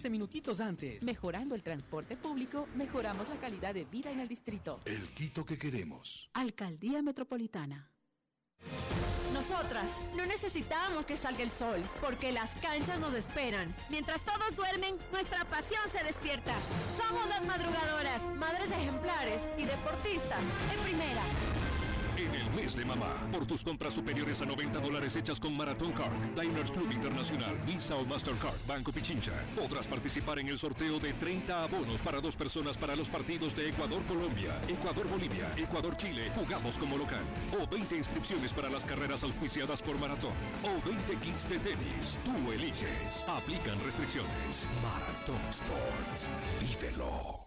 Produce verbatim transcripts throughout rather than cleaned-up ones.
quince minutitos antes. Mejorando el transporte público, mejoramos la calidad de vida en el distrito. El Quito que queremos. Alcaldía Metropolitana. Nosotras no necesitábamos que salga el sol, porque las canchas nos esperan. Mientras todos duermen, nuestra pasión se despierta. Somos las madrugadoras, madres ejemplares y deportistas en primera. En el mes de mamá, por tus compras superiores a noventa dólares hechas con Maratón Card, Diners Club Internacional, Visa o Mastercard, Banco Pichincha, podrás participar en el sorteo de treinta abonos para dos personas para los partidos de Ecuador-Colombia, Ecuador-Bolivia, Ecuador-Chile, jugados como local, o veinte inscripciones para las carreras auspiciadas por Maratón, o veinte kits de tenis. Tú eliges. Aplican restricciones. Maratón Sports. Vívelo.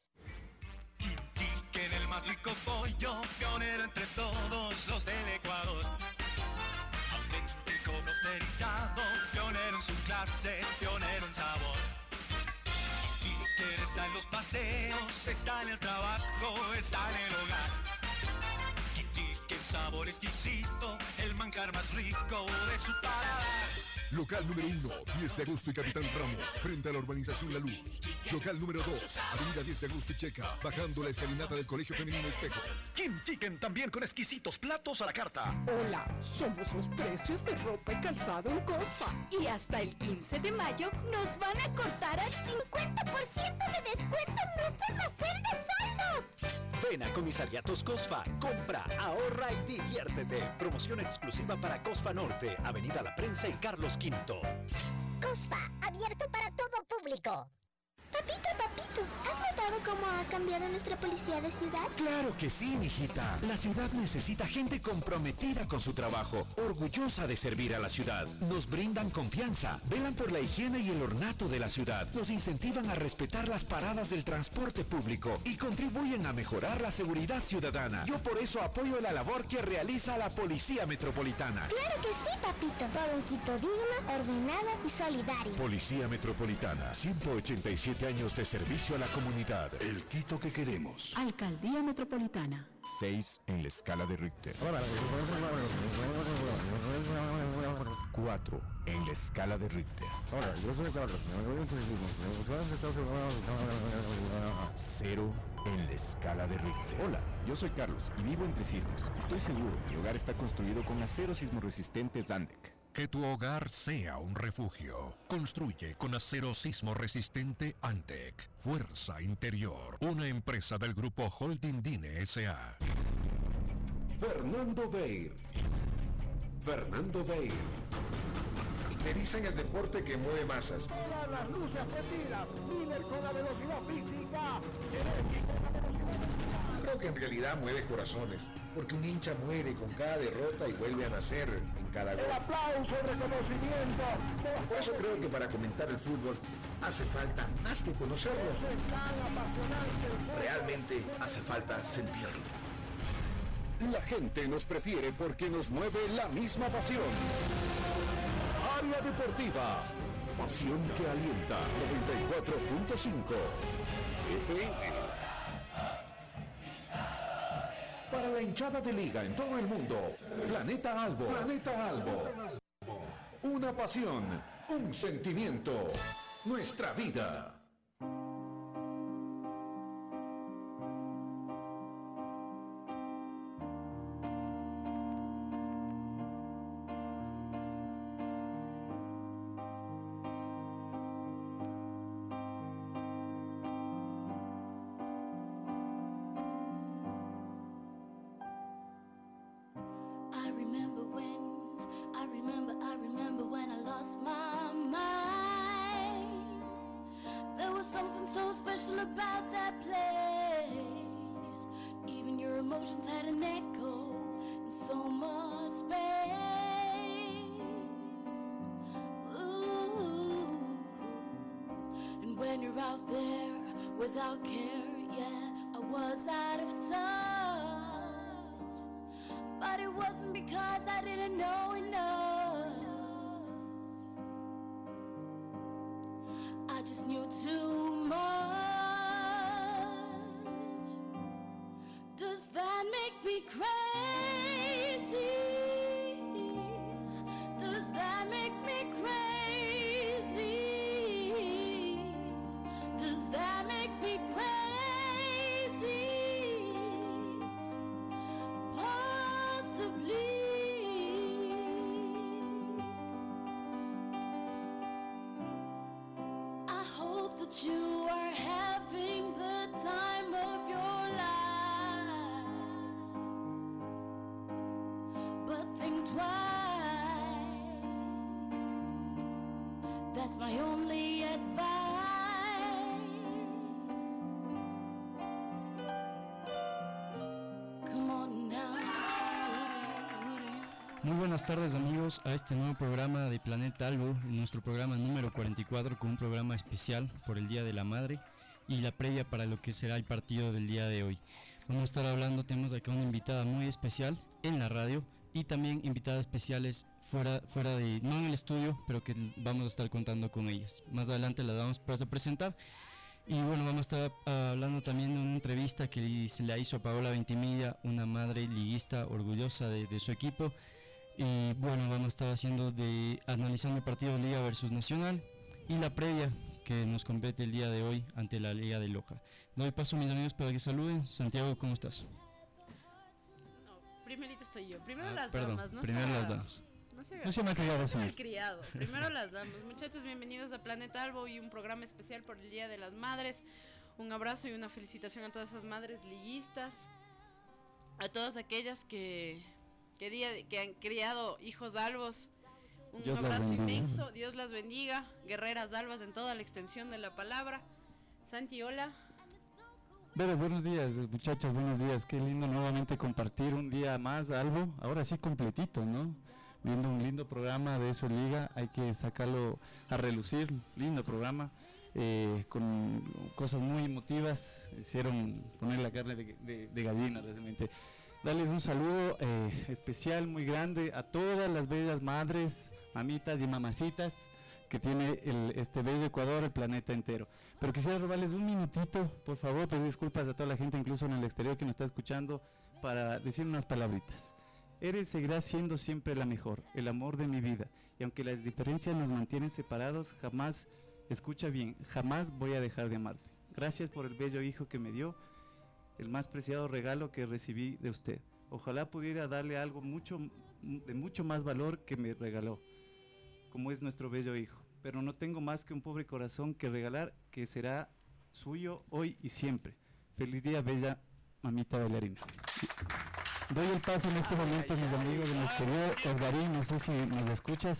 En el más rico pollo, pionero entre todos los del Ecuador. Auténtico rosterizado, pionero en su clase, pionero en sabor. Chicken está en los paseos, está en el trabajo, está en el hogar. Chicken, sabor exquisito, el manjar más rico de su paladar. Local número uno, diez de agosto y Capitán Ramos, frente a la urbanización La Luz. Local número dos, avenida diez de agosto y Checa, bajando la escalinata del Colegio Femenino Espejo. Kim Chicken, también con exquisitos platos a la carta. Hola, somos los precios de ropa y calzado en Cosfa. Y hasta el quince de mayo nos van a cortar al cincuenta por ciento de descuento en nuestro almacén de saldos. Ven a Comisariatos Cosfa, compra, ahorra y diviértete. Promoción exclusiva para Cosfa Norte, Avenida La Prensa y Carlos Quinto. Cosfa, abierto para todo público. Papito, papito, ¿has notado cómo ha cambiado nuestra policía de ciudad? Claro que sí, mijita. La ciudad necesita gente comprometida con su trabajo, orgullosa de servir a la ciudad. Nos brindan confianza, velan por la higiene y el ornato de la ciudad, nos incentivan a respetar las paradas del transporte público y contribuyen a mejorar la seguridad ciudadana. Yo por eso apoyo la labor que realiza la Policía Metropolitana. Claro que sí, papito. Por un Quito digno, ordenado y solidario. Policía Metropolitana, ciento ochenta y siete años de servicio a la comunidad. El Quito que queremos. Alcaldía Metropolitana. seis en la escala de Richter. cuatro en la escala de Richter. cero en la escala de Richter. Hola, yo soy Carlos y vivo entre sismos. Estoy seguro, mi hogar está construido con acero sismo resistente Zandek. Que tu hogar sea un refugio. Construye con acero sismo resistente Antec. Fuerza Interior. Una empresa del grupo Holding Dine S A Fernando Beir. Fernando Beir. Te dicen el deporte que mueve masas. Todas las luces prendidas. Líder con la velocidad física. Creo que en realidad mueve corazones, porque un hincha muere con cada derrota y vuelve a nacer en cada gol. El aplauso, el reconocimiento. Por eso creo que para comentar el fútbol hace falta más que conocerlo. Realmente hace falta sentirlo. La gente nos prefiere porque nos mueve la misma pasión. Área Deportiva. Pasión que alienta. noventa y cuatro punto cinco F M. Para la hinchada de liga en todo el mundo, Planeta Albo. Planeta Albo. Una pasión, un sentimiento, nuestra vida. About that place, even your emotions had an echo in so much space. Ooh. And when you're out there without care, yeah, I was out of touch, but it wasn't because I didn't know enough. I just knew too much. Does that make me crazy? Does that make me crazy? that you are having the time of your life, but think twice. That's my only advice. Come on now. Muy buenas tardes, amigos, a este nuevo programa de Planeta Albo, nuestro programa número cuarenta y cuatro, con un programa especial por el Día de la Madre y la previa para lo que será el partido del día de hoy. Vamos a estar hablando, tenemos acá una invitada muy especial en la radio y también invitadas especiales fuera, fuera de, no en el estudio, pero que vamos a estar contando con ellas. Más adelante las vamos a presentar. Y bueno, vamos a estar uh, hablando también de una entrevista que se le hizo a Paola Ventimiglia, una madre liguista orgullosa de, de su equipo. Y bueno, vamos a estar haciendo de analizando el partido de Liga versus Nacional y la previa que nos compete el día de hoy ante la Liga de Loja. Doy paso a mis amigos para que saluden. Santiago, ¿cómo estás? No, primerito estoy yo. Primero Ah, las perdón, damas, no primero sea- las damas. No se No sea malcriado, señor. malcriado. Primero las damas. Muchachos, bienvenidos a Planeta Albo y un programa especial por el Día de las Madres. Un abrazo y una felicitación a todas esas madres liguistas, a todas aquellas que que, día, que han criado hijos albos. Un Dios las abrazo bendiga. inmenso. Dios las bendiga. Guerreras albas en toda la extensión de la palabra. Santi, hola. Bebe, buenos días, muchachos, buenos días. Qué lindo nuevamente compartir un día más algo, ahora sí completito, ¿no? Viendo un lindo programa de Eso Liga, hay que sacarlo a relucir, lindo programa, eh, con cosas muy emotivas, hicieron poner la carne de, de, de gallina realmente. Darles un saludo eh, especial, muy grande, a todas las bellas madres, mamitas y mamacitas que tiene el, este bello Ecuador, el planeta entero. Pero quisiera robarles un minutito, por favor, pedir disculpas a toda la gente, incluso en el exterior que nos está escuchando, para decir unas palabritas. Eres, seguirás siendo siempre la mejor, el amor de mi vida, y aunque las diferencias nos mantienen separados, jamás, escucha bien, jamás voy a dejar de amarte. Gracias por el bello hijo que me dio, el más preciado regalo que recibí de usted. Ojalá pudiera darle algo mucho, de mucho más valor que me regaló, como es nuestro bello hijo. Pero no tengo más que un pobre corazón que regalar, que será suyo hoy y siempre. Feliz día, bella mamita bailarina. Doy el paso en este momento a mis amigos del exterior. Edgarín, no sé si nos escuchas.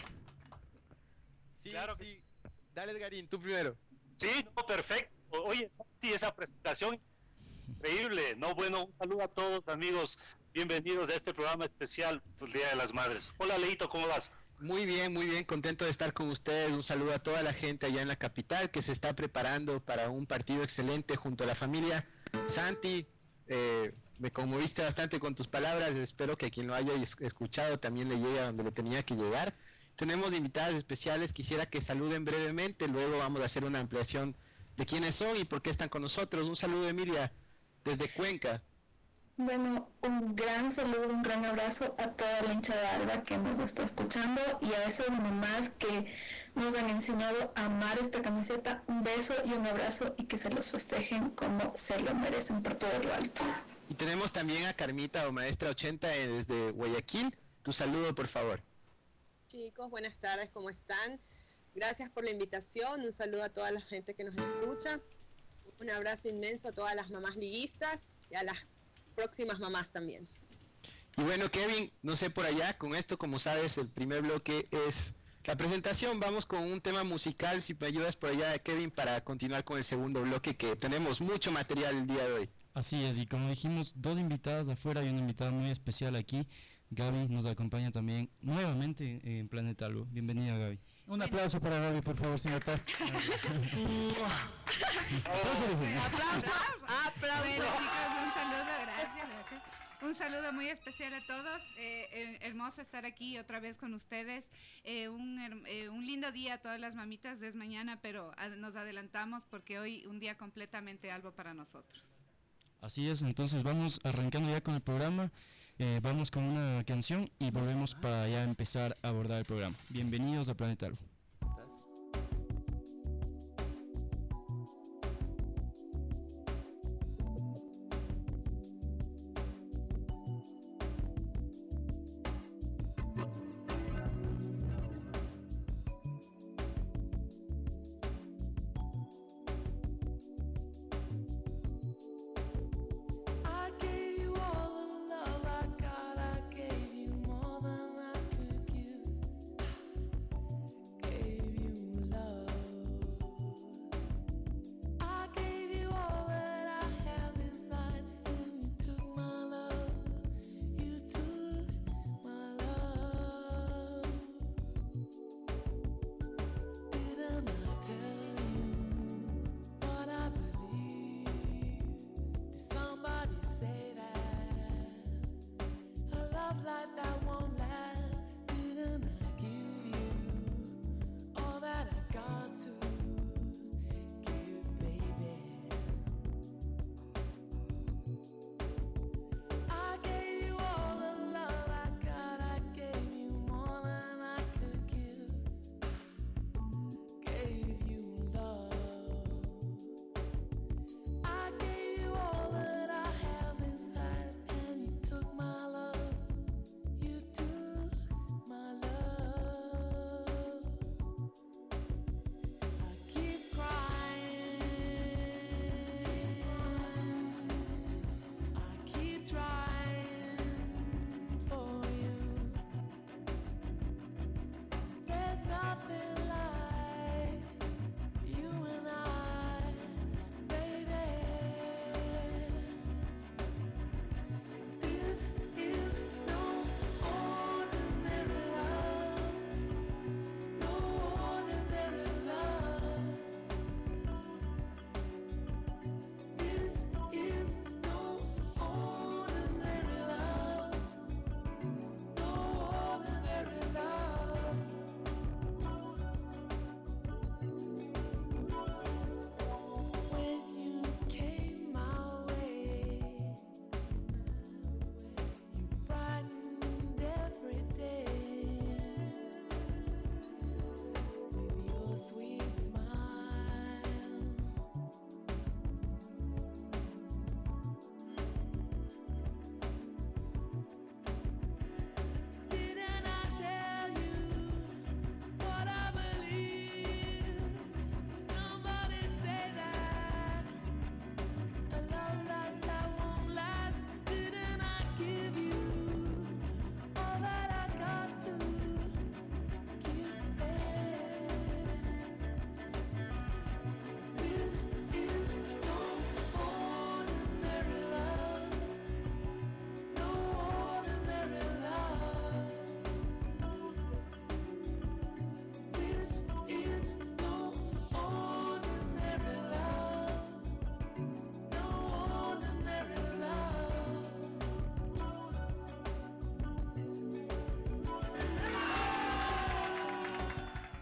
Sí, claro, sí. Dale, Edgarín, tú primero. Sí, no, perfecto. Oye, Santi, esa presentación increíble. No, bueno, un saludo a todos, amigos. Bienvenidos a este programa especial por el Día de las Madres. Hola, Leito, ¿cómo vas? Muy bien, muy bien, contento de estar con ustedes. Un saludo a toda la gente allá en la capital que se está preparando para un partido excelente junto a la familia. Santi, eh, me conmoviste bastante con tus palabras. Espero que a quien lo haya es- escuchado también le llegue a donde le tenía que llegar. Tenemos invitadas especiales, quisiera que saluden brevemente, luego vamos a hacer una ampliación de quiénes son y por qué están con nosotros. Un saludo, Emilia, desde Cuenca. Bueno, un gran saludo, un gran abrazo a toda la hinchada de Alba que nos está escuchando y a esas mamás que nos han enseñado a amar esta camiseta. Un beso y un abrazo y que se los festejen como se lo merecen por todo lo alto. Y tenemos también a Carmita o Maestra ochenta eh, desde Guayaquil. Tu saludo, por favor. Chicos, buenas tardes, ¿cómo están? Gracias por la invitación, un saludo a toda la gente que nos escucha, un abrazo inmenso a todas las mamás liguistas y a las próximas mamás también. Y bueno, Kevin, no sé por allá, con esto, como sabes, el primer bloque es la presentación. Vamos con un tema musical, si me ayudas por allá, Kevin, para continuar con el segundo bloque, que tenemos mucho material el día de hoy. Así es, y como dijimos, dos invitadas afuera y una invitada muy especial aquí. Gaby nos acompaña también nuevamente en Planeta Albo. Bienvenida, Gaby. Un aplauso para Gaby, por favor, señor Taz. Aplausos, aplausos. Bueno, chicos, un saludo, gracias, gracias. Un saludo muy especial a todos. Eh, eh, hermoso estar aquí otra vez con ustedes. Eh, un, her- eh, un lindo día a todas las mamitas. Es mañana, pero a- nos adelantamos porque hoy un día completamente algo para nosotros. Así es, entonces vamos arrancando ya con el programa. Eh, vamos con una canción y volvemos para ya empezar a abordar el programa. Bienvenidos a Planeta Albo.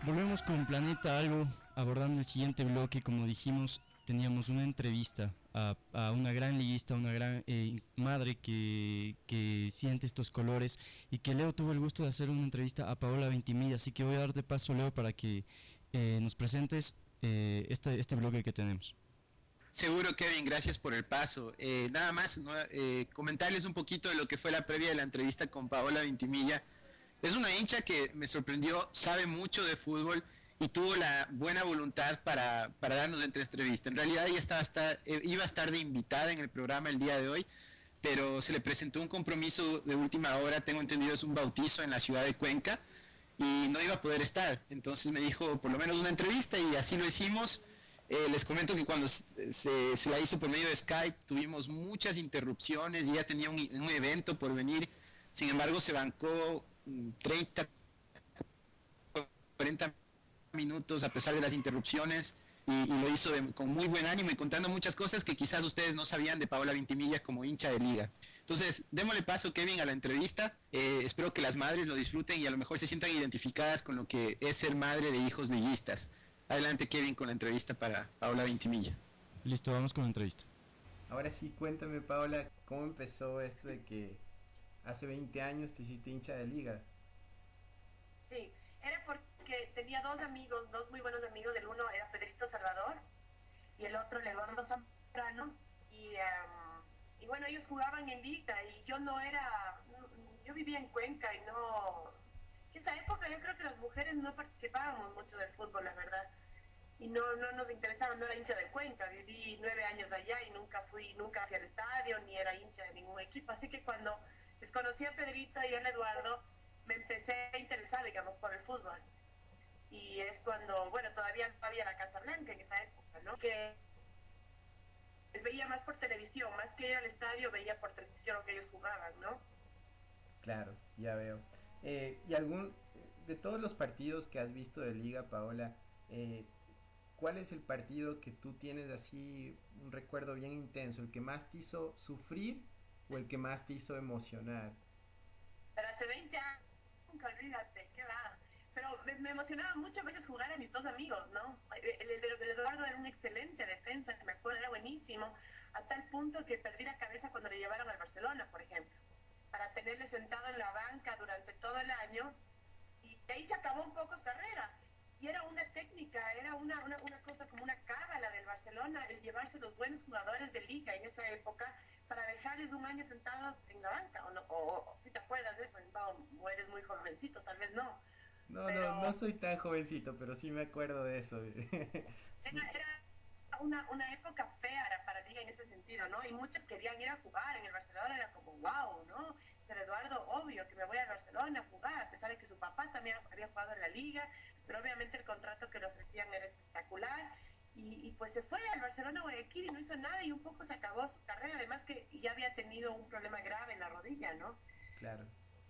Volvemos con Planeta Algo, abordando el siguiente bloque. Como dijimos, teníamos una entrevista a, a una gran liguista, una gran eh, madre que, que siente estos colores, y que Leo tuvo el gusto de hacer una entrevista a Paola Ventimilla, así que voy a darte paso, Leo, para que eh, nos presentes eh, este, este bloque que tenemos. Seguro, Kevin, gracias por el paso. Eh, nada más, ¿no? eh, comentarles un poquito de lo que fue la previa de la entrevista con Paola Ventimilla. Es una hincha que me sorprendió, sabe mucho de fútbol y tuvo la buena voluntad para, para darnos la entrevista. En realidad ella estaba, estar, iba a estar de invitada en el programa el día de hoy, pero se le presentó un compromiso de última hora, tengo entendido es un bautizo en la ciudad de Cuenca, y no iba a poder estar. Entonces me dijo por lo menos una entrevista y así lo hicimos. Eh, les comento que cuando se, se la hizo por medio de Skype tuvimos muchas interrupciones y ella tenía un, un evento por venir. Sin embargo, se bancó treinta, cuarenta minutos a pesar de las interrupciones y, y lo hizo de, con muy buen ánimo y contando muchas cosas que quizás ustedes no sabían de Paola Ventimilla como hincha de liga. Entonces, démosle paso, Kevin, a la entrevista. Eh, espero que las madres lo disfruten y a lo mejor se sientan identificadas con lo que es ser madre de hijos liguistas. Adelante, Kevin, con la entrevista para Paola Ventimilla. Listo, vamos con la entrevista. Ahora sí, cuéntame, Paola, ¿cómo empezó esto de que hace veinte años te hiciste hincha de liga? Sí, era porque tenía dos amigos, dos muy buenos amigos. El uno era Pedrito Salvador y el otro Eduardo Zambrano. Y, um, y bueno, ellos jugaban en liga y yo no era, yo vivía en Cuenca y no... En esa época yo creo que las mujeres no participábamos mucho del fútbol, la verdad. Y no, no nos interesaba, no era hincha de Cuenca. Viví nueve años allá y nunca fui, nunca fui al estadio, ni era hincha de ningún equipo. Así que cuando les conocí a Pedrito y a Eduardo, me empecé a interesar, digamos, por el fútbol. Y es cuando, bueno, todavía no había la Casa Blanca en esa época, ¿no? Que les veía más por televisión, más que ir al estadio, veía por televisión lo que ellos jugaban, ¿no? Claro, ya veo. Eh, y algún, de todos los partidos que has visto de liga, Paola, eh, ¿cuál es el partido que tú tienes así un recuerdo bien intenso, el que más te hizo sufrir o el que más te hizo emocionar? Pero hace veinte años, nunca olvídate, qué va. Pero me, me emocionaba mucho verles jugar a mis dos amigos, ¿no? El, el, el Eduardo era un excelente defensa, me acuerdo, era buenísimo, a tal punto que perdí la cabeza cuando le llevaron al Barcelona, por ejemplo, para tenerle sentado en la banca durante todo el año, y ahí se acabó un poco su carrera. Y era una técnica, era una, una, una cosa como una cábala del Barcelona, el llevarse los buenos jugadores de liga en esa época para dejarles un año sentados en la banca, o, no, o, o si te acuerdas de eso, no, eres muy jovencito, tal vez no. No, pero... no, no soy tan jovencito, pero sí me acuerdo de eso. era, era una, una época fea para liga en ese sentido, ¿no? Y muchos querían ir a jugar en el Barcelona, era como, wow, ¿no? O sea, Eduardo, obvio que me voy al Barcelona a jugar, a pesar de que su papá también había jugado en la liga, pero obviamente el contrato que le ofrecían era espectacular, y, y pues se fue al Barcelona Guayaquil y no hizo nada, y un poco se acabó su carrera, además que ya había tenido un problema grave en la rodilla, ¿no? Claro.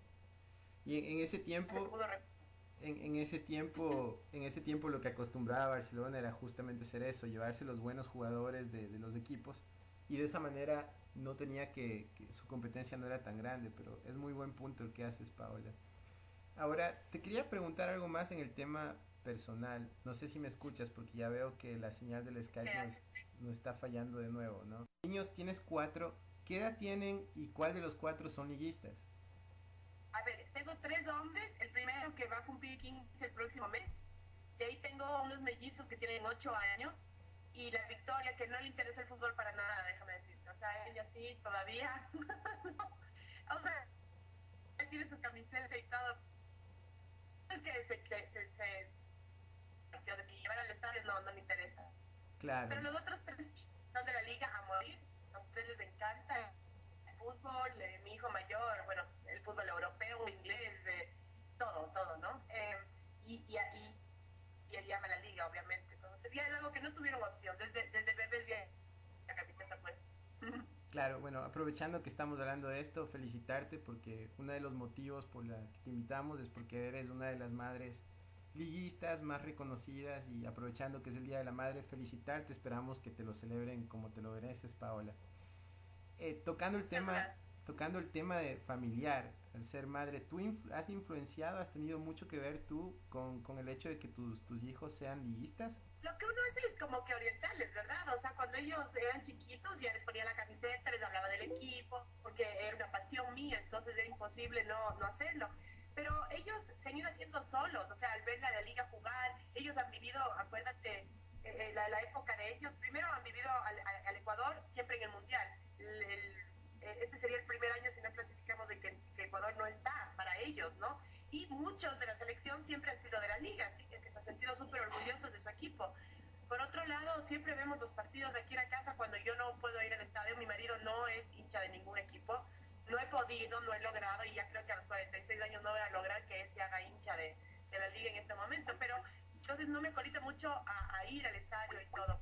Y en, en ese tiempo, en, en ese tiempo, en ese tiempo lo que acostumbraba Barcelona era justamente hacer eso, llevarse los buenos jugadores de, de los equipos, y de esa manera no tenía que, que su competencia no era tan grande, pero es muy buen punto el que haces, Paola. Ahora, te quería preguntar algo más en el tema personal. No sé si me escuchas porque ya veo que la señal del Skype nos, nos está fallando de nuevo, ¿no? Niños, tienes cuatro. ¿Qué edad tienen y cuál de los cuatro son liguistas? A ver, tengo tres hombres. El primero que va a cumplir quince el próximo mes. De ahí tengo unos mellizos que tienen ocho años. Y la Victoria, que no le interesa el fútbol para nada, déjame decirte. O sea, ella sí, todavía. O sea, él tiene su camiseta y todo. Es que se, se, se, se de llevar al estadio no, no le interesa. Claro. Pero los otros tres son de la liga a morir. A ustedes les encanta el fútbol, eh, mi hijo mayor, bueno, el fútbol europeo, inglés, eh, todo, todo, ¿no? Eh, y, y, y, y él llama a la liga, obviamente. Entonces ya es algo que no tuvieron opción. Desde, desde bebés ya la camiseta puesta. Claro, bueno, aprovechando que estamos hablando de esto, felicitarte porque uno de los motivos por la que te invitamos es porque eres una de las madres liguistas más reconocidas, y aprovechando que es el Día de la Madre, felicitarte, esperamos que te lo celebren como te lo mereces, Paola. Eh, tocando el tema, tocando el tema de familiar, al ser madre, ¿tú influ- has influenciado, has tenido mucho que ver tú con, con el hecho de que tus, tus hijos sean liguistas? Lo que uno hace es como que orientarles, ¿verdad? O sea, cuando ellos eran chiquitos ya les ponía la camiseta, les hablaba del equipo, porque era una pasión mía, entonces era imposible no, no hacerlo. Pero ellos se han ido haciendo solos, o sea, al ver la, la liga jugar, ellos han vivido, acuérdate, eh, la, la época de ellos, primero han vivido al, al, al Ecuador siempre en el Mundial. El, el, este sería el primer año si no clasificamos de que, que Ecuador no está para ellos, ¿no? Y muchos de la selección siempre han sido de la liga, así que se han sentido súper orgullosos de su equipo. Por otro lado, siempre vemos los partidos de aquí en la casa cuando yo no puedo ir al estadio. Mi marido no es hincha de ningún equipo, no he podido, no he logrado, y ya creo que a los cuarenta y seis años no voy a lograr que él se haga hincha de, de la liga en este momento, pero entonces no me colita mucho a, a ir al estadio y todo.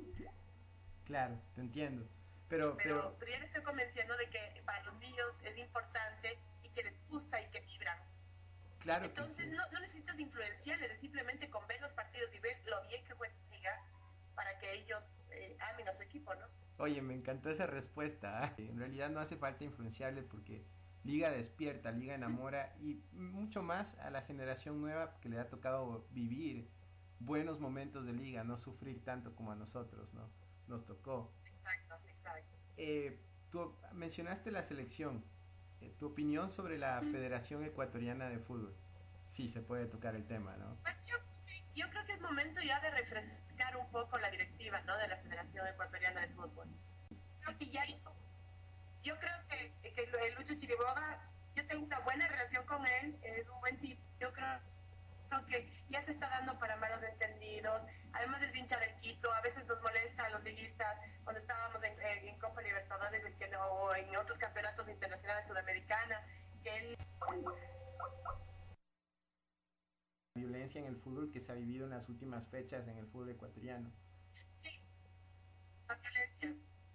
Claro, te entiendo. Pero, pero, pero, pero ya me estoy convenciendo de que para los niños es importante y que les gusta y que vibran. Claro. Entonces que sí. no, no necesitas influenciarles, es simplemente con ver los partidos y ver lo bien que juega para que ellos eh, amen a su equipo, ¿no? Oye, me encantó esa respuesta. ¿eh? En realidad no hace falta influenciarle porque Liga despierta, Liga enamora y mucho más a la generación nueva que le ha tocado vivir buenos momentos de Liga, no sufrir tanto como a nosotros, ¿no? Nos tocó. Exacto, exacto. Eh, tú mencionaste la selección. Eh, ¿Tu opinión sobre la Federación Ecuatoriana de Fútbol? Sí, se puede tocar el tema, ¿no? Yo, yo creo que es momento ya de refrescar un poco la directiva, ¿no? De la Federación Ecuatoriana de Fútbol. Creo que ya hizo. Yo creo que, que el Lucho Chiriboga, yo tengo una buena relación con él, es un buen tipo. Yo creo, creo que ya se está dando para malos entendidos. Además es hincha del Quito, a veces nos molesta a los liguistas cuando estábamos en, en, en Copa Libertadores que no, o en otros campeonatos internacionales sudamericanos, que él... Violencia en el fútbol que se ha vivido en las últimas fechas en el fútbol ecuatoriano. Sí, la violencia.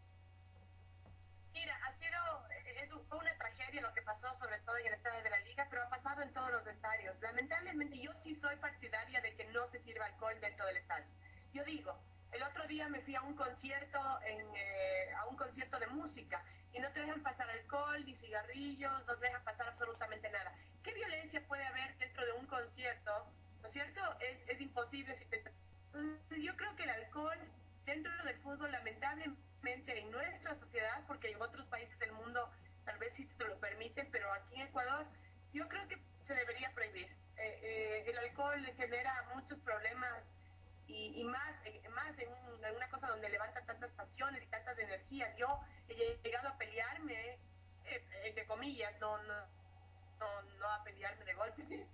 Mira, ha sido, es fue una tragedia lo que pasó, sobre todo en el estadio de la Liga, pero ha pasado en todos los estadios. Lamentablemente, yo sí soy partidaria de que no se sirva alcohol dentro del estadio. Yo digo, el otro día me fui a un concierto, en, eh, a un concierto de música, y no te dejan pasar alcohol, ni cigarrillos, no te dejan pasar absolutamente nada. ¿Qué violencia puede haber dentro de un concierto? ¿No es cierto? Es, es imposible. Si te... Entonces, yo creo que el alcohol dentro del fútbol, lamentablemente, en nuestra sociedad, porque en otros países del mundo tal vez sí te lo permiten, pero aquí en Ecuador, yo creo que se debería prohibir. Eh, eh, el alcohol genera muchos problemas y, y más, eh, más en, un, en una cosa donde levanta tantas pasiones y tantas energías. Yo he llegado a pelearme, eh, entre comillas, no, no, no, no a pelearme de golpes, ¿sí?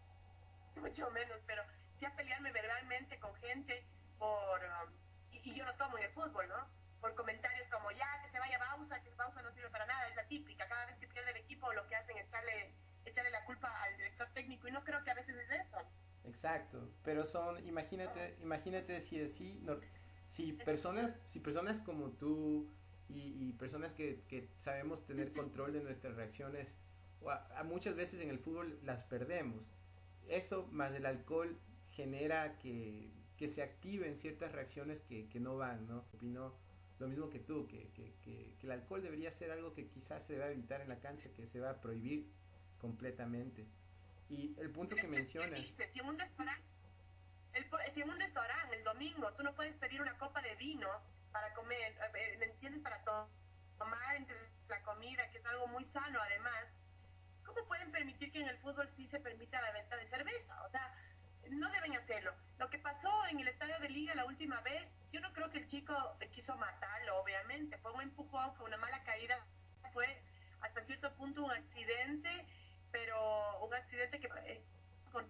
Mucho menos, pero sí a pelearme verbalmente con gente por... Um, y, y yo lo tomo en el fútbol, ¿no? Por comentarios como, ya, que se vaya Bausa, que Bausa no sirve para nada, es la típica. Cada vez que pierde el equipo lo que hacen es echarle, echarle la culpa al director técnico, y no creo que a veces es eso. Exacto, pero son, imagínate, imagínate si así, no, si personas, si personas como tú y, y personas que, que sabemos tener control de nuestras reacciones, a, a muchas veces en el fútbol las perdemos. Eso más el alcohol genera que, que se activen ciertas reacciones que, que no van, ¿no? Opino lo mismo que tú, que, que, que, que el alcohol debería ser algo que quizás se deba evitar en la cancha, que se va a prohibir completamente. Y el punto que mencionas... Si en un restaurante, el, si en un restaurante el domingo tú no puedes pedir una copa de vino para comer, ¿me entiendes? Para to tomar entre la comida, que es algo muy sano además, ¿cómo pueden permitir que en el fútbol sí se permita la venta de cerveza? O sea, no deben hacerlo. Lo que pasó en el estadio de Liga la última vez, yo no creo que el chico quiso matarlo, obviamente. Fue un empujón, fue una mala caída, fue hasta cierto punto un accidente, pero un accidente que... Eh, con,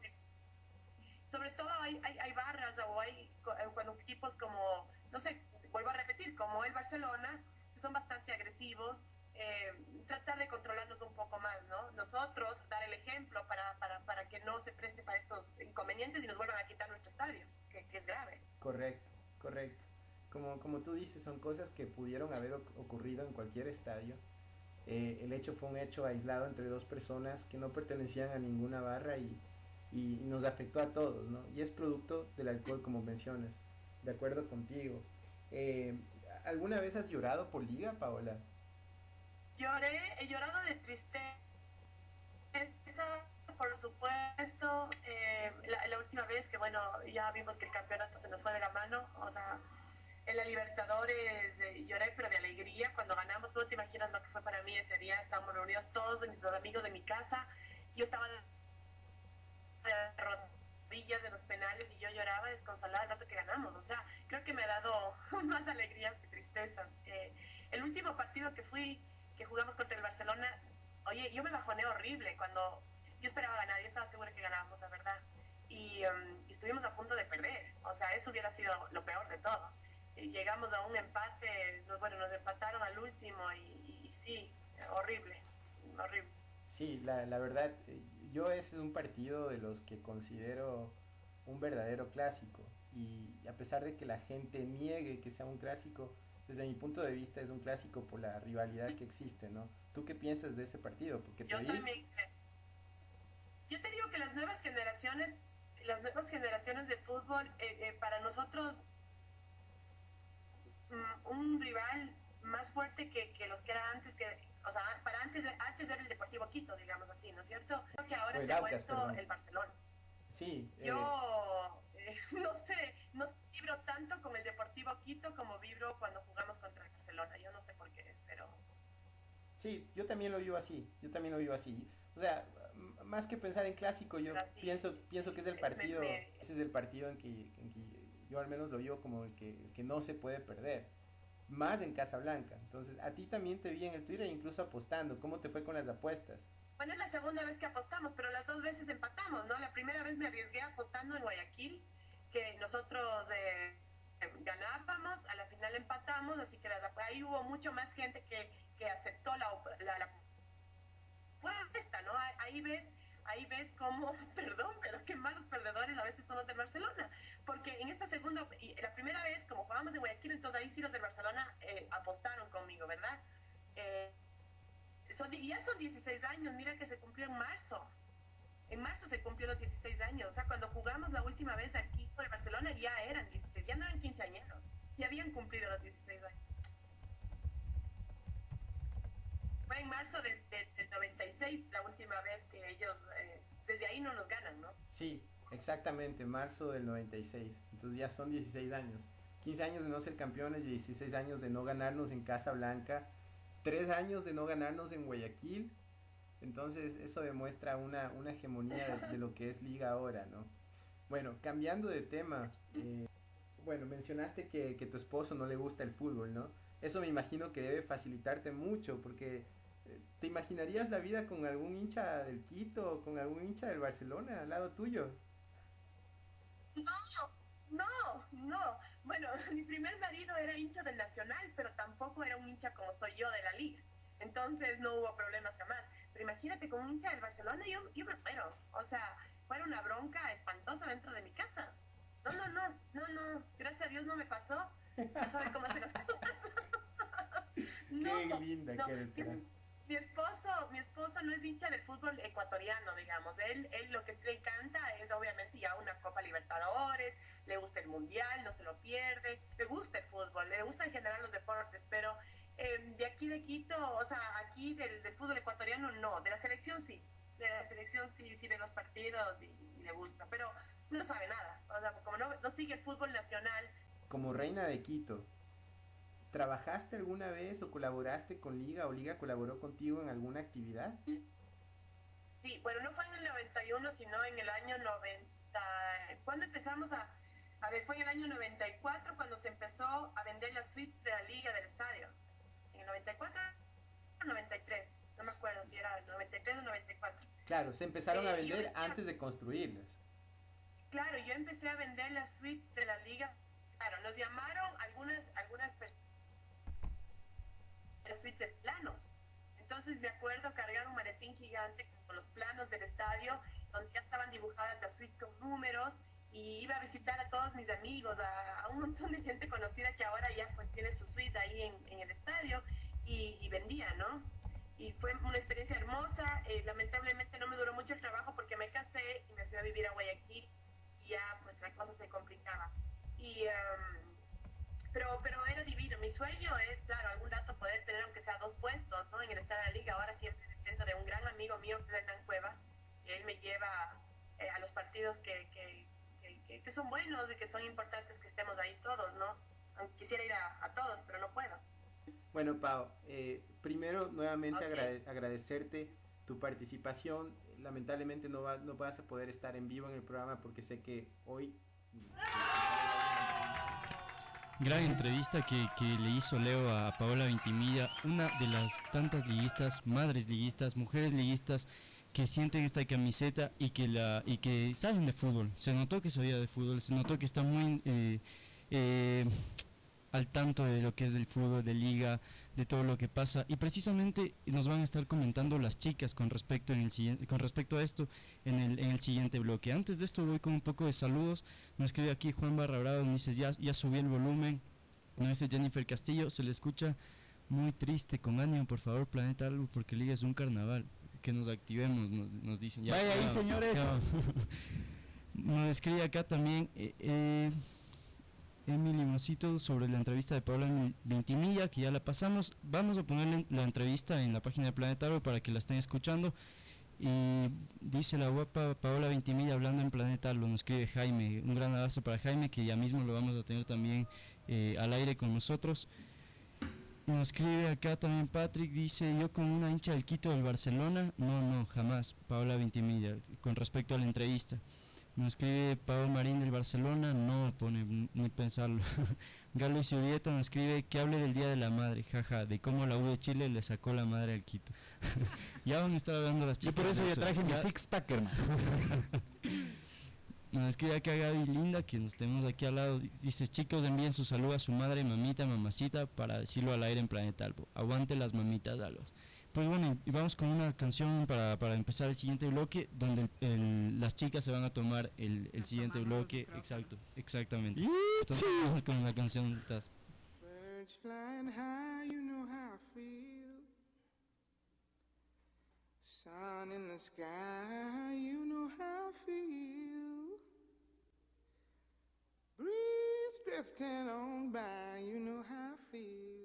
sobre todo hay, hay, hay barras o hay cuando equipos como, no sé, vuelvo a repetir, como el Barcelona, que son bastante agresivos, eh, tratar de controlarnos un poco más, ¿no? Nosotros dar el ejemplo para, para, para que no se preste para estos inconvenientes y nos vuelvan a quitar nuestro estadio, que, que es grave. Correcto, correcto. Como, como tú dices, son cosas que pudieron haber ocurrido en cualquier estadio. Eh, el hecho fue un hecho aislado entre dos personas que no pertenecían a ninguna barra y, y nos afectó a todos, ¿no? Y es producto del alcohol, como mencionas. De acuerdo contigo. Eh, ¿Alguna vez has llorado por Liga, Paola? Lloré, he llorado de tristeza, por supuesto. Eh, la, la última vez que, bueno, ya vimos que el campeonato se nos fue de la mano, o sea, en la Libertadores eh, lloré, pero de alegría cuando ganamos. Tú no te imaginas lo que fue para mí ese día. Estábamos reunidos todos nuestros amigos de mi casa. Yo estaba de rodillas de los penales y yo lloraba desconsolada el rato que ganamos. O sea, creo que me ha dado más alegrías que tristezas. Eh, el último partido que fui, que jugamos contra el Barcelona, oye, yo me bajoné horrible cuando yo esperaba ganar. Yo estaba segura que ganábamos, la verdad. Y, um, y estuvimos a punto de perder. O sea, eso hubiera sido lo peor de todo. Y llegamos a un empate, nos, bueno, nos empataron al último y, y sí, horrible, horrible. Sí, la, la verdad, yo ese es un partido de los que considero un verdadero clásico. Y a pesar de que la gente niegue que sea un clásico, desde mi punto de vista es un clásico por la rivalidad que existe, ¿no? ¿Tú qué piensas de ese partido? Porque te yo vi... también, yo te digo que las nuevas generaciones, las nuevas generaciones de fútbol, eh, eh, para nosotros, un rival más fuerte que, que los que era antes, que, o sea, para antes, antes era el Deportivo Quito, digamos así, ¿no es cierto? Creo que ahora el se ha Aucas, vuelto perdón. el Barcelona. Sí. Yo eh, no sé, no vibro tanto con el Deportivo Quito como vibro cuando jugamos contra el Barcelona. Yo no sé por qué es, pero... Sí, yo también lo vivo así, yo también lo vivo así. O sea, m- más que pensar en clásico, yo Así, pienso pienso que es el me- partido, me- ese es el partido en que, en que yo al menos lo vivo como el que, el que no se puede perder. Más en Casablanca. Entonces, a ti también te vi en el Twitter incluso apostando. ¿Cómo te fue con las apuestas? Bueno, es la segunda vez que apostamos, pero las dos veces empatamos, ¿no? La primera vez me arriesgué apostando en Guayaquil, que nosotros eh, ganábamos, a la final empatamos, así que las, ahí hubo mucho más gente que, que aceptó la, la, la apuesta, ¿no? Ahí ves, ahí ves cómo, perdón, pero qué malos perdedores a veces son los del Barcelona, porque en esta segunda, y la primera vez, como jugábamos en Guayaquil, entonces ahí sí los del Barcelona eh, apostaron conmigo, ¿verdad? Eh, Son, ya son dieciséis años, mira que se cumplió en marzo. En marzo se cumplió los dieciséis años. O sea, cuando jugamos la última vez aquí por el Barcelona ya eran dieciséis, ya no eran quinceañeros, ya habían cumplido los dieciséis años. Fue en marzo del de, de noventa y seis la última vez que ellos, eh, desde ahí no nos ganan, ¿no? Sí, exactamente, marzo del noventa y seis. Entonces ya son dieciséis años. quince años de no ser campeones y dieciséis años de no ganarnos en Casablanca. Tres años de no ganarnos en Guayaquil. Entonces eso demuestra una, una hegemonía de, de lo que es Liga ahora, ¿no? Bueno, cambiando de tema, eh, bueno, mencionaste que, que tu esposo no le gusta el fútbol, ¿no? Eso me imagino que debe facilitarte mucho, porque eh, ¿te imaginarías la vida con algún hincha del Quito o con algún hincha del Barcelona al lado tuyo? No, no, no. Bueno, mi primer marido era hincha del Nacional, pero tampoco era un hincha como soy yo de la Liga. Entonces no hubo problemas jamás. Pero imagínate, con un hincha del Barcelona yo, yo me muero. O sea, fuera una bronca espantosa dentro de mi casa. No, no, no, no, no. Gracias a Dios no me pasó. No sabe cómo hacer las cosas. No, Qué linda no, que eres, cara. Mi esposo, mi esposo no es hincha del fútbol ecuatoriano, digamos. Él, él lo que sí le encanta es obviamente ya una Copa Libertadores, le gusta el Mundial, no se lo pierde, le gusta el fútbol, le gusta en general los deportes, pero eh, de aquí de Quito, o sea, aquí del, del fútbol ecuatoriano no, de la selección sí, de la selección sí, sí ve los partidos y, y le gusta, pero no sabe nada, o sea, como no, no sigue el fútbol nacional. Como reina de Quito, ¿trabajaste alguna vez o colaboraste con Liga o Liga colaboró contigo en alguna actividad? Sí, bueno, no fue en el noventa y uno, sino en el año noventa. ¿Cuándo empezamos a...? A ver, fue en el año noventa y cuatro cuando se empezó a vender las suites de la Liga del estadio. ¿En el noventa y cuatro o noventa y tres? No me acuerdo si era el noventa y tres o noventa y cuatro. Claro, se empezaron Eh, a vender yo- antes de construirlas. Claro, yo empecé a vender las suites de la Liga. Claro, nos llamaron algunas, algunas personas de suites de planos. Entonces me acuerdo cargar un maletín gigante con los planos del estadio, donde ya estaban dibujadas las suites con números, y iba a visitar a todos mis amigos, a, a un montón de gente conocida que ahora ya pues tiene su suite ahí en, en el estadio, y, y vendía, ¿no? Y fue una experiencia hermosa. Eh, lamentablemente no me duró mucho el trabajo porque me casé y me fui a vivir a Guayaquil y ya pues la cosa se complicaba. Y, um, pero, pero era divino. Mi sueño es, claro, algún rato poder tener aunque sea dos puestos, ¿no? en el estar en la liga, ahora siempre dependo de un gran amigo mío, que es Hernán Cueva, y él me lleva eh, a los partidos que, que, que, que, que son buenos y que son importantes que estemos ahí todos, ¿no? Aunque quisiera ir a, a todos, pero no puedo. Bueno, Pau, eh, primero nuevamente Okay. agrade- agradecerte tu participación. Lamentablemente no, va- no vas a poder estar en vivo en el programa porque sé que hoy... Gran entrevista que, que le hizo Leo a Paola Ventimilla, una de las tantas liguistas, madres liguistas, mujeres liguistas que sienten esta camiseta y que la y que saben de fútbol. Se notó que sabía de fútbol, se notó que está muy eh, eh, al tanto de lo que es el fútbol de liga, de todo lo que pasa, y precisamente nos van a estar comentando las chicas con respecto en el siguiente, con respecto a esto en el, en el siguiente bloque. Antes de esto voy con un poco de saludos. Nos escribe aquí Juan Barra Bravo, nos dice ya, ya subí el volumen. Nos dice Jennifer Castillo, se le escucha muy triste, con ánimo por favor Planeta Algo, porque Liga es un carnaval, que nos activemos, nos, nos dicen. Ya, Vaya ahí, ya, señores. ya. Nos escribe acá también eh, eh, Emily Mosito sobre la entrevista de Paola Ventimilla, que ya la pasamos. Vamos a ponerle la entrevista en la página de Planeta Algo para que la estén escuchando. Y dice la guapa Paola Ventimilla hablando en Planeta Algo, nos escribe Jaime. Un gran abrazo para Jaime, que ya mismo lo vamos a tener también eh, al aire con nosotros. Y nos escribe acá también Patrick, dice: yo como una hincha del Quito del Barcelona, no, no, jamás. Paola Ventimilla, con respecto a la entrevista. Nos escribe Pablo Marín del Barcelona, no pone ni pensarlo. Galo Isurieta nos escribe que hable del Día de la Madre, jaja, de cómo la U de Chile le sacó la madre al Quito. Ya van a estar hablando las chicas. Yo por eso de ya traje mi Ya- six pack, hermano. Nos escribe acá Gaby Linda, que nos tenemos aquí al lado. Dice: chicos, envíen su saludo a su madre, mamita, mamacita, para decirlo al aire en Planeta Albo. Aguante las mamitas, Alvas. Pues bueno, y vamos con una canción para, para empezar el siguiente bloque, donde el- el- las chicas se van a tomar el, el siguiente bloque. Exacto, exactamente. Entonces vamos con la canción. Taz. Birds flying high, you know how I feel. Sun in the sky, you know how I feel. Breeze drifting on by, you know how I feel.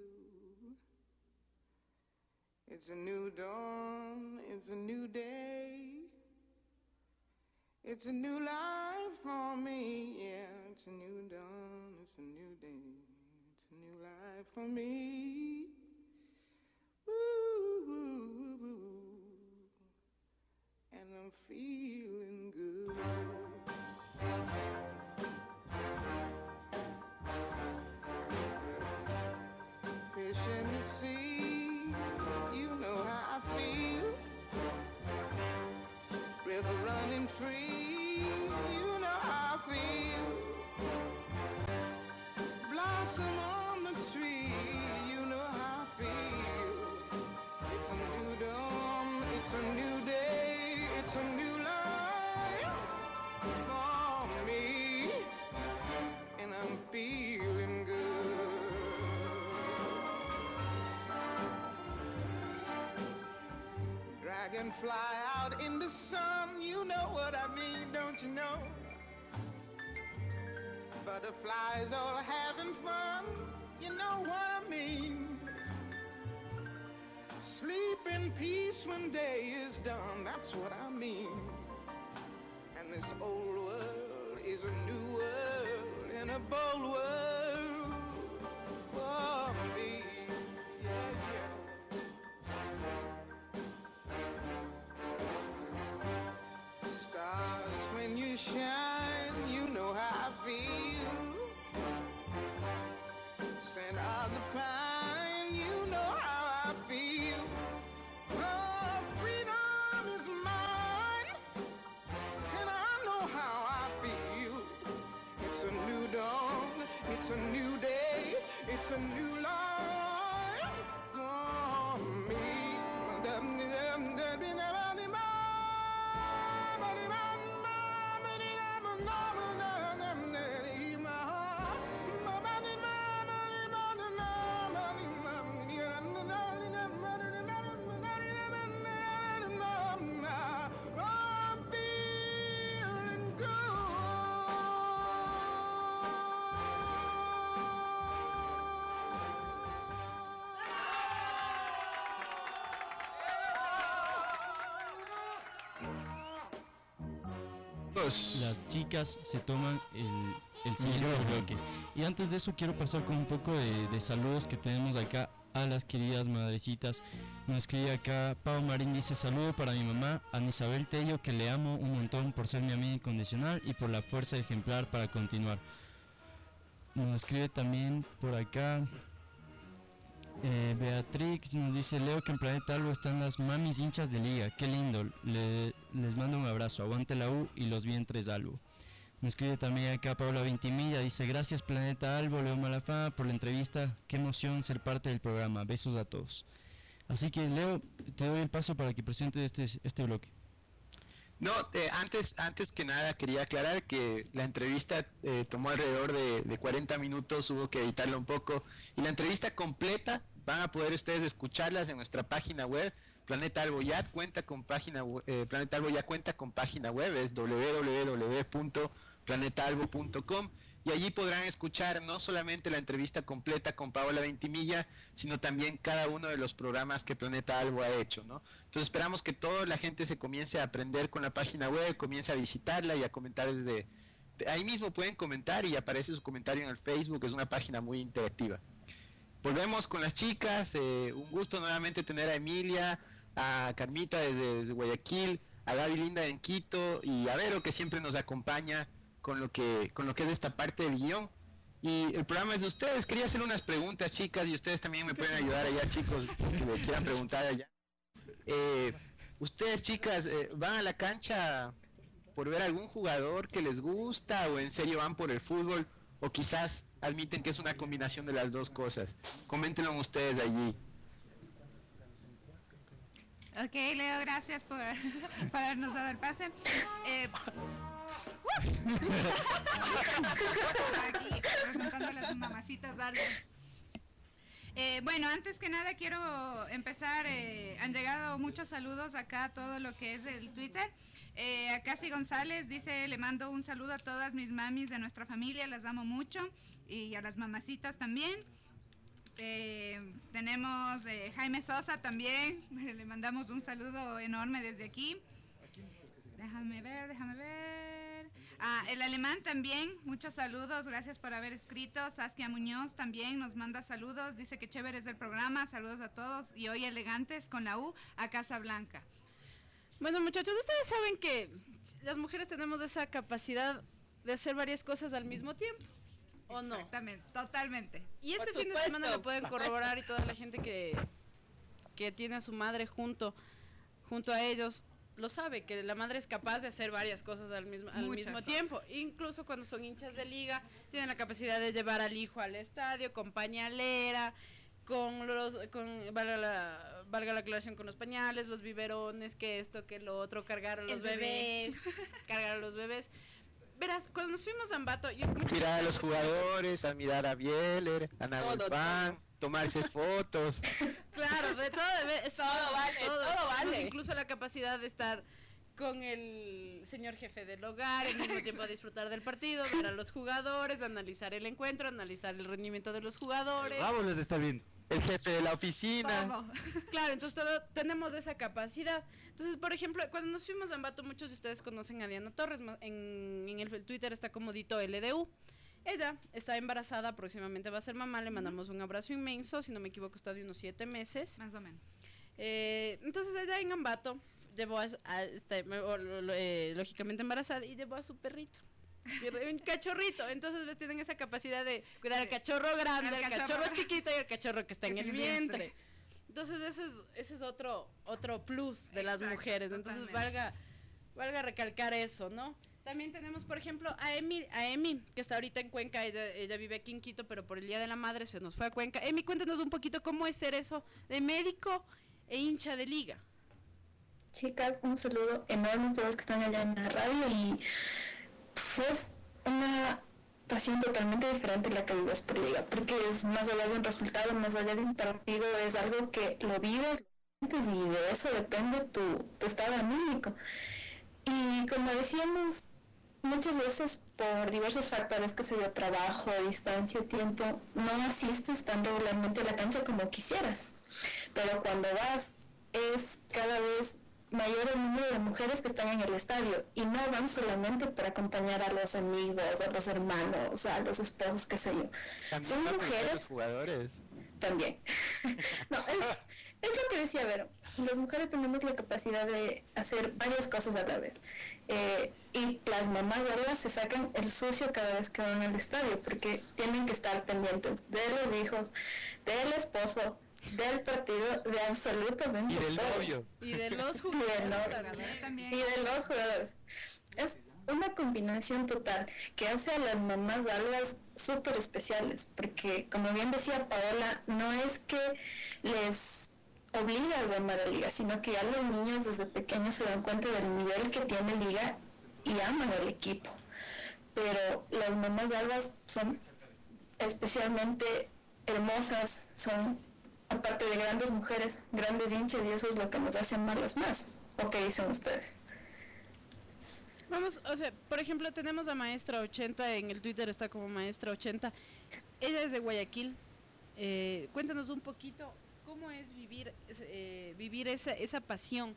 It's a new dawn, it's a new day. It's a new life for me, yeah. It's a new dawn, it's a new day. It's a new life for me. Woo, woo, woo. And I'm feeling good. Fish in the sea, you know how I feel. River running free, you know how I feel. Blossom on the tree, you know how I feel. It's a new dawn, it's a new day, it's a new life for me, and I'm feeling good. Dragonfly out in the sun, you know what I mean, don't you know? Butterflies all having fun, you know what I mean. Sleep in peace when day is done, that's what I mean. And this old world is a new world and a bold world for me. Yeah, yeah. Stars, when you shine, you know how I feel. Scent of the pine, you know how I feel. Oh, freedom is mine, and I know how I feel. It's a new dawn, it's a new day, it's a new life for me. las chicas se toman el, el siguiente bloque. Y antes de eso quiero pasar con un poco de, de saludos que tenemos acá a las queridas madrecitas. Nos escribe acá Pau Marín, dice: saludo para mi mamá, Ana Isabel Tello, que le amo un montón por ser mi amiga incondicional y por la fuerza ejemplar para continuar. Nos escribe también por acá eh, Beatrix, nos dice: Leo que en Planeta Albo están las mamis hinchas de liga, qué lindo, le, les mando un abrazo, aguante la U y los vientres Albo. Nos escribe también acá Paula Ventimilla, dice: gracias Planeta Albo, Leo Malafama, por la entrevista, qué emoción ser parte del programa, besos a todos. Así que Leo, te doy el paso para que presentes este, este bloque. No, eh, antes, antes que nada quería aclarar que la entrevista eh, tomó alrededor de, de cuarenta minutos, hubo que editarla un poco, y la entrevista completa van a poder ustedes escucharlas en nuestra página web. Planeta Albo ya cuenta con página eh, Planeta Albo ya cuenta con página web, es doble u doble u doble u punto planeta albo punto com, y allí podrán escuchar no solamente la entrevista completa con Paola Ventimilla, sino también cada uno de los programas que Planeta Albo ha hecho, ¿no? Entonces esperamos que toda la gente se comience a aprender con la página web, comience a visitarla y a comentar desde ahí mismo. Pueden comentar y aparece su comentario en el Facebook, es una página muy interactiva. Volvemos con las chicas, eh, un gusto nuevamente tener a Emilia, a Carmita desde, desde Guayaquil, a Gaby Linda en Quito y a Vero, que siempre nos acompaña con lo que con lo que es esta parte del guión. Y el programa es de ustedes. Quería hacer unas preguntas, chicas, y ustedes también me pueden ayudar allá, chicos, que me quieran preguntar allá. Eh, ustedes, chicas, eh, ¿van a la cancha por ver algún jugador que les gusta o en serio van por el fútbol? O quizás admiten que es una combinación de las dos cosas. Coméntenlo ustedes allí. Ok, Leo, gracias por, por habernos dado el pase. Eh, Aquí presentando las mamacitas altas. Eh, bueno, antes que nada quiero empezar, eh, han llegado muchos saludos acá a todo lo que es el Twitter. Eh, a Casi González dice: le mando un saludo a todas mis mamis de nuestra familia, las amo mucho, y a las mamacitas también. Eh, tenemos eh, Jaime Sosa también, le mandamos un saludo enorme desde aquí. Déjame ver, déjame ver. Ah, el alemán también, muchos saludos, gracias por haber escrito. Saskia Muñoz también nos manda saludos, dice que chévere es el programa, saludos a todos y hoy elegantes con la U a Casa Blanca. Bueno, muchachos, ustedes saben que las mujeres tenemos esa capacidad de hacer varias cosas al mismo tiempo, ¿o no? Exactamente, totalmente. Y este Por fin supuesto, de semana lo pueden por corroborar, y toda la gente que, que tiene a su madre junto, junto a ellos lo sabe, que la madre es capaz de hacer varias cosas al mismo, al mismo cosas. tiempo. Incluso cuando son hinchas de liga, tienen la capacidad de llevar al hijo al estadio con pañalera, con los, con valga la, valga la aclaración, con los pañales, los biberones, que esto, que lo otro, cargar a los El bebé. bebés, cargar a los bebés. Verás, cuando nos fuimos a Ambato, yo, Mirar a los jugadores, a mirar a Bieler, a Nahuelpan, tomarse fotos. claro, de todo, de, es Todo vale, todo vale. Tenemos incluso la capacidad de estar con el señor jefe del hogar, al mismo tiempo disfrutar del partido, ver a los jugadores, analizar el encuentro, analizar el rendimiento de los jugadores. Vamos, les está bien. El jefe de la oficina. Claro, entonces todo, tenemos esa capacidad. Entonces, por ejemplo, cuando nos fuimos a Ambato, muchos de ustedes conocen a Diana Torres, en, en el Twitter está como Dito L D U. Ella está embarazada, próximamente va a ser mamá, le mandamos un abrazo inmenso, si no me equivoco está de unos siete meses. Más o menos. Eh, entonces ella en Ambato llevó a, a este, o, lo, eh, lógicamente embarazada, y llevó a su perrito. Un cachorrito, entonces ves, tienen esa capacidad de cuidar al cachorro grande, al cachorro, cachorro chiquito y al cachorro que está en el vientre. vientre. Entonces ese es, ese es otro, otro plus de Exacto, las mujeres, entonces valga, valga recalcar eso, ¿no? También tenemos, por ejemplo, a Emi, a Emi, que está ahorita en Cuenca, ella, ella vive aquí en Quito, pero por el Día de la Madre se nos fue a Cuenca. Emi, cuéntanos un poquito cómo es ser eso de médico e hincha de liga. Chicas, un saludo enorme a todos que están allá en la radio, y es una pasión totalmente diferente la que vives por liga, porque es más allá de un resultado, más allá de un partido, es algo que lo vives y de eso depende tu, tu estado anímico. Y como decíamos, muchas veces por diversos factores, que se dio trabajo, distancia, tiempo, no asistes tan regularmente a la cancha como quisieras, pero cuando vas es cada vez mayor el número de mujeres que están en el estadio y no van solamente para acompañar a los amigos, a los hermanos, a los esposos, qué sé yo. También Son los mujeres jugadores. también. No, es, es lo que decía Vero. Las mujeres tenemos la capacidad de hacer varias cosas a la vez. Eh, y las mamás ahora se sacan el sucio cada vez que van al estadio porque tienen que estar pendientes de los hijos, del esposo, del partido, de absolutamente Y del todo. novio. Y de los Y de, jugadores no- también. y de los jugadores. Es una combinación total que hace a las mamás albas súper especiales, porque como bien decía Paola, no es que les obligas a amar a Liga, sino que ya los niños desde pequeños se dan cuenta del nivel que tiene Liga y aman al equipo. Pero las mamás albas son especialmente hermosas, son aparte de grandes mujeres, grandes hinchas, y eso es lo que nos hace amarlas más. ¿O qué dicen ustedes? Vamos, o sea, por ejemplo, tenemos a Maestra ochenta, en el Twitter está como Maestra ochenta. Ella es de Guayaquil. Eh, cuéntanos un poquito cómo es vivir eh, vivir esa, esa pasión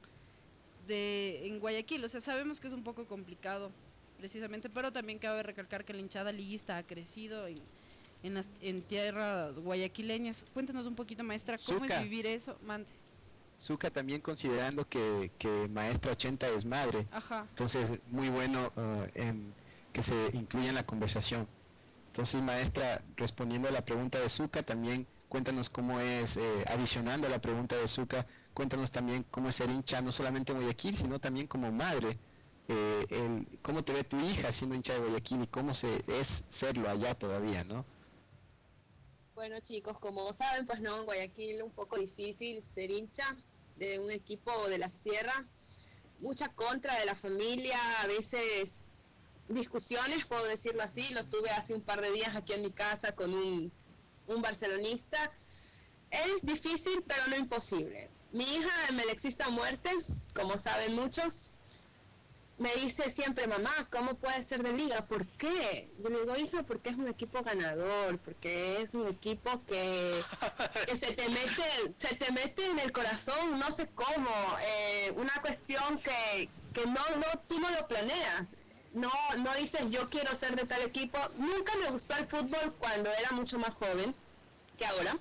de en Guayaquil. O sea, sabemos que es un poco complicado, precisamente, pero también cabe recalcar que la hinchada liguista ha crecido en, en, las, en tierras guayaquileñas. Cuéntanos un poquito, Maestra, cómo Zucca. es vivir eso. Mande. Zucca también considerando que, que Maestra ochenta es madre. Ajá. Entonces, muy bueno uh, en que se incluya en la conversación. Entonces, Maestra, respondiendo a la pregunta de Zucca, también cuéntanos cómo es, eh, adicionando a la pregunta de Zucca, cuéntanos también cómo es ser hincha, no solamente en Guayaquil, sino también como madre. Eh, el, cómo te ve tu hija siendo hincha de Guayaquil y cómo se es serlo allá todavía, ¿no? Bueno, chicos, como saben, pues no, en Guayaquil un poco difícil ser hincha de un equipo de la sierra, mucha contra de la familia, a veces discusiones, puedo decirlo así. Lo tuve hace un par de días aquí en mi casa con un, un barcelonista. Es difícil, pero no imposible. Mi hija, melexista a muerte, como saben muchos, me dice siempre, mamá, ¿cómo puede ser de Liga? ¿Por qué? Yo le digo, hija, porque es un equipo ganador, porque es un equipo que, que se te mete se te mete en el corazón, no sé cómo, eh, una cuestión que, que no, no, tú no lo planeas, no, no dices yo quiero ser de tal equipo. Nunca me gustó el fútbol cuando era mucho más joven que ahora,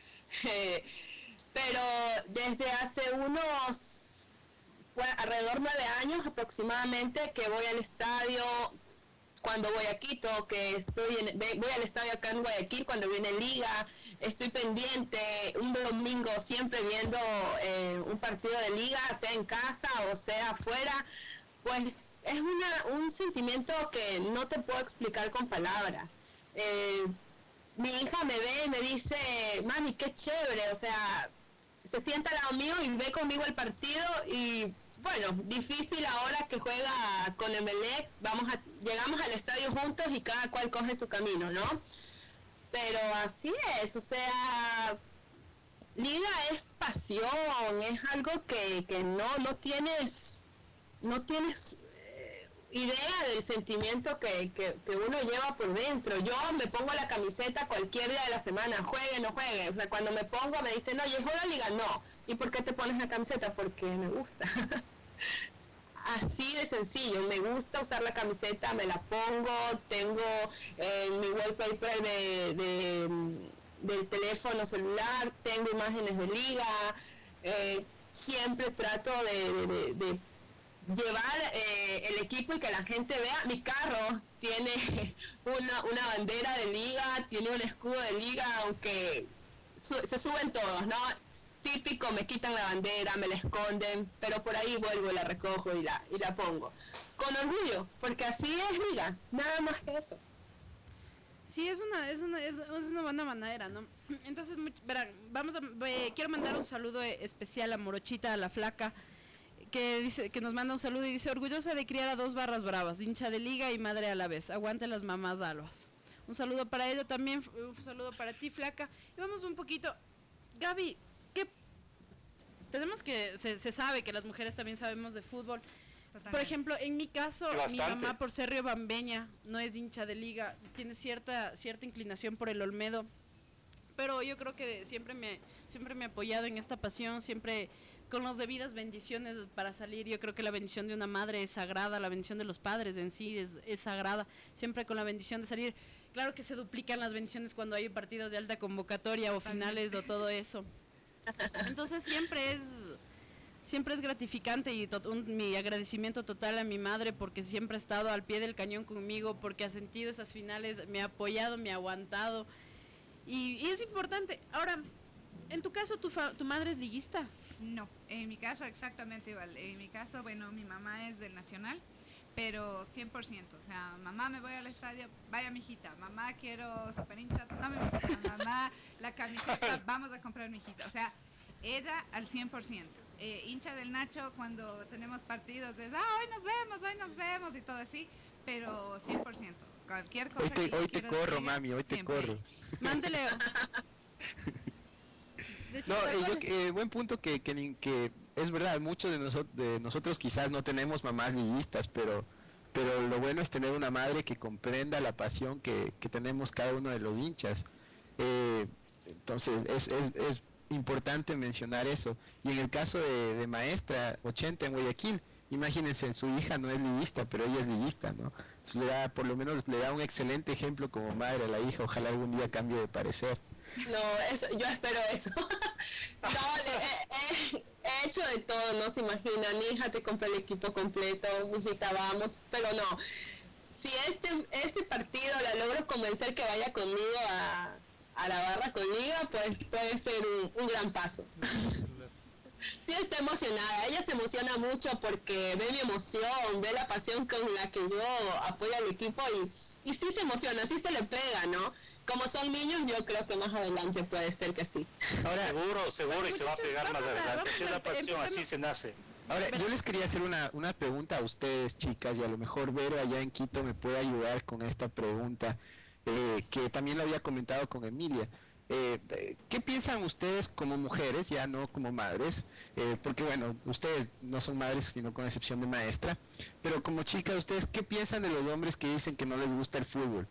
eh, pero desde hace unos fue alrededor de nueve años aproximadamente que voy al estadio cuando voy a Quito, que estoy en, voy al estadio acá en Guayaquil cuando viene Liga, estoy pendiente un domingo siempre viendo eh, un partido de Liga, sea en casa o sea afuera. Pues es una, un sentimiento que no te puedo explicar con palabras. Eh, mi hija me ve y me dice, mami, qué chévere, o sea, se sienta al lado mío y ve conmigo el partido. Y bueno, difícil ahora que juega con Emelec, vamos a, llegamos al estadio juntos y cada cual coge su camino, ¿no? Pero así es, o sea, Liga es pasión, es algo que, que no, no tienes, no tienes eh, idea del sentimiento que, que, que uno lleva por dentro. Yo me pongo la camiseta cualquier día de la semana, juegue o no juegue, o sea, cuando me pongo me dicen, oye, ¿juega Liga? No. ¿Y por qué te pones la camiseta? Porque me gusta. Así de sencillo, me gusta usar la camiseta, me la pongo, tengo eh, mi wallpaper de, de, del teléfono celular, tengo imágenes de Liga, eh, siempre trato de, de, de, de llevar eh, el equipo y que la gente vea. Mi carro tiene una, una bandera de Liga, tiene un escudo de Liga, aunque su, se suben todos, ¿no? Típico, me quitan la bandera, me la esconden, pero por ahí vuelvo, la recojo y la, y la pongo. Con orgullo, porque así es Liga, nada más que eso. Sí, es una, es una, es, es una buena manera, ¿no? Entonces, verán, vamos a, eh, quiero mandar un saludo especial a Morochita, a la flaca, que dice, que nos manda un saludo y dice, orgullosa de criar a dos barras bravas, hincha de Liga y madre a la vez, aguante las mamás albas. Un saludo para ella también, un saludo para ti, flaca. Y vamos un poquito, Gaby, ¿qué? Tenemos que, se, se sabe que las mujeres también sabemos de fútbol. Totalmente. Por ejemplo, en mi caso, mi mamá, por ser riobambeña, no es hincha de Liga, tiene cierta cierta inclinación por el Olmedo, pero yo creo que siempre me, siempre me he apoyado en esta pasión, siempre con las debidas bendiciones para salir. Yo creo que la bendición de una madre es sagrada, la bendición de los padres en sí es, es sagrada, siempre con la bendición de salir. Claro que se duplican las bendiciones cuando hay partidos de alta convocatoria o finales o todo eso. Entonces siempre es siempre es gratificante y to- un, mi agradecimiento total a mi madre porque siempre ha estado al pie del cañón conmigo, porque ha sentido esas finales, me ha apoyado, me ha aguantado y, y es importante. Ahora, en tu caso, ¿tu, fa- tu madre es liguista? No, en mi caso exactamente igual. En mi caso, bueno, mi mamá es del Nacional, pero cien por ciento. O sea, mamá, me voy al estadio, vaya mijita. Mamá, quiero super hincha, dame mijita. Mamá, la camiseta, vamos a comprar mijita. O sea, ella al cien por ciento. Eh, hincha del Nacho cuando tenemos partidos es, ah, hoy nos vemos, hoy nos vemos y todo así, pero cien por ciento. Cualquier cosa Hoy te, que hoy te quiero corro, decir, mami, hoy te siempre. corro. Mándele. No, eh, yo, eh, buen punto que, que, ni- que es verdad, muchos de, noso- de nosotros quizás no tenemos mamás liguistas, pero pero lo bueno es tener una madre que comprenda la pasión que, que tenemos cada uno de los hinchas. Eh, entonces es, es, es importante mencionar eso. Y en el caso de, de Maestra ochenta en Guayaquil, imagínense, su hija no es liguista, pero ella es liguista, ¿no? Eso le da, por lo menos le da un excelente ejemplo como madre a la hija, ojalá algún día cambie de parecer. No, eso, yo espero eso. No, le- he, he- he hecho de todo, no se imaginan. Mi hija te compré el equipo completo, mi hijita, vamos, pero no. Si este este partido la logro convencer que vaya conmigo a, a la barra conmigo, pues puede ser un, un gran paso. Sí, está emocionada. Ella se emociona mucho porque ve mi emoción, ve la pasión con la que yo apoyo al equipo y, y sí se emociona, sí se le pega, ¿no? Como son niños, yo creo que más adelante puede ser que sí. Ahora, seguro, seguro, y se va a pegar más adelante. Esa es la pasión, así se nace. Ahora, yo les quería hacer una, una pregunta a ustedes, chicas, y a lo mejor Vero allá en Quito me puede ayudar con esta pregunta, eh, que también lo había comentado con Emilia. Eh, eh, ¿Qué piensan ustedes como mujeres, ya no como madres? Eh, porque bueno, ustedes no son madres, sino con excepción de Maestra, pero como chicas, ¿ustedes qué piensan de los hombres que dicen que no les gusta el fútbol?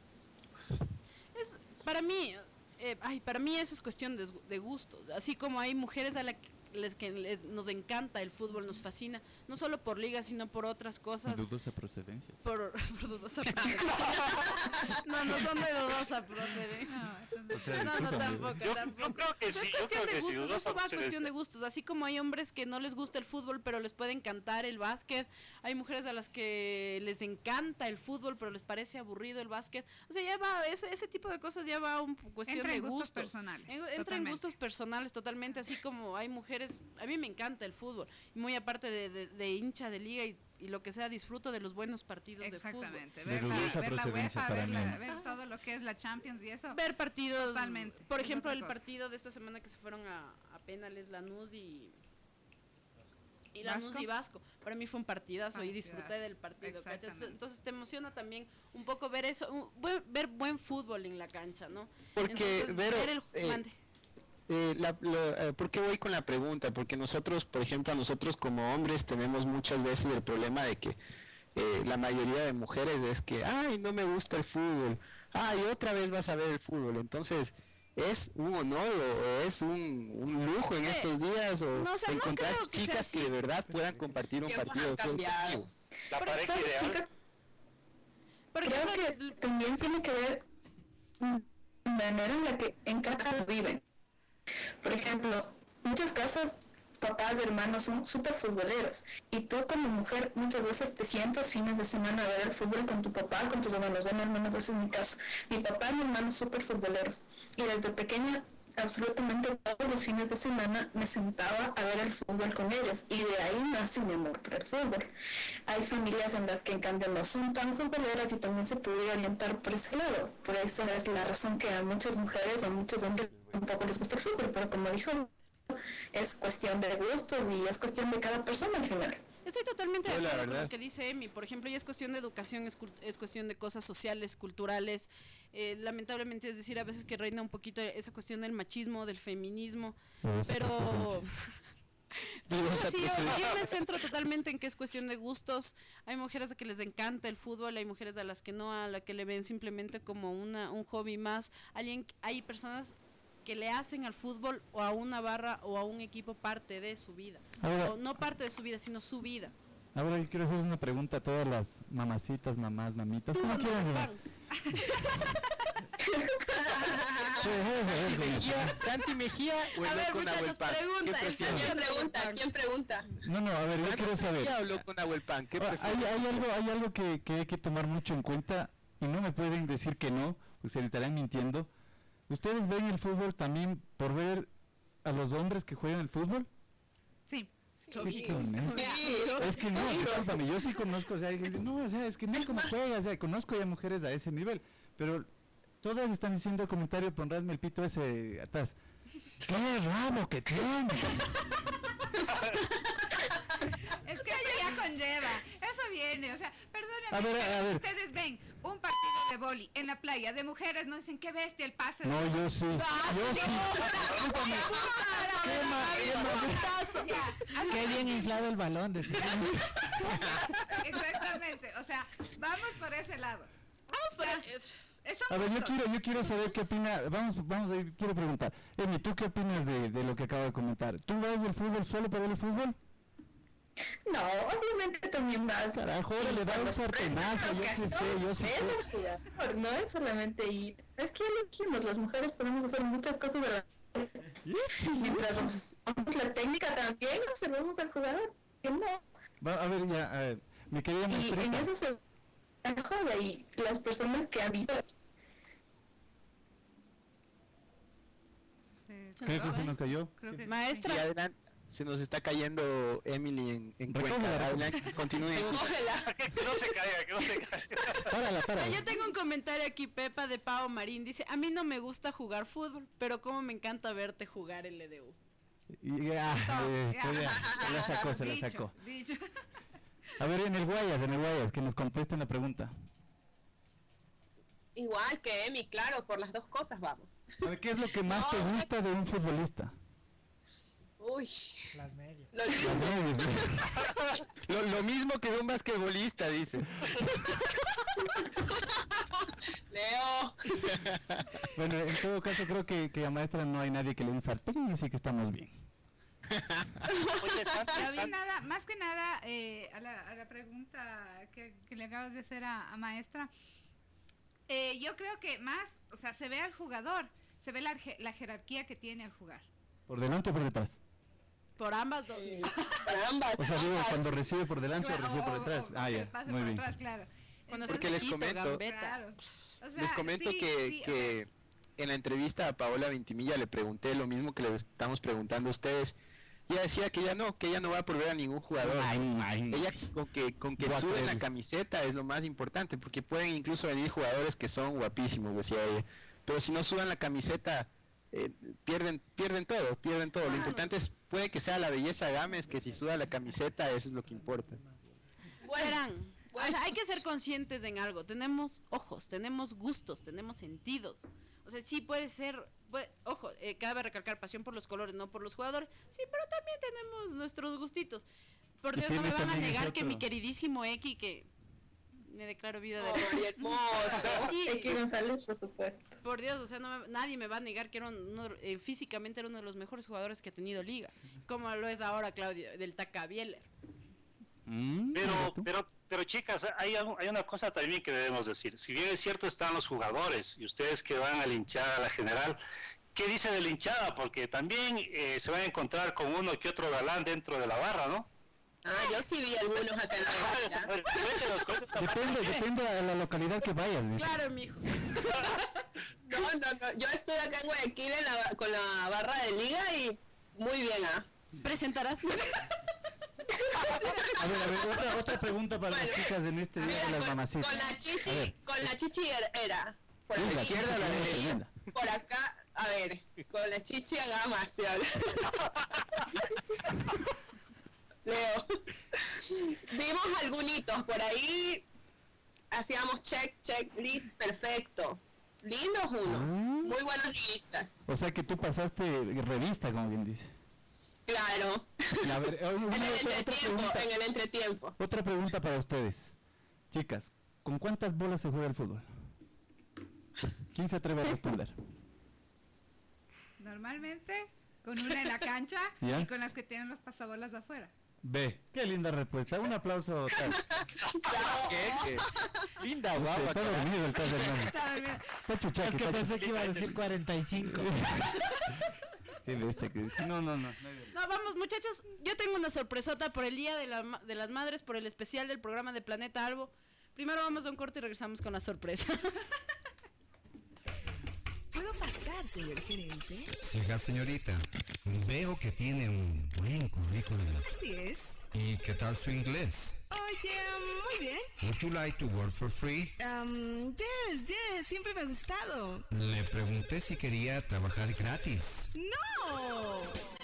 Es, para mí, eh, ay, para mí eso es cuestión de, de gustos. Así como hay mujeres a las que les, que les, nos encanta el fútbol, nos fascina, no solo por ligas, sino por otras cosas. Dudosa procedencia. Por, por dudosa procedencia. No, no son de dudosa procedencia. O sea, No, no, discúlpame. tampoco, Yo- tampoco. yo creo que Eso sí, es yo cuestión creo de que sí, gustos, dudosa eso va a procedencia. cuestión de gustos. Así como hay hombres que no les gusta el fútbol, pero les puede encantar el básquet. Hay mujeres a las que les encanta el fútbol, pero les parece aburrido el básquet. O sea, ya va, eso, ese tipo de cosas ya va a un cuestión Entra de en gustos gustos. personales, En- entra en totalmente. gustos personales totalmente, así como hay mujeres, a mí me encanta el fútbol, y muy aparte de, de, de hincha de liga y, y lo que sea, disfruto de los buenos partidos Exactamente, de ver fútbol. la, dudosa ver la procedencia UEFA, para ver, mí. la- ver todo lo que es la Champions y eso. Ver partidos, Totalmente, por es ejemplo, otra el cosa. partido de esta semana que se fueron a, a penales Lanús y y Lanús ¿Vasco? y Vasco, para mí fue un partidazo y disfruté Partidazo, del partido, ¿cachai? exactamente. Entonces te emociona también un poco ver eso, un- buen- ver buen fútbol en la cancha, ¿no? Porque, Entonces, Vero, ver el- eh, mande. Eh, la, lo- eh, ¿Por qué voy con la pregunta? Porque nosotros, por ejemplo, a nosotros como hombres tenemos muchas veces el problema de que eh, la mayoría de mujeres es que, ay, no me gusta el fútbol, ay, otra vez vas a ver el fútbol. Entonces, ¿es un honor o es un, un lujo en Eh, estos días o no, o sea, no encontrar creo que sea chicas que de verdad puedan compartir un Tiempos partido han de fútbol cambiado. contigo? La Pero, pareja ¿sabes, ideal. chicas? Por Creo ejemplo, que también tiene que ver mm, la manera en la que en casa lo viven. Por ejemplo, muchas casas, papás, hermanos son súper futboleros y tú como mujer muchas veces te sientas fines de semana a ver el fútbol con tu papá, con tus hermanos. Bueno, al menos ese es mi caso. Mi papá y mi hermano súper futboleros y desde pequeña absolutamente todos los fines de semana me sentaba a ver el fútbol con ellos y de ahí nace mi amor por el fútbol. Hay familias en las que en cambio no son tan futboleras y también se puede orientar por ese lado. Por eso es la razón que a muchas mujeres o a muchos hombres tampoco les gusta el fútbol, pero como dijo, es cuestión de gustos y es cuestión de cada persona al final. Estoy totalmente de Yo, la acuerdo con verdad. lo que dice Emi. Por ejemplo, ya es cuestión de educación, es, cul- es cuestión de cosas sociales, culturales. Eh, lamentablemente, es decir, a veces que reina un poquito esa cuestión del machismo, del feminismo. Dudosa Pero procedencia. Dudosa sí, yo, procedencia. yo me centro totalmente en que es cuestión de gustos. Hay mujeres a que les encanta el fútbol, hay mujeres a las que no, a las que le ven simplemente como una un hobby más. Alguien, hay personas que le hacen al fútbol o a una barra o a un equipo parte de su vida. Ahora- O no parte de su vida, sino su vida. Ahora yo quiero hacer una pregunta a todas las mamacitas, mamás, mamitas. ¿Cómo quieran llamar? Mejía, Santi Mejía o el A ver, loco Nahuel muchachos, Pan. pregunta, ¿Qué el prefieren? ¿Quién pregunta? ¿Quién pregunta? No, no, a ver, yo Santi quiero saber. Mejía o loco Nahuel Pan. ¿Qué Ahora, hay, prefieren? hay algo, hay algo que, que hay que tomar mucho en cuenta y no me pueden decir que no, porque se le estarán mintiendo. ¿Ustedes ven el fútbol también por ver a los hombres que juegan el fútbol? Sí. ¿Qué- qué honesto? Es que no, discúlpame, yo sí conozco, o sea, hay gente, no, o sea, es que mira cómo juega, o sea, conozco ya mujeres a ese nivel, pero todas están diciendo el comentario, ponradme el pito ese atrás. ¡Qué rabo que tiene! Es que eso ya conlleva, eso viene, o sea, perdóname, A ver, a ver. ustedes ven un partido de vóley en la playa de mujeres, no dicen qué bestia el pase. de No, bola". yo sí, Ah, yo sí. Discúlpame. Qué bien inflado el balón, decía. Exactamente, o sea, vamos por ese lado. Vamos por eso. A ver, yo quiero, yo quiero saber qué opina, vamos, vamos a ir, quiero preguntar, Emi, ¿tú qué opinas de, de lo que acabo de comentar? ¿Tú ves el fútbol solo para ver el fútbol? No, obviamente también vas. Carajo, ahora le da un sartenazo, yo qué sé, yo sí sé. Es el jugador, no es solamente ir. Es que ya lo dijimos, las mujeres podemos hacer muchas cosas de la mientras observamos la técnica también observamos al jugador. Que no. Va, a ver, ya, a ver, mi querida Y en maestrita. eso se joda y las personas que han visto. ¿Qué eso se nos cayó? Maestra. Sí, adelante. Se nos está cayendo Emily en, en Recógela, Cuenca. recógela. Adelante, continúe. Que no se caiga, que no se caiga. Párala, párala. Ah, yo tengo un comentario aquí, Pepa de Pau Marín. Dice, a mí no me gusta jugar fútbol, pero como me encanta verte jugar L D U. Y, ah, eh, pues ya, se la sacó, se la sacó. A ver, en el Guayas, en el Guayas, que nos contesten la pregunta. Igual que Emi, claro, por las dos cosas vamos. A ver, ¿qué es lo que más te gusta de un futbolista? Uy. Las medias. Lo Las medias. Lo, lo mismo que de un basquetbolista, dice. Leo. Bueno, en todo caso creo que, que a maestra no hay nadie que le dé un sartén, así que estamos bien. Oye, Santi, Pero bien, Santi, nada, más que nada, eh, a, la, a la pregunta que, que le acabas de hacer a, a maestra, eh, yo creo que más, o sea, se ve al jugador, se ve la, je- la jerarquía que tiene al jugar. ¿Por delante o por detrás? Por ambas dos. Por ambas. O sea, digo, cuando recibe por delante o Claro, recibe por o- detrás. o- Ah, o que ya, pase muy por bien. atrás, claro. Porque les Hito, comento, gambeta. Claro. O sea, les comento sí, que, sí, o que en la entrevista a Paola Ventimilla le pregunté lo mismo que le estamos preguntando a ustedes. Ella decía que ya no, que ella no va por ver a ningún jugador. Ella con que con que Guapo suben la él. camiseta es lo más importante, porque pueden incluso venir jugadores que son guapísimos, decía ella. Pero si no suban la camiseta, eh, pierden pierden todo, pierden todo. Lo importante es, puede que sea la belleza Gámez, que si suda la camiseta, eso es lo que importa. Verán, o sea, hay que ser conscientes en algo. Tenemos ojos, tenemos gustos, tenemos sentidos. O sea, sí puede ser, puede- ojo, eh, cabe recalcar pasión por los colores, no por los jugadores. Sí, pero también tenemos nuestros gustitos. Por Y Dios, no me tiene van a también ese negar que otro. mi queridísimo X, que me declaro vida de... Ay, hermoso. Sí, X González, por supuesto. por Dios, o sea, no me- nadie me va a negar que era un- uno, eh, físicamente era uno de los mejores jugadores que ha tenido Liga. Como lo es ahora Claudio, del Taca Bieler. Mm, mira Pero, tú. pero, pero chicas, hay, algo- hay una cosa también que debemos decir. Si bien es cierto están los jugadores y ustedes que van a la hinchada, a la general, ¿qué dice de la hinchada? Porque también eh, se van a encontrar con uno que otro galán dentro de la barra, ¿no? Ah, yo sí vi algunos acá en la A ver, cuéntenos, cuéntenos aparte. Depende, depende de la localidad que vayas. dice. Claro, mijo. No, no, no. Yo estoy acá en Guayaquil en la- con la barra de liga y muy bien, ¿ah? ¿Presentarás? A ver, a ver, otra, otra pregunta para Bueno, las chicas en este día Mira, de las con, mamacitas. con la A ver. chichi, con la chichi era- era. Por Venga, aquí, izquierda o la derecha? por acá, a ver, con la chichi hagamos, estoy hablando. Leo, vimos algunitos por ahí, hacíamos check, check, list, perfecto. Lindos unos, Ah. muy buenos liguistas. O sea que tú pasaste revista, como bien dice. Claro, Y a ver, eh, una- en el otra, otra entretiempo, pregunta, en el entretiempo. otra pregunta para ustedes. Chicas, ¿con cuántas bolas se juega el fútbol? ¿Quién se atreve a responder? Normalmente con una en la cancha ¿Ya? y con las que tienen los pasabolas afuera. B. Qué linda respuesta. Un aplauso. ¿Qué? ¿Qué? Linda, guapa. Está carajo. dormido el Cas Hernán. Está dormido. Está chuchaco, Es que está pensé chuchaco. que iba a decir cuarenta y cinco. Qué bestia que- No, no, no. No, vamos muchachos, yo tengo una sorpresota por el Día de, la ma- de las Madres, por el especial del programa de Planeta Albo. Primero vamos a un corte y regresamos con la sorpresa. ¿Puedo pasar, señor gerente? Siga, señorita. Veo que tiene un buen currículum. Así es. ¿Y qué tal su inglés? Oye, muy bien. Would you like to work for free? Um, yes, yes, siempre me ha gustado. Le pregunté si quería trabajar gratis. ¡No!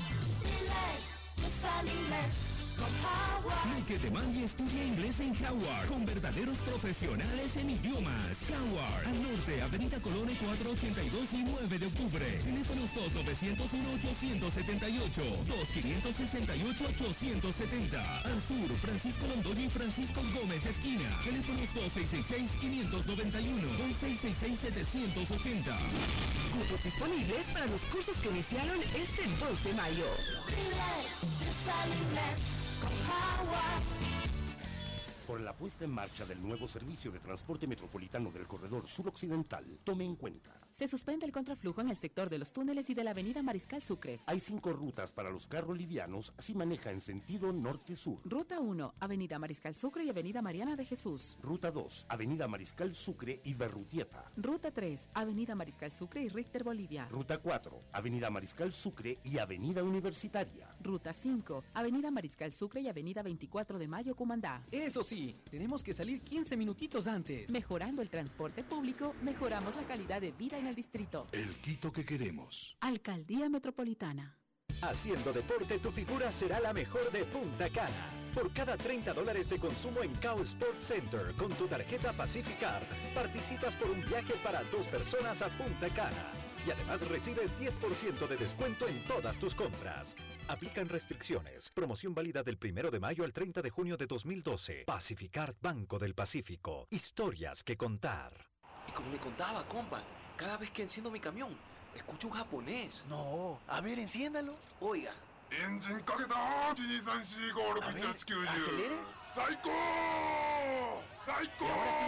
No quede mal y estudia inglés en Howard, con verdaderos profesionales en idiomas. Howard, al norte, Avenida Colón cuatrocientos ochenta y dos y nueve de octubre. Teléfonos dos nueve cero uno ochocientos setenta y ocho, dos cinco seis ocho ochocientos setenta. Al sur, Francisco Londoño y Francisco Gómez esquina. Teléfonos dos seis seis seis, cinco nueve uno, dos seis seis seis, siete ocho cero. Cupos disponibles para los cursos que iniciaron este dos de mayo. Por la puesta en marcha del nuevo servicio de transporte metropolitano del corredor suroccidental, tome en cuenta. Se suspende el contraflujo en el sector de los túneles y de la avenida Mariscal Sucre. Hay cinco rutas para los carros livianos si maneja en sentido norte-sur. Ruta uno, avenida Mariscal Sucre y avenida Mariana de Jesús. Ruta dos, avenida Mariscal Sucre y Berrutieta. Ruta tres, avenida Mariscal Sucre y Richter Bolivia. Ruta cuatro, avenida Mariscal Sucre y avenida Universitaria. Ruta cinco, avenida Mariscal Sucre y avenida veinticuatro de mayo Cumandá. Eso sí, tenemos que salir quince minutitos antes. Mejorando el transporte público, mejoramos la calidad de vida en el distrito. El Quito que queremos. Alcaldía Metropolitana. Haciendo deporte, tu figura será la mejor de Punta Cana. Por cada treinta dólares de consumo en Cow Sports Center con tu tarjeta Pacificard, participas por un viaje para dos personas a Punta Cana. Y además recibes diez por ciento de descuento en todas tus compras. Aplican restricciones. Promoción válida del primero de mayo al treinta de junio de dos mil doce. Pacificard Banco del Pacífico. Historias que contar. Y como le contaba, compa, cada vez que enciendo mi camión, escucho un japonés. No, a ver, enciéndalo. Oiga. 엔진 가게다 일, 이, 삼, 사, 오, 육, 칠, 팔, 구, acelere. 사이코 사이코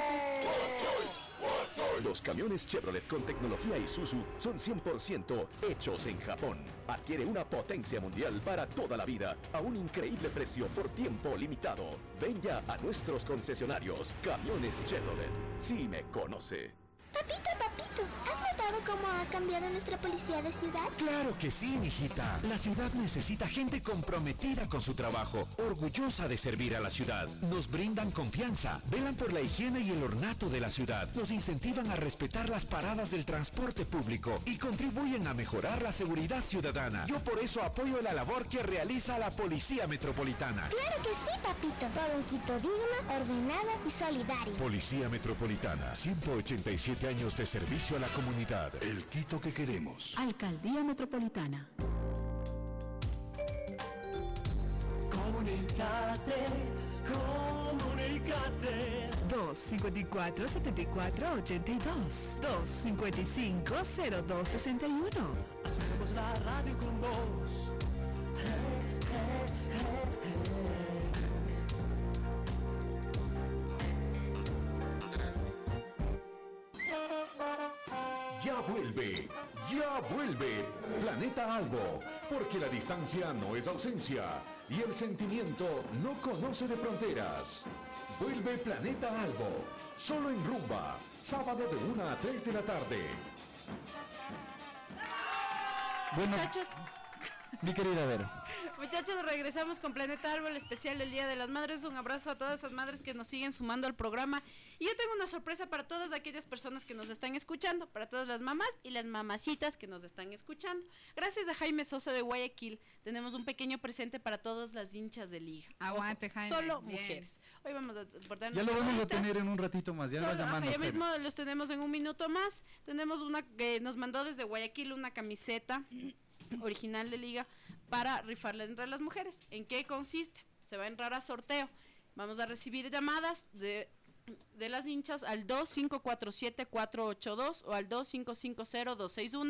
Los camiones Chevrolet con tecnología Isuzu son cien por ciento hechos en Japón. Adquiere una potencia mundial para toda la vida a un increíble precio por tiempo limitado. Ven ya a nuestros concesionarios. Camiones Chevrolet. Sí me conoce. Papito, papito, ¿has notado cómo ha cambiado nuestra policía de ciudad? Claro que sí, mijita. La ciudad necesita gente comprometida con su trabajo, orgullosa de servir a la ciudad. Nos brindan confianza, velan por la higiene y el ornato de la ciudad, nos incentivan a respetar las paradas del transporte público y contribuyen a mejorar la seguridad ciudadana. Yo por eso apoyo la labor que realiza la Policía Metropolitana. Claro que sí, papito. Por un Quito digno, ordenado y solidario. Policía Metropolitana, ciento ochenta y siete años de servicio a la comunidad. El Quito que queremos. Alcaldía Metropolitana. Comunicate, comunicate. dos cincuenta y cuatro, setenta y cuatro, ochenta y dos. dos cincuenta y cinco, cero dos sesenta y uno. Hacemos la radio con vos. Ya vuelve, ya vuelve Planeta Albo, porque la distancia no es ausencia y el sentimiento no conoce de fronteras. Vuelve Planeta Albo, solo en Rumba, sábado de una a tres de la tarde. Bueno, Muchachos, mi querida Vero. muchachos, regresamos con Planeta Albo, el especial del Día de las Madres. Un abrazo a todas esas madres que nos siguen sumando al programa. Y yo tengo una sorpresa para todas aquellas personas que nos están escuchando, para todas las mamás y las mamacitas que nos están escuchando. Gracias a Jaime Sosa de Guayaquil, tenemos un pequeño presente para todas las hinchas de liga. Aguante, Ojo, Jaime. Solo Bien. mujeres. Hoy vamos a portar Ya lo vamos a tener en un ratito más, ya lo Solo- vas ajá, llamando. ya Fer. mismo los tenemos en un minuto más. Tenemos una que nos mandó desde Guayaquil una camiseta original de liga para rifarla entre las mujeres. ¿En qué consiste? Se va a entrar a sorteo. Vamos a recibir llamadas de, de las hinchas al dos cinco cuatro siete cuatro ocho dos o al dos cinco cinco cero dos seis uno.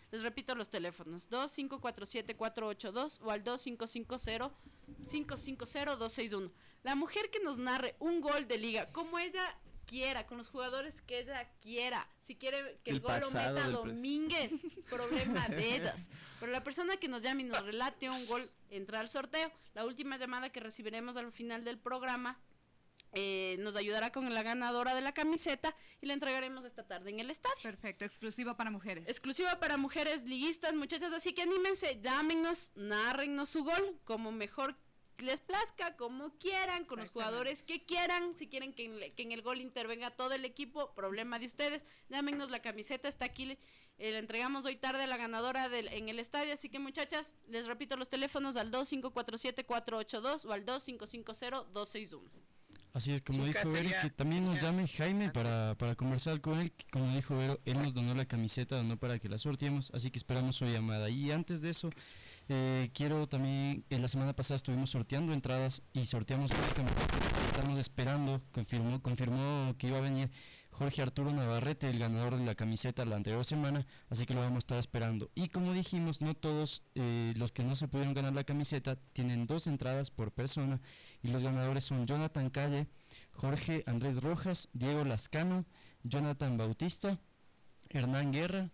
Les repito los teléfonos, dos cinco cuatro siete cuatro ocho dos o al dos cinco cinco cero cinco cinco cero dos seis uno. La mujer que nos narre un gol de liga, como ella quiera, con los jugadores que ella quiera. Si quiere que el, el gol lo meta Domínguez, problema de ellas. Pero la persona que nos llame y nos relate un gol entra al sorteo. La última llamada que recibiremos al final del programa Eh, nos ayudará con la ganadora de la camiseta y la entregaremos esta tarde en el estadio. Perfecto, exclusiva para mujeres. Exclusiva para mujeres liguistas, muchachas, así que anímense, llámenos, nárrennos su gol como mejor les plazca, como quieran, con los jugadores que quieran. Si quieren que en, que en el gol intervenga todo el equipo, problema de ustedes. Llámenos, la camiseta está aquí, eh, la entregamos hoy tarde a la ganadora del, en el estadio. Así que muchachas, les repito los teléfonos al dos cinco cuatro siete cuatro ocho dos o al dos cinco cinco cero dos seis uno. Así es, como Chica, dijo Vero, sería, que también nos sería, llame Jaime para, para conversar con él. Como dijo Vero, él nos donó la camiseta, donó para que la sorteemos, así que esperamos su llamada. Y antes de eso, eh, quiero también, en la semana pasada estuvimos sorteando entradas y sorteamos una camiseta. Estamos esperando, confirmó, confirmó que iba a venir Jorge Arturo Navarrete, el ganador de la camiseta la anterior semana, así que lo vamos a estar esperando. Y como dijimos, no todos eh, los que no se pudieron ganar la camiseta tienen dos entradas por persona, y los ganadores son Jonathan Calle, Jorge Andrés Rojas, Diego Lascano, Jonathan Bautista, Hernán Guerra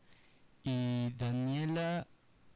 y Daniela...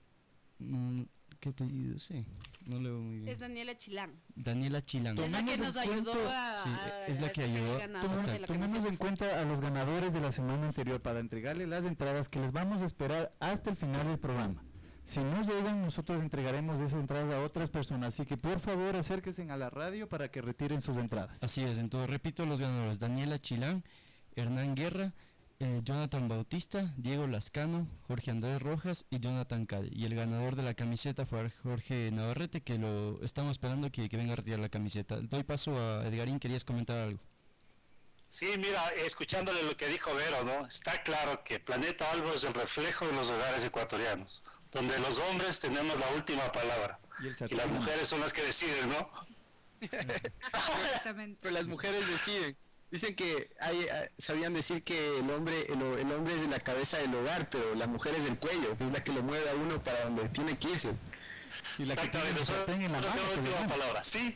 Mmm, ¿qué apellido? Sí, no leo muy bien. Es Daniela Chilán. Daniela Chilán. Es la que nos ayudó a, sí, a, es la que ayudó. Tomemos, tomemos en cuenta a los ganadores de la semana anterior para entregarle las entradas que les vamos a esperar hasta el final del programa. Si no llegan, nosotros entregaremos esas entradas a otras personas, así que por favor acérquense a la radio para que retiren sus entradas. Así es, entonces repito los ganadores: Daniela Chilán, Hernán Guerra, Eh, Jonathan Bautista, Diego Lascano, Jorge Andrés Rojas y Jonathan Calle. Y el ganador de la camiseta fue Jorge Navarrete, que lo estamos esperando que, que venga a retirar la camiseta. Doy paso a Edgarín, querías comentar algo. Sí, mira, escuchándole lo que dijo Vero, ¿no? Está claro que Planeta Albo es el reflejo de los hogares ecuatorianos, donde los hombres tenemos la última palabra y, y las mujeres son las que deciden, ¿no? Exactamente. Pero las mujeres deciden. Dicen que hay, sabían decir que el hombre el, el hombre es de la cabeza del hogar, pero la mujer es del cuello, que es la que lo mueve a uno para donde tiene que irse. Y la que tiene el sartén en la mano. La última palabra, ¿sí?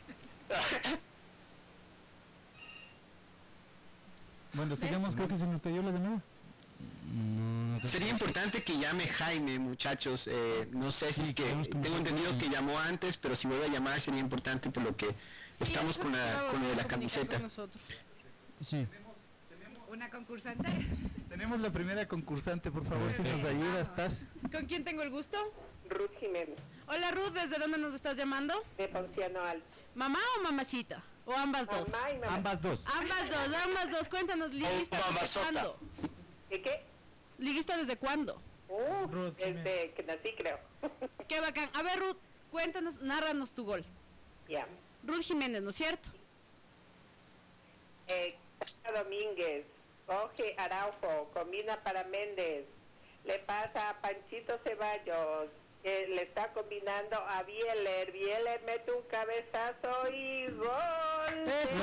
Bueno, sigamos, creo que se nos cayó la llamada. No, no Sería importante que llame Jaime, muchachos. Eh, no sé si sí, es que tengo entendido y... que llamó antes, pero si vuelve a llamar sería importante por lo que sí, estamos con, la, con lo de la camiseta. Sí. ¿Una concursante? Tenemos la primera concursante, por favor, si nos ayudas, ¿estás? ¿Con quién tengo el gusto? Ruth Jiménez. Hola Ruth, ¿desde dónde nos estás llamando? De Ponciano Alto. ¿Mamá o mamacita? ¿O ambas dos? Mamá y mamá. Ambas dos. Ambas dos, ambas dos. Cuéntanos, liguista, oh, ¿desde cuándo? ¿De qué? ¿Liguista desde cuándo? Uh, Ruth, desde que nací, creo. Qué bacán. A ver, Ruth, cuéntanos, nárranos tu gol. Ya. Yeah. Ruth Jiménez, ¿no es cierto? Eh, Domínguez, coge Araujo, combina para Méndez, le pasa a Panchito Ceballos, que le está combinando a Bieler, Bieler mete un cabezazo y gol. ¡Eso!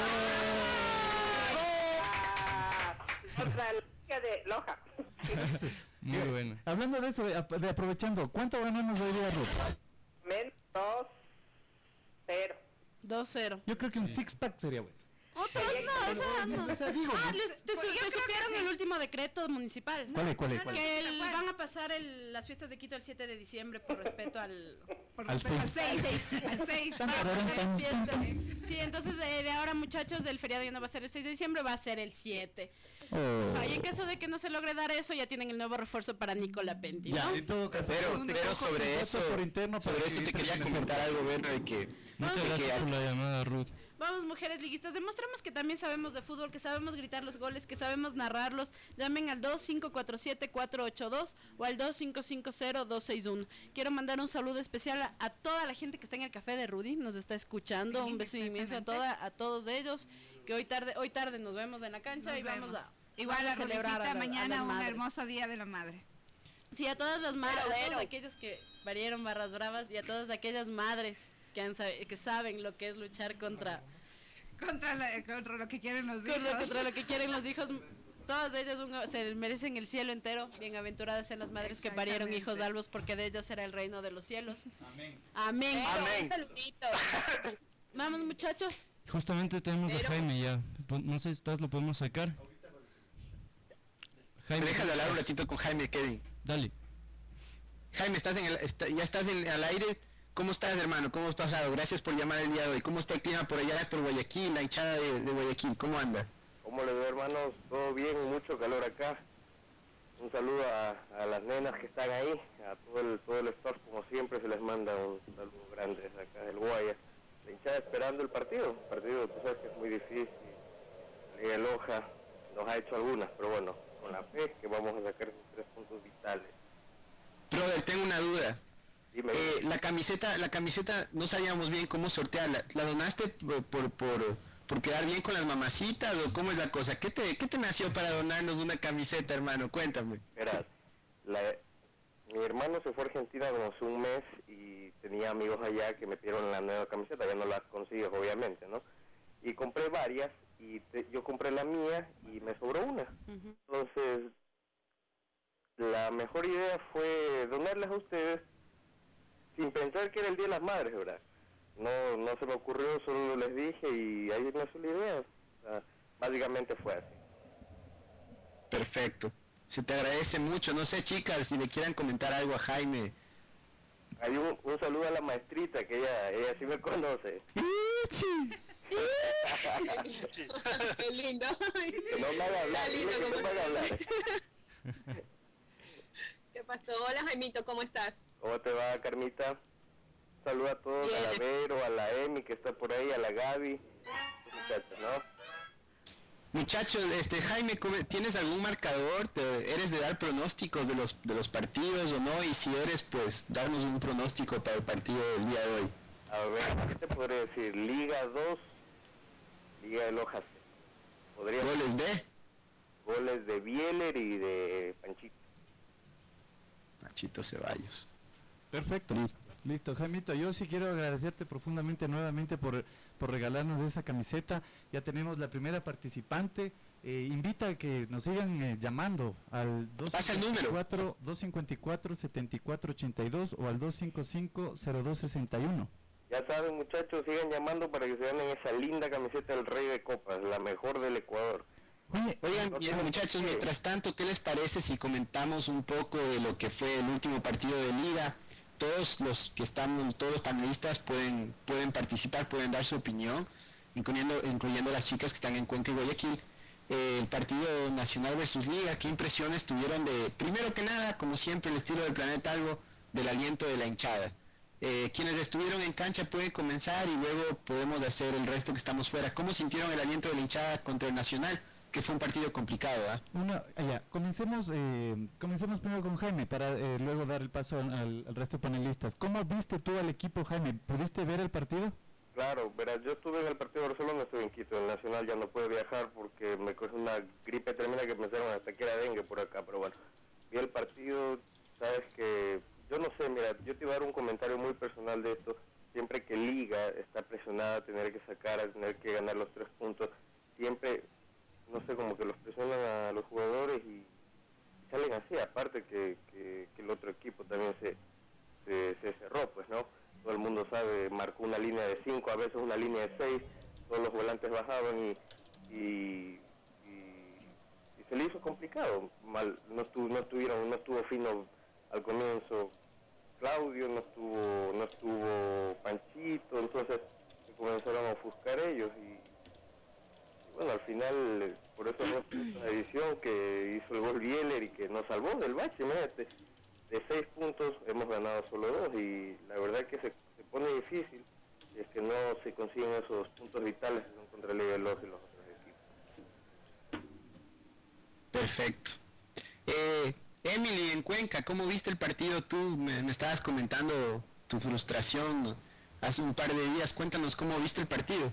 Ah, otra liga de Loja. Muy bueno. Hablando de eso, de, de aprovechando, ¿cuánto ganamos hoy día, Ruth? Menos dos cero. dos cero. Yo creo que un six pack sería bueno. Otros no, o sea, no. Ah, les, te, su, se supieron el último decreto municipal. ¿Cuál es, cuál es, cuál es? Que el, van a pasar el, las fiestas de Quito el siete de diciembre por respeto al... Por al respeto seis. Al seis. Al seis. Sí, entonces eh, de ahora, muchachos, el feriado ya no va a ser el seis de diciembre, va a ser el siete. Oh. Ah, y en caso de que no se logre dar eso, ya tienen el nuevo refuerzo para Nicola Penti, ¿no? Ya, en todo caso. Pero, pero sobre eso, por interno sobre eso te quería comentar algo, bueno, de que... Muchas gracias por la llamada, Ruth. Vamos, mujeres liguistas, demostramos que también sabemos de fútbol, que sabemos gritar los goles, que sabemos narrarlos. Llamen al dos cinco cuatro siete cuatro ocho dos o al dos cinco cinco cero dos seis uno. Quiero mandar un saludo especial a, a toda la gente que está en el café de Rudy, nos está escuchando. Sí, un beso inmenso a toda, a todos ellos, que hoy tarde, hoy tarde nos vemos en la cancha nos y vemos, vamos a igual vamos a celebrar a la, mañana a un madres. Hermoso día de la madre. Sí, a todas las madres, a todos aquellos que valieron barras bravas y a todas aquellas madres que, han, que saben lo que es luchar contra contra, la, contra lo que quieren los hijos contra, contra lo que quieren los hijos. todas ellas un- se merecen el cielo entero. Bienaventuradas sean las madres que parieron hijos albos, porque de ellas será el reino de los cielos. Amén. Amén. Pero, Amén. un saludito. Vamos, muchachos. Justamente tenemos Pero- a Jaime ya. No sé si estás, lo podemos sacar. Jaime, Deja de hablar un ratito con Jaime, Kevin. Dale. Jaime, estás en el, está- ya estás en, al aire. ¿Cómo estás, hermano? ¿Cómo has pasado? Gracias por llamar el día de hoy. ¿Cómo está el clima por allá, por Guayaquil, la hinchada de, de Guayaquil? ¿Cómo anda? ¿Cómo les va, hermanos? Todo bien, mucho calor acá. Un saludo a, a las nenas que están ahí, a todo el, todo el staff, como siempre, se les manda un saludo grande desde acá del Guaya. La hinchada esperando el partido. El partido, tú sabes que es muy difícil. La Liga de Loja nos ha hecho algunas, pero bueno, con la fe que vamos a sacar esos tres puntos vitales. Brother, tengo una duda. Eh, la camiseta, la camiseta, no sabíamos bien cómo sortearla. ¿La donaste por, por, por, por quedar bien con las mamacitas o cómo es la cosa? ¿Qué te, qué te nació para donarnos una camiseta, hermano? Cuéntame. Verás, la- mi hermano se fue a Argentina como hace un mes y tenía amigos allá que metieron la nueva camiseta, ya no la consigues obviamente, ¿no? Y compré varias y te- yo compré la mía y me sobró una. Entonces, la mejor idea fue donarlas a ustedes sin pensar que era el Día de las Madres, ¿verdad? No, no se me ocurrió, solo les dije y ahí nació la idea. O sea, básicamente fue así. Perfecto. Se te agradece mucho. No sé, chicas, si le quieran comentar algo a Jaime. Hay un, un saludo a la maestrita, que ella, ella sí me conoce. Qué lindo. No me haga hablar, Está lindo dile que como no me haga hablar. ¿Qué pasó? Hola, Jaimito, ¿cómo estás? ¿Cómo te va, Carmita? Saludos a todos, Bien. a la Vero, a la Emi que está por ahí, a la Gaby, muchachos, ¿no? Muchachos, este Jaime, ¿cómo- ¿tienes algún marcador? ¿Te- ¿Eres de dar pronósticos de los de los partidos o no? Y si eres, pues, darnos un pronóstico para el partido del día de hoy. A ver, ¿qué te podría decir? Liga dos, Liga de Loja. ¿Podría ¿Goles de? Goles de Bieler y de Panchito. Panchito Ceballos. Perfecto. Listo. Listo, Jaimito. Yo sí quiero agradecerte profundamente nuevamente por, por regalarnos esa camiseta. Ya tenemos la primera participante. Eh, invita a que nos sigan eh, llamando al dos cinco cuatro, dos cinco cuatro, siete cuatro ocho dos o al dos cinco cinco, cero dos seis uno. Ya saben, muchachos, sigan llamando para que se ganen esa linda camiseta del Rey de Copas, la mejor del Ecuador. Oigan, bien, muchachos, mientras tanto, ¿qué les parece si comentamos un poco de lo que fue el último partido de liga? Todos los que estamos, todos los panelistas pueden pueden participar, pueden dar su opinión, incluyendo incluyendo las chicas que están en Cuenca y Guayaquil. Eh, el partido Nacional versus Liga, ¿qué impresiones tuvieron de, primero que nada, como siempre, el estilo del Planeta Algo, del aliento de la hinchada? Eh, quienes estuvieron en cancha pueden comenzar y luego podemos hacer el resto que estamos fuera. ¿Cómo sintieron el aliento de la hinchada contra el Nacional? Que fue un partido complicado, ¿ah? Una, ya, comencemos, eh, comencemos primero con Jaime para eh, luego dar el paso al, al resto de panelistas. ¿Cómo viste tú al equipo, Jaime? ¿Pudiste ver el partido? Claro, verás, yo estuve en el partido de Barcelona, estuve en Quito, en el Nacional ya no pude viajar porque me cogió una gripe tremenda que pensaron hasta que era dengue por acá, pero bueno, vi el partido, sabes que, yo no sé, mira, yo te iba a dar un comentario muy personal de esto, siempre que Liga está presionada a tener que sacar, a tener que ganar los tres puntos, siempre, no sé, como que los presionan a los jugadores y, y salen así, aparte que, que, que el otro equipo también se, se, se cerró, pues, ¿no? Todo el mundo sabe, marcó una línea de cinco, a veces una línea de seis, todos los volantes bajaban y, y, y, y se le hizo complicado. Mal, no, estuvo, no, estuvieron, no estuvo fino al comienzo Claudio, no estuvo, no estuvo Panchito, entonces se comenzaron a ofuscar ellos y, y bueno, al final, por eso es una edición que hizo el gol Bieler y que nos salvó del bache, imagínate. De seis puntos hemos ganado solo dos y la verdad que se, se pone difícil si es que no se consiguen esos puntos vitales que son contra el Liga de Loja y los otros equipos. Perfecto. Eh, Emily, en Cuenca, ¿cómo viste el partido? Tú me, me estabas comentando tu frustración hace un par de días. Cuéntanos cómo viste el partido.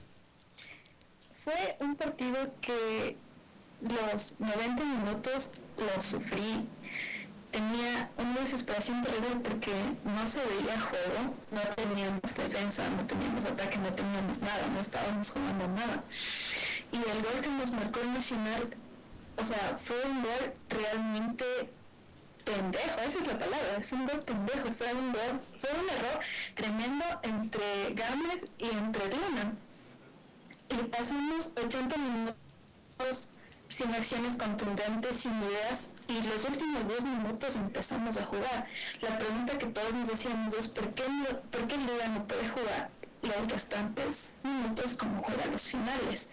Fue un partido que los noventa minutos los sufrí. Tenía una desesperación terrible porque no se veía juego, no teníamos defensa, no teníamos ataque, no teníamos nada, no estábamos jugando nada. Y el gol que nos marcó el Nacional o sea, fue un gol realmente pendejo, esa es la palabra, fue un gol pendejo, fue un gol, fue un error tremendo entre Gámez y entre Luna. Y pasamos ochenta minutos sin acciones contundentes, sin ideas, y los últimos diez minutos empezamos a jugar. La pregunta que todos nos decíamos es ¿por qué, no, ¿por qué Liga no puede jugar los restantes minutos como juega los finales?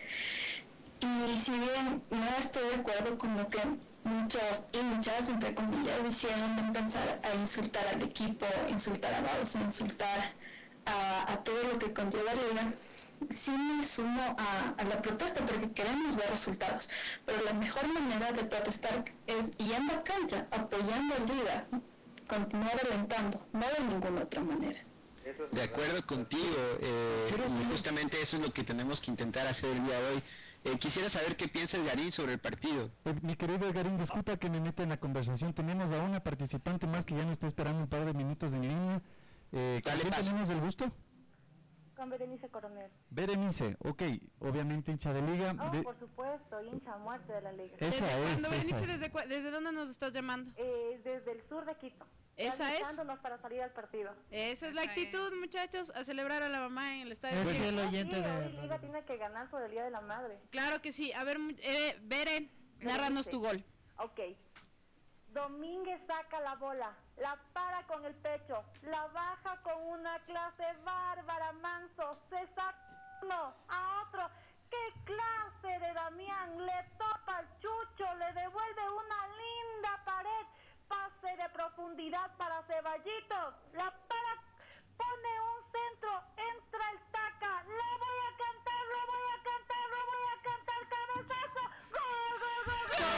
Y si bien no estoy de acuerdo con lo que muchos hinchas, entre comillas, hicieron de empezar a insultar al equipo, insultar a Bausa, insultar a, a todo lo que conlleva Liga, sí me sumo a, a la protesta porque queremos ver resultados, pero la mejor manera de protestar es yendo a cancha, apoyando a Liga, continuar alentando, no de ninguna otra manera. De acuerdo contigo, eh, justamente eso es lo que tenemos que intentar hacer el día de hoy. Eh, quisiera saber qué piensa Edgarín sobre el partido. Eh, mi querido Edgarín, disculpa que me meta en la conversación, tenemos a una participante más que ya nos está esperando un par de minutos en línea. Eh, ¿Con quién tenemos el gusto? Con Berenice Coronel. Berenice, ok, obviamente hincha de Liga. Oh, de... por supuesto, hincha a muerte de la Liga. Esa ¿Desde es, cuándo, Berenice? esa. ¿Desde, cu- ¿Desde dónde nos estás llamando? Eh, desde el sur de Quito. ¿Esa es? Para salir al partido. Esa es la actitud, muchachos, a celebrar a la mamá en el estadio. Es Sí. el oyente de... Hoy Liga tiene que ganar por el Día de la Madre. Claro que sí. A ver, mu- eh, Bere, nárranos tu gol. Ok. Domínguez saca la bola, la para con el pecho, la baja con una clase bárbara, Manso, se saca uno a otro. ¡Qué clase de Damián! Le topa al Chucho, le devuelve una linda pared, pase de profundidad para Ceballitos, la para, pone un centro, entra el Taca, le voy a cantar, lo voy a cantar, lo voy a cantar, cabezazo, gol, gol, gol, gol.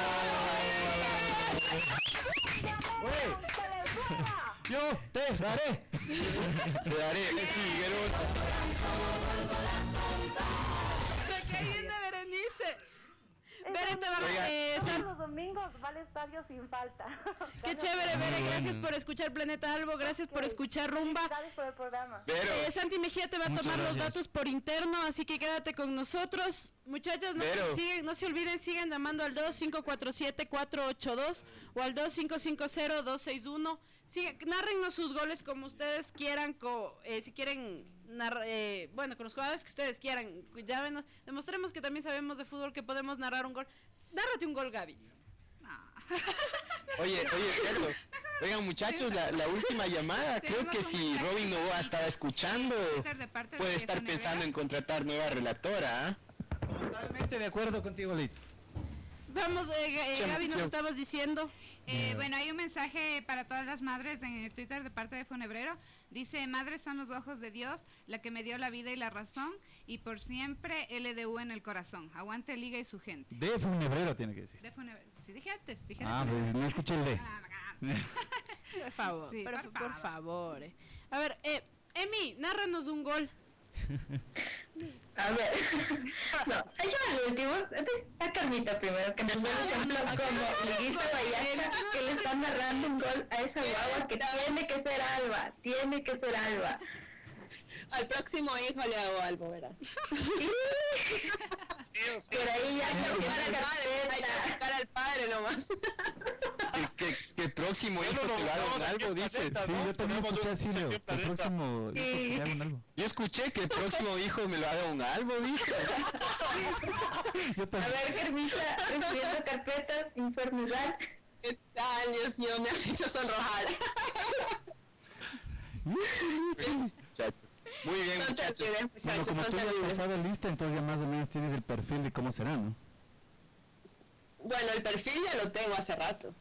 Yo te daré. Te daré, ¡Me caí bien de Berenice! Bere, te va a... Eh, Todos San- los domingos va al estadio sin falta. Qué chévere, Bere, gracias por escuchar Planeta Albo, gracias por escuchar Rumba. Gracias por el programa. Eh, Santi Mejía te va a Muchas tomar los gracias. datos por interno, así que quédate con nosotros. Muchachas, no, Vero. siguen, no se olviden, sigan llamando al dos cinco cuatro siete cuatro ocho dos o al dos cinco cinco cero dos seis uno. Sigue, nárrennos sus goles como ustedes quieran, co, eh, si quieren, narra, eh, bueno, con los jugadores que ustedes quieran, llámenos, demostremos que también sabemos de fútbol, que podemos narrar un gol. Nárrate un gol, Gaby. Oye, oye, cierto. Oigan, muchachos, la, la última llamada, creo que si Robin Novoa estaba escuchando, puede estar pensando en contratar nueva relatora, ¿ah? Totalmente de acuerdo contigo, Lito. Vamos, eh, eh, Qué Gaby, nos emoción. estabas diciendo. Eh, bueno, hay un mensaje para todas las madres en el Twitter de parte de Funebrero. Dice, madres son los ojos de Dios, la que me dio la vida y la razón, y por siempre L D U en el corazón. Aguante Liga y su gente. De Funebrero tiene que decir. De Funebrero. Sí, dije antes. Dije Ah, de pues no escuché el de. Por favor, Sí, por, por por favor. favor. eh. A ver, eh, Emi, nárranos un gol. A ver, no, yo al último, a Carmita primero, que nos da un ejemplo como liguista Vallarta, que le está narrando un gol a esa guagua que tiene que ser Alba, tiene que ser Alba. Al próximo hijo le hago algo, ¿verdad? Por ahí ya hay que para buscar al padre, hay que carpeta. buscar al padre nomás. Que, que, que el próximo hijo te lo haga un algo, dices. Sí, yo también escuché así, Leo. El próximo hijo que te haga un algo. Yo escuché que el próximo hijo me lo haga un algo, dice. Yo A también. ver, Germita, recibiendo carpetas, informe igual. ¿Qué tal? Dios mío, me has hecho sonrojar. Muy bien, Son muchachos. terribles, Bueno, muchachos, como son tú ya has terribles. pasado lista, entonces ya más o menos tienes el perfil de cómo será, ¿no? Bueno, el perfil ya lo tengo hace rato.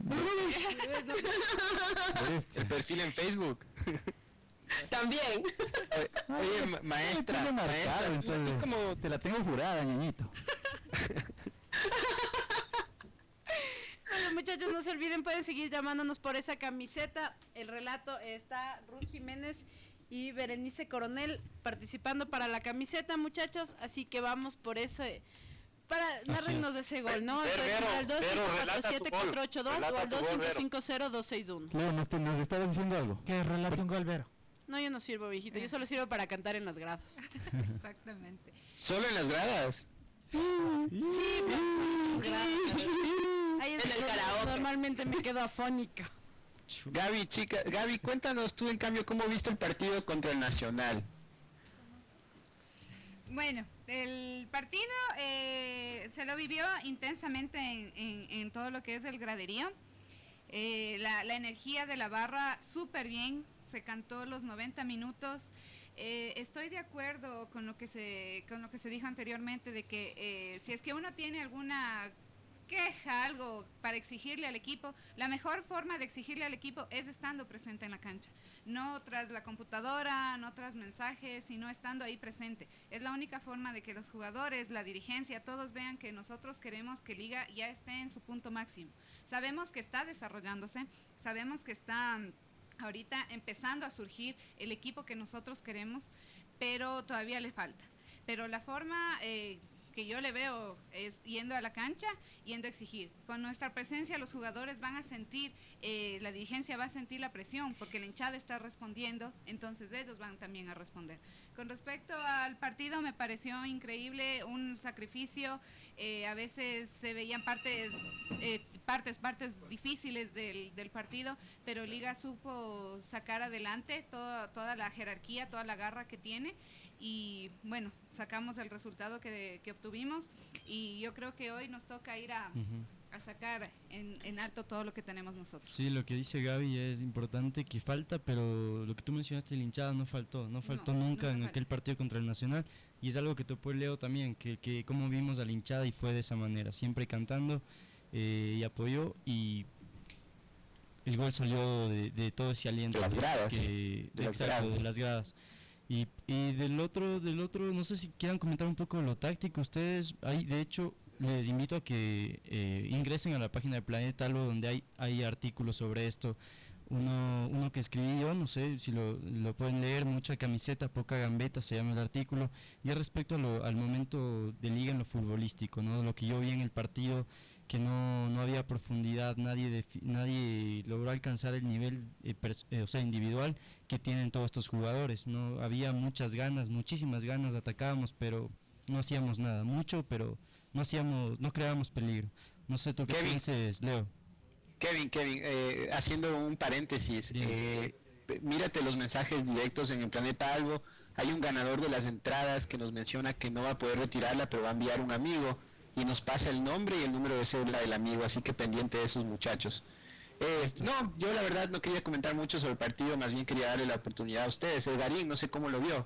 El perfil en Facebook. También. Oye, ma- maestra, Tiene marcado, maestra, entonces, tú como te la tengo jurada, ñañito. Bueno, muchachos, no se olviden, pueden seguir llamándonos por esa camiseta. El relato está Ruth Jiménez y Berenice Coronel participando para la camiseta, muchachos. Así que vamos por ese. Para narrarnos de ese gol, ¿no? Ver, Entonces, Vero, al dos cinco Vero, cuatro relata tu siete gol. cuatro ocho dos o Relata al tu dos gol, cinco Vero. cinco cero dos seis uno. Leo, nos, te- nos estabas diciendo algo. Que relate un gol, Vero. No, yo no sirvo, viejito. Yo solo sirvo para cantar en las gradas. Exactamente. solo en las gradas. Sí, muchas gracias. Ahí es En el karaoke. Normalmente me quedo afónica. Gaby, chica, Gaby, cuéntanos tú en cambio cómo viste el partido contra el Nacional. Bueno, el partido eh, se lo vivió intensamente en, en, en todo lo que es el graderío. Eh, la, la energía de la barra súper bien, se cantó los noventa minutos. Eh, estoy de acuerdo con lo que se con lo que se dijo anteriormente de que eh, si es que uno tiene alguna queja, algo para exigirle al equipo, la mejor forma de exigirle al equipo es estando presente en la cancha, no tras la computadora, no tras mensajes, sino estando ahí presente. Es la única forma de que los jugadores, la dirigencia, todos vean que nosotros queremos que Liga ya esté en su punto máximo. Sabemos que está desarrollándose, sabemos que está ahorita empezando a surgir el equipo que nosotros queremos, pero todavía le falta. Pero la forma eh, que yo le veo es yendo a la cancha, yendo a exigir. Con nuestra presencia los jugadores van a sentir, eh, la dirigencia va a sentir la presión, porque la hinchada está respondiendo, entonces ellos van también a responder. Con respecto al partido, me pareció increíble, un sacrificio, eh, a veces se veían partes, eh, partes, partes difíciles del, del partido, pero Liga supo sacar adelante toda, toda la jerarquía, toda la garra que tiene, y bueno, sacamos el resultado que, que obtuvimos, y yo creo que hoy nos toca ir a, uh-huh. a sacar en, en alto todo lo que tenemos nosotros. Sí, lo que dice Gaby es importante, que falta, pero lo que tú mencionaste, la hinchada no faltó, no faltó no, nunca no en falta. Aquel partido contra el Nacional, y es algo que topó el Leo también, que, que como vimos a la hinchada y fue de esa manera, siempre cantando eh, y apoyó, y el gol salió de, de todo ese aliento. De las gradas. Que, de, exacto, las gradas. de las gradas. Y, y del otro, del otro, no sé si quieran comentar un poco lo táctico ustedes. Hay, de hecho, les invito a que eh, ingresen a la página de Planeta Albo, donde hay, hay artículos sobre esto. Uno, uno que escribí yo, no sé si lo, lo pueden leer, mucha camiseta, poca gambeta, se llama el artículo. Y es respecto a lo, al momento de Liga en lo futbolístico, ¿no? Lo que yo vi en el partido, que no, no había profundidad, nadie defi- nadie logró alcanzar el nivel eh, pers- eh, o sea, individual que tienen todos estos jugadores. No había muchas ganas, muchísimas ganas, atacábamos, pero no hacíamos nada, mucho, pero no hacíamos, no creábamos peligro. No sé tú qué Kevin, piensas, Leo. Kevin, Kevin, eh, haciendo un paréntesis, eh, mírate los mensajes directos en el Planeta Albo. Hay un ganador de las entradas que nos menciona que no va a poder retirarla, pero va a enviar un amigo y nos pasa el nombre y el número de cédula del amigo, así que pendiente de esos muchachos. Eh, no, yo la verdad no quería comentar mucho sobre el partido, más bien quería darle la oportunidad a ustedes. Edgarín, no sé cómo lo vio.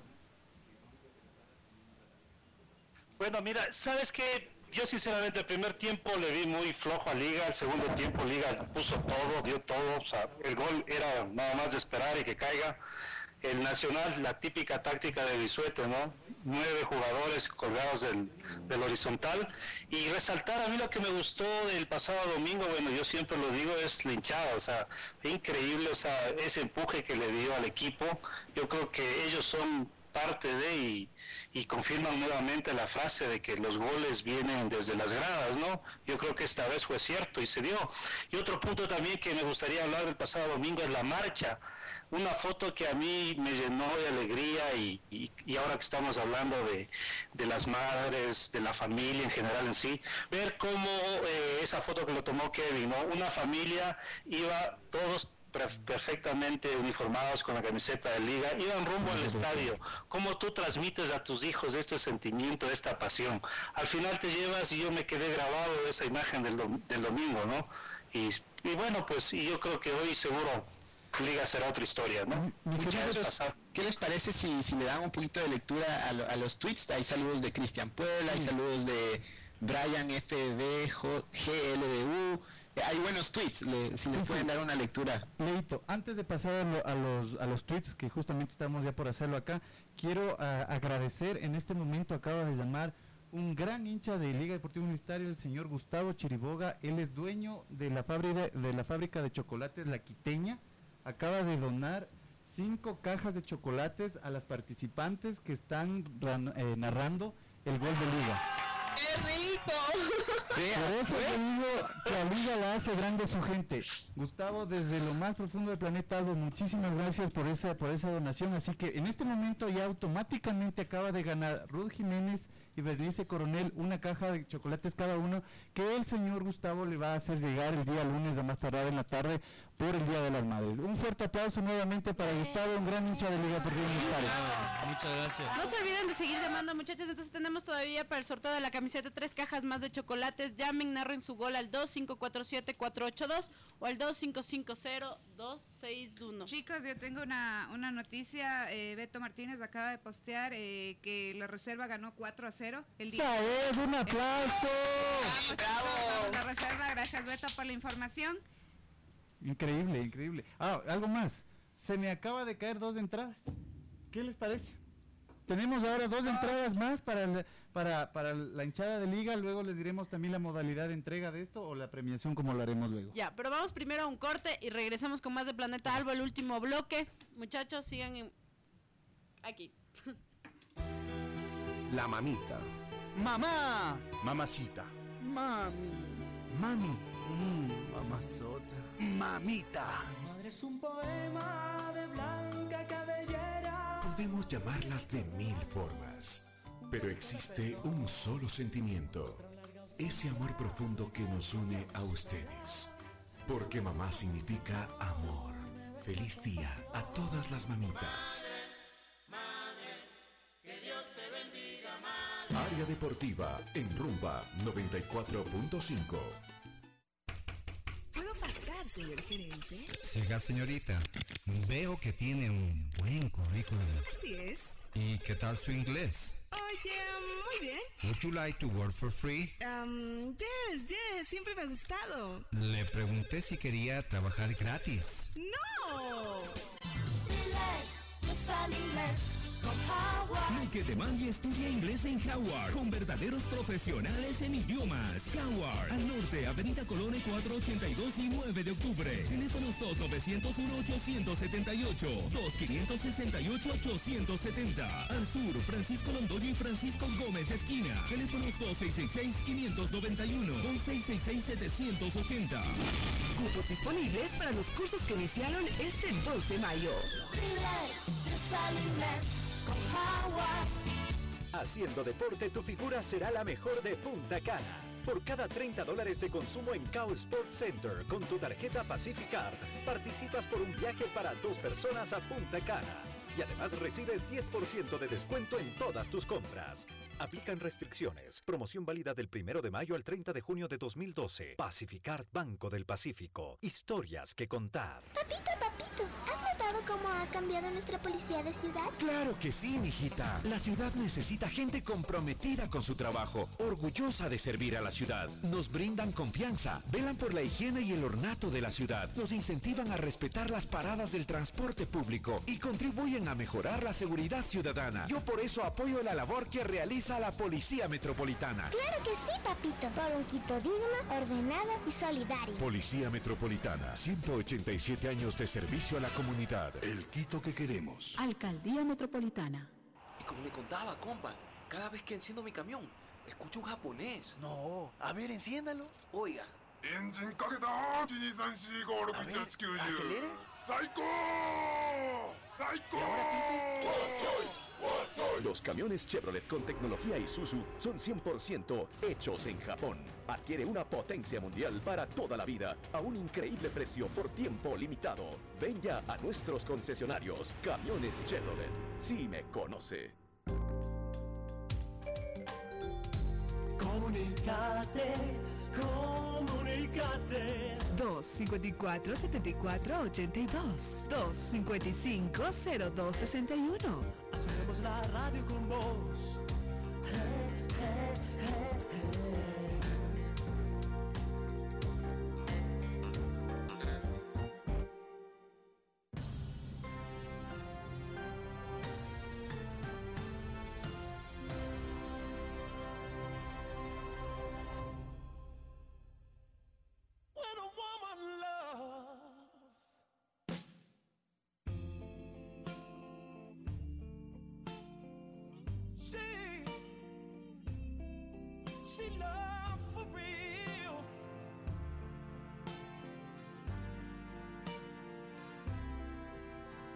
Bueno, mira, ¿sabes qué? Yo sinceramente el primer tiempo le vi muy flojo a Liga, el segundo tiempo Liga puso todo, dio todo, o sea, el gol era nada más de esperar y que caiga. El Nacional, la típica táctica de Bisuete, ¿no? Nueve jugadores colgados del, del horizontal. Y resaltar a mí lo que me gustó del pasado domingo, bueno, yo siempre lo digo, es la hinchada, o sea, increíble, o sea, ese empuje que le dio al equipo. Yo creo que ellos son parte de y, y confirman nuevamente la frase de que los goles vienen desde las gradas, ¿no? Yo creo que esta vez fue cierto y se dio. Y otro punto también que me gustaría hablar del pasado domingo es la marcha. Una foto que a mí me llenó de alegría y, y, y ahora que estamos hablando de, de las madres, de la familia en general en sí, ver cómo eh, esa foto que lo tomó Kevin, ¿no? Una familia iba todos perfectamente uniformados con la camiseta de Liga, iban rumbo al estadio. ¿Cómo tú transmites a tus hijos este sentimiento, esta pasión? Al final te llevas, y yo me quedé grabado de esa imagen del, dom- del domingo, ¿no? Y, y bueno, pues y yo creo que hoy seguro Liga será otra historia, ¿no? Muchachos, ¿qué les parece si, si le dan un poquito de lectura a, lo, a los tweets? Hay saludos de Cristian Puebla, hay saludos de Brian F B G L D U. Hay buenos tweets, le, si sí, les pueden sí. dar una lectura. Leito, antes de pasar a, lo, a, los, a los tweets, que justamente estamos ya por hacerlo acá, quiero uh, agradecer, en este momento acaba de llamar un gran hincha de Liga Deportiva Universitaria, el señor Gustavo Chiriboga. Él es dueño de la fábrica de, la fábrica de chocolates La Quiteña. Acaba de donar cinco cajas de chocolates a las participantes que están ran, eh, narrando el gol de Liga. ¡Qué rico! Por eso le digo que a Liga la hace grande su gente. Gustavo, desde lo más profundo del planeta Albo, muchísimas gracias por esa por esa donación. Así que en este momento ya automáticamente acaba de ganar Ruth Jiménez y Bernice Coronel una caja de chocolates cada uno, que el señor Gustavo le va a hacer llegar el día lunes a más tardar en la tarde por el Día de las Madres. Un fuerte aplauso nuevamente para Gustavo, un gran hincha de Liga Deportiva Universitaria. Muchas gracias. No se olviden de seguir llamando, muchachos. Entonces tenemos todavía para el sorteo de la camiseta tres cajas más de chocolates. Llamen, narren su gol al dos cinco cuatro siete cuatro ocho dos o al dos cinco cinco cero dos seis uno. Chicos, yo tengo una, una noticia. eh, Beto Martínez acaba de postear eh, que la reserva ganó cuatro a cero el día. ¡Sabes! ¡Un aplauso! Vamos, ¡bravo! La reserva, gracias Beto por la información. Increíble, increíble. Ah, algo más. Se me acaba de caer dos entradas. ¿Qué les parece? Tenemos ahora dos entradas más para, el, para, para la hinchada de Liga. Luego les diremos también la modalidad de entrega de esto o la premiación, como lo haremos luego. Ya, pero vamos primero a un corte y regresamos con más de Planeta Albo, el último bloque. Muchachos, sigan en... aquí. La mamita. ¡Mamá! Mamacita. ¡Mami! Mami. Mm, mamazota. Mamita. Madre es un poema de blanca cabellera. Podemos llamarlas de mil formas, pero existe un solo sentimiento, ese amor profundo que nos une a ustedes, porque mamá significa amor. Feliz día a todas las mamitas. Área Deportiva en Rumba noventa y cuatro punto cinco. ¿Puedo pasar, señor gerente? Siga, señorita. Veo que tiene un buen currículum. Así es. ¿Y qué tal su inglés? Oye, muy bien. Would you like to work for free? Um, yes, yes, siempre me ha gustado. Le pregunté si quería trabajar gratis. ¡No! No hay que te mal y estudia inglés en Howard, con verdaderos profesionales en idiomas. Howard, al norte, Avenida Colón cuatrocientos ochenta y dos y nueve de octubre. Teléfonos dos nueve cero uno ocho siete ocho, dos cinco seis ocho ocho siete cero. Al sur, Francisco Londoño y Francisco Gómez esquina. Teléfonos dos seis seis seis cinco nueve uno, dos seis seis seis siete ocho cero. Cupos disponibles para los cursos que iniciaron este dos de mayo. Haciendo deporte, tu figura será la mejor de Punta Cana. Por cada treinta dólares de consumo en Cow Sports Center con tu tarjeta Pacific Card, participas por un viaje para dos personas a Punta Cana. Y además recibes diez por ciento de descuento en todas tus compras. Aplican restricciones. Promoción válida del primero de mayo al treinta de junio de dos mil doce. Pacific Card, Banco del Pacífico. Historias que contar. Papito, papito, ¿has notado cómo ha cambiado nuestra policía de ciudad? Claro que sí, mijita. La ciudad necesita gente comprometida con su trabajo, orgullosa de servir a la ciudad. Nos brindan confianza, velan por la higiene y el ornato de la ciudad, nos incentivan a respetar las paradas del transporte público y contribuyen a mejorar la seguridad ciudadana. Yo por eso apoyo la labor que realiza la Policía Metropolitana. Claro que sí, papito. Por un Quito digno, ordenado y solidario. Policía Metropolitana, ciento ochenta y siete años de servicio a la comunidad. El Quito que queremos. Alcaldía Metropolitana. Y como le contaba, compa, cada vez que enciendo mi camión, escucho un japonés. No, a ver, enciéndalo. Oiga. Engine kaketa, uno, dos, tres, cuatro, cinco, seis, siete, ocho, acelere. ¡Psycho! ¡Psycho! Los camiones Chevrolet con tecnología Isuzu son cien por ciento hechos en Japón. Adquiere una potencia mundial para toda la vida a un increíble precio por tiempo limitado. Ven ya a nuestros concesionarios. Camiones Chevrolet. Sí me conoce. Comunicate, comunicate. dos cinco cuatro siete cuatro ocho dos, dos cinco cinco cero dos seis uno. Hacemos la radio con vos. Hey, hey, hey, she loved for real.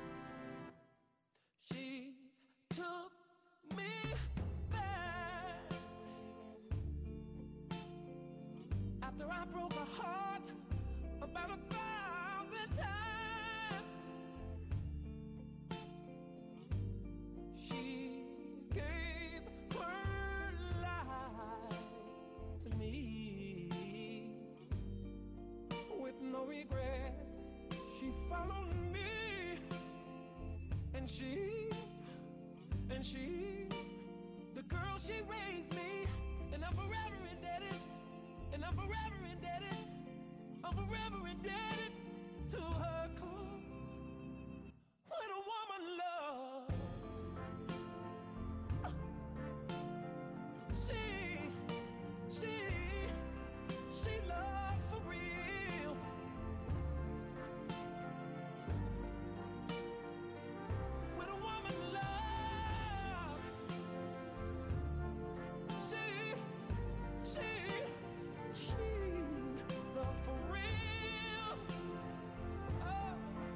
She took me back I broke her heart about a thousand times. She gave her life to me with no regrets. She followed me, and she, and she, the girl she raised me, and I'm forever indebted, and I'm forever indebted, I'm forever indebted to her, 'cause when a woman loves, she, she, she loves for real. When a woman loves, she, she, she loves for real. Oh.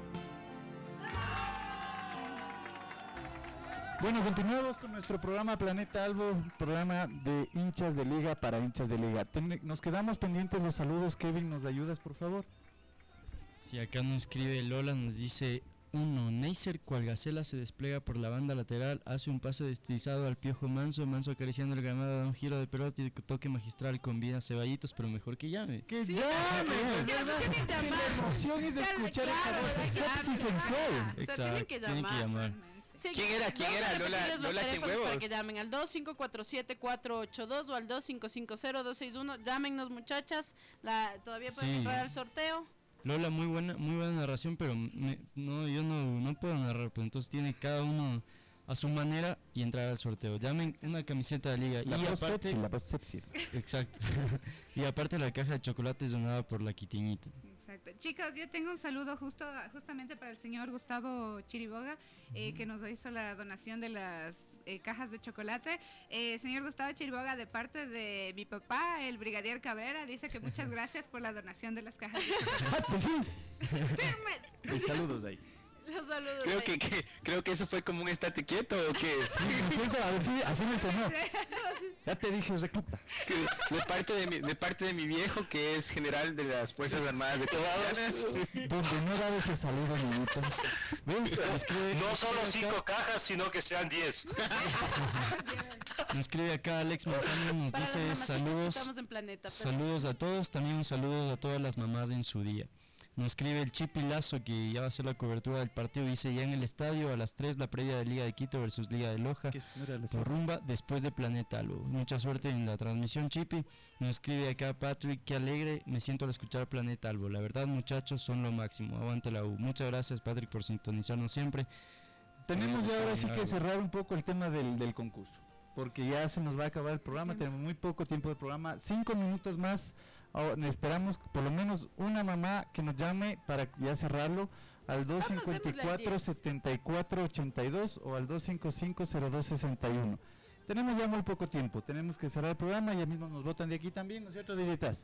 Bueno, continuamos con nuestro programa Planeta Albo, programa de hinchas de liga para hinchas de liga. Ten- nos quedamos pendientes los saludos. Kevin, ¿nos ayudas, por favor? Si acá nos escribe Lola, nos dice uno, Neisser cual gacela se despliega por la banda lateral, hace un pase deslizado al Piojo Manso, Manso acariciando el gramado, da un giro de pelota y toque magistral con vida Ceballitos, pero mejor que llame. ¡Que Sí, llame! sí, ¿Verdad? sí, sí, Que la emoción es de Sí, escuchar claro, esa voz claro, sexy claro. sensual. Exacto, tienen que llamar. Sí, ¿Quién era? ¿Quién vamos era? a Lola- repetirles los Lola sin teléfonos huevos. para que llamen al dos cinco cuatro siete cuatro ocho dos o al dos cinco cinco cero dos seis uno. Llámenos, muchachas. La, todavía pueden Sí. entrar al sorteo. Lola, muy buena, muy buena narración, pero me- no, yo no, no puedo narrar, pues entonces tiene cada uno a su manera y entrar al sorteo. Llamen una camiseta de liga La y voz aparte, sepsi, la voz sepsi. exacto, y aparte la caja de chocolate es donada por la Quitiñita. Exacto. Chicos, yo tengo un saludo justo justamente para el señor Gustavo Chiriboga, eh, que nos hizo la donación de las eh, cajas de chocolate. Eh, señor Gustavo Chiriboga, de parte de mi papá, el brigadier Cabrera, dice que muchas gracias por la donación de las cajas de chocolate. ¡Firmes! Y saludos ahí. Los saludos. Creo ahí. que, que creo que eso fue como un estate quieto o qué. así, así me sonó. Ya te dije, recluta. Que de parte de mi, de parte de mi viejo, que es general de las Fuerzas Armadas de Colombianas. Donde no da ese saludo, niñito. No solo cinco cajas, sino que sean diez. Nos escribe acá Alex Manzano, nos Para las dice mamacitas que saludos, estamos en Planeta, pero- saludos a todos, también un saludo a todas las mamás en su día. Nos escribe el Chipi Lazo, que ya va a hacer la cobertura del partido, dice ya en el estadio a las tres la previa de Liga de Quito versus Liga de Loja, por rumba después de Planeta Albo. Mucha suerte en la transmisión, Chipi. Nos escribe acá Patrick, qué alegre me siento al escuchar Planeta Albo, la verdad muchachos son lo máximo, aguante la U. Muchas gracias Patrick por sintonizarnos siempre. Tenemos ya ahora sí que Algo. cerrar un poco el tema del, del concurso, porque ya se nos va a acabar el programa, tenemos muy poco tiempo de programa, cinco minutos más. Ahora, esperamos por lo menos una mamá que nos llame para ya cerrarlo al dos cinco cuatro, siete cuatro ocho dos o al dos cinco cinco, cero dos seis uno. Tenemos ya muy poco tiempo, tenemos que cerrar el programa, ya mismo nos votan de aquí también, ¿no es cierto, digital?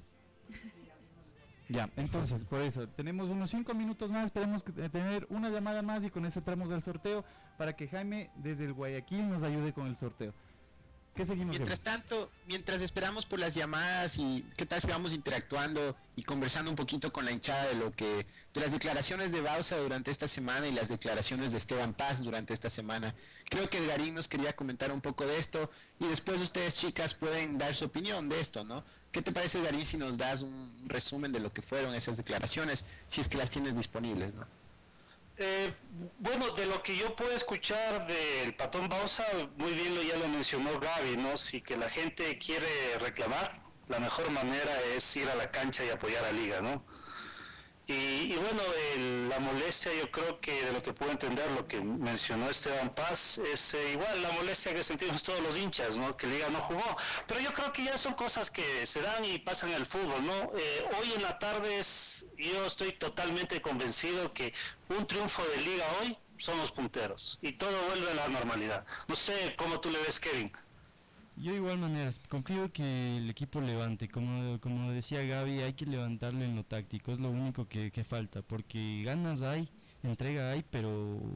Ya, entonces, por eso, tenemos unos cinco minutos más, esperemos que, eh, tener una llamada más y con eso entramos al sorteo para que Jaime desde el Guayaquil nos ayude con el sorteo. ¿Qué seguimos? Mientras tanto, mientras esperamos por las llamadas y qué tal si vamos interactuando y conversando un poquito con la hinchada de lo que, de las declaraciones de Bausa durante esta semana y las declaraciones de Esteban Paz durante esta semana. Creo que Edgarín nos quería comentar un poco de esto y después ustedes, chicas, pueden dar su opinión de esto, ¿no? ¿Qué te parece, Edgarín, si nos das un resumen de lo que fueron esas declaraciones, si es que las tienes disponibles, ¿no? Eh, bueno, de lo que yo puedo escuchar del Patón Bausa, muy bien lo ya lo mencionó Gaby, ¿no? Si que la gente quiere reclamar, la mejor manera es ir a la cancha y apoyar a Liga, ¿no? Y, y bueno, el, la molestia, yo creo que de lo que puedo entender, lo que mencionó Esteban Paz, es eh, igual la molestia que sentimos todos los hinchas, ¿no? Que Liga no jugó. Pero yo creo que ya son cosas que se dan y pasan en el fútbol, ¿no? Eh, hoy en la tarde es, yo estoy totalmente convencido que un triunfo de Liga hoy son los punteros y todo vuelve a la normalidad. No sé cómo tú le ves, Kevin. Yo de igual manera, confío que el equipo levante, como, como decía Gaby, hay que levantarlo en lo táctico, es lo único que, que falta, porque ganas hay, entrega hay, pero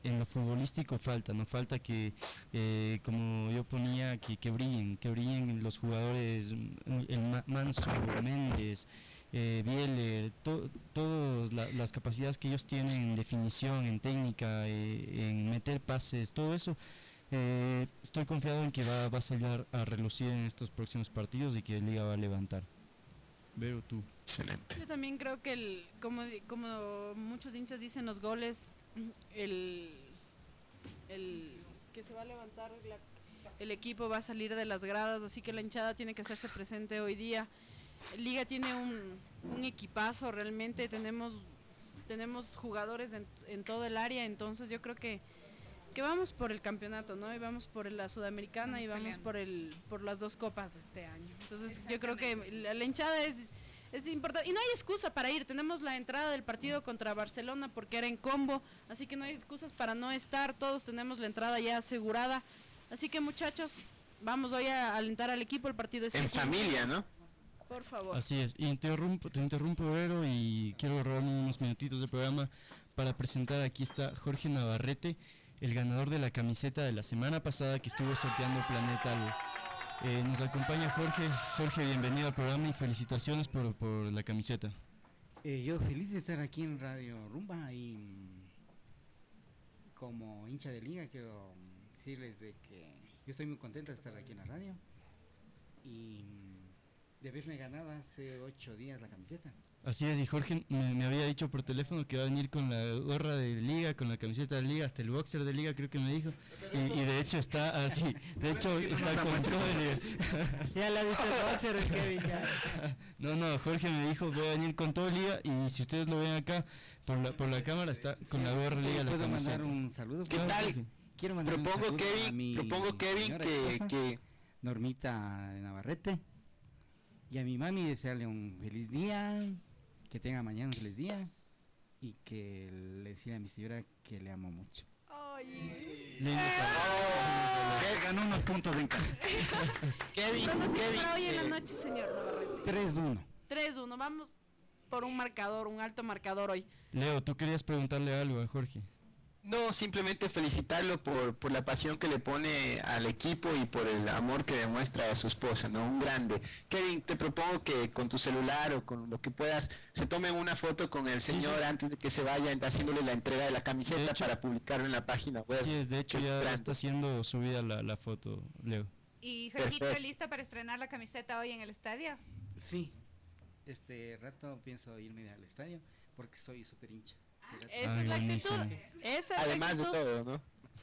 en lo futbolístico falta, no falta que, eh, como yo ponía, que, que brillen, que brillen los jugadores, el Manso, Méndez, eh, Bieler, to, todas la, las capacidades que ellos tienen en definición, en técnica, eh, en meter pases, todo eso. Eh, estoy confiado en que va, va a salir a relucir en estos próximos partidos y que la Liga va a levantar. Vero, tú. Excelente. Yo también creo que, el, como, como muchos hinchas dicen, los goles, el, el que se va a levantar la, el equipo va a salir de las gradas, así que la hinchada tiene que hacerse presente hoy día. Liga tiene un, un equipazo realmente, tenemos, tenemos jugadores en, en todo el área, entonces yo creo que que vamos por el campeonato, ¿no? Y vamos por la Sudamericana vamos y vamos por el por las dos copas este año. Entonces yo creo que la, la hinchada es, es importante. Y no hay excusa para ir. Tenemos la entrada del partido contra Barcelona porque era en combo, así que no hay excusas para no estar. Todos tenemos la entrada ya asegurada. Así que muchachos, vamos hoy a alentar al equipo. El partido es en familia, ¿no? Por favor. Así es. Y interrumpo, te interrumpo, Vero, y quiero robarme unos minutitos del programa para presentar. Aquí está Jorge Navarrete, el ganador de la camiseta de la semana pasada que estuvo sorteando Planeta Albo. Eh, nos acompaña Jorge. Jorge, bienvenido al programa y felicitaciones por, por la camiseta. Eh, yo feliz de estar aquí en Radio Rumba y como hincha de Liga quiero decirles de que yo estoy muy contento de estar aquí en la radio y de haberme ganado hace ocho días la camiseta. Así es, y Jorge me, me había dicho por teléfono que va a venir con la gorra de Liga, con la camiseta de Liga, hasta el boxer de Liga creo que me dijo, y, y de hecho está así, de hecho está con todo de Liga. Ya la viste el boxer, el Kevin, ya. No, no, Jorge me dijo, voy a venir con todo Liga, y si ustedes lo ven acá, por la, por la cámara, está con sí, la gorra Liga. ¿Puedo la mandar un saludo? ¿Qué tal? Quiero mandar propongo un saludo Kevin, a mi propongo Kevin que, esposa, que... Normita de Navarrete, y a mi mami desearle un feliz día, que tenga mañana un feliz día y que le decía a mi señora que le amo mucho. Oye. Oh, ganó unos puntos en casa. Kevin, Kevin. Para hoy en la noche, señor Navarrete. tres uno. tres uno, vamos por un marcador, un alto marcador hoy. Leo, tú querías preguntarle algo a Jorge. No, simplemente felicitarlo por, por la pasión que le pone al equipo y por el amor que demuestra a su esposa, ¿no? Un grande. Kevin, te propongo que con tu celular o con lo que puedas, se tomen una foto con el señor sí, sí. antes de que se vaya, haciéndole la entrega de la camiseta de hecho, para publicarlo en la página web. Sí, es, de hecho ya grande. Está siendo subida la, la foto, Leo. ¿Y Jorgito lista para estrenar la camiseta hoy en el estadio? Sí, este rato pienso irme al estadio porque soy súper hincha. Esa es la actitud. Esa es Además la actitud. de todo, ¿no?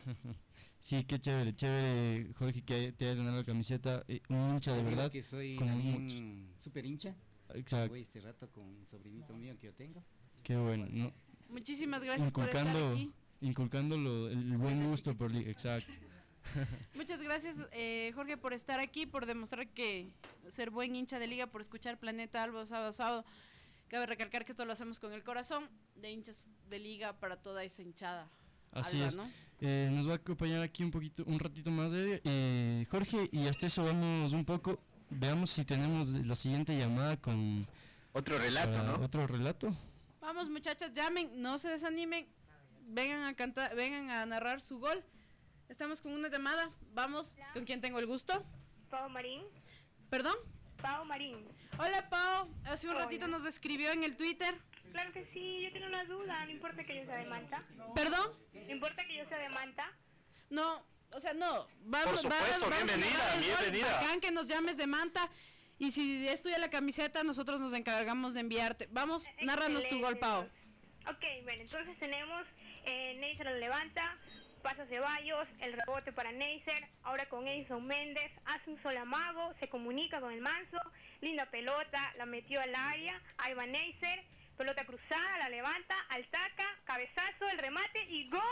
Sí, qué chévere, chévere, Jorge, que te hayas ganado la camiseta. Eh, un hincha de verdad. Que soy un súper hincha. Exacto. Voy este rato con un sobrinito mío que yo tengo. Qué bueno. ¿No? Muchísimas gracias inculcando, por estar aquí. Inculcando lo, el buen gusto por Liga, exacto. Muchas gracias, eh, Jorge, por estar aquí, por demostrar que ser buen hincha de Liga, por escuchar Planeta Albo sábado a sábado. Cabe recalcar que esto lo hacemos con el corazón de hinchas de Liga para toda esa hinchada. Así Alba, es. ¿no? Eh, nos va a acompañar aquí un poquito, un ratito más de eh, Jorge, y hasta eso vamos un poco, veamos si tenemos la siguiente llamada con otro relato, ¿no? Otro relato. Vamos, muchachas, llamen, no se desanimen, vengan a cantar, vengan a narrar su gol. Estamos con una llamada. Vamos, hola. ¿Con quién tengo el gusto? Pau Marín. ¿Perdón? Pau Marín. Hola, Pau. Hace un Hola. ratito nos escribió en el Twitter. Claro que sí, yo tengo una duda. No importa que yo sea de Manta. ¿Perdón? No importa que yo sea de Manta. No, o sea, no. Vamos, Por supuesto, vamos, bienvenida, vamos bienvenida. Bacán que nos llames de Manta. Y si es tuya la camiseta, nosotros nos encargamos de enviarte. Vamos, Excelente. Nárranos tu gol, Pau. Ok, bueno, entonces tenemos eh, Neisser lo levanta, pasa Ceballos, el rebote para Neisser, ahora con Edison Méndez, hace un solo amago, se comunica con el Manso, linda pelota, la metió al área, ahí va Neisser, pelota cruzada, la levanta, al taca, cabezazo, el remate y ¡gol!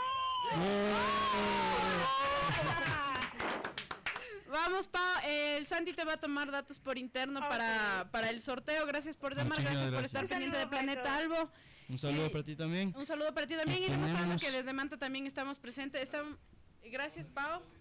Vamos, Pau, eh, el Santi te va a tomar datos por interno okay. para, para el sorteo. Gracias por llamar, gracias, gracias por estar pendiente de Planeta Albo. Un saludo eh, para ti también. Un saludo para ti también y, y demostrando que desde Manta también estamos presentes. Estamos, gracias, Pau.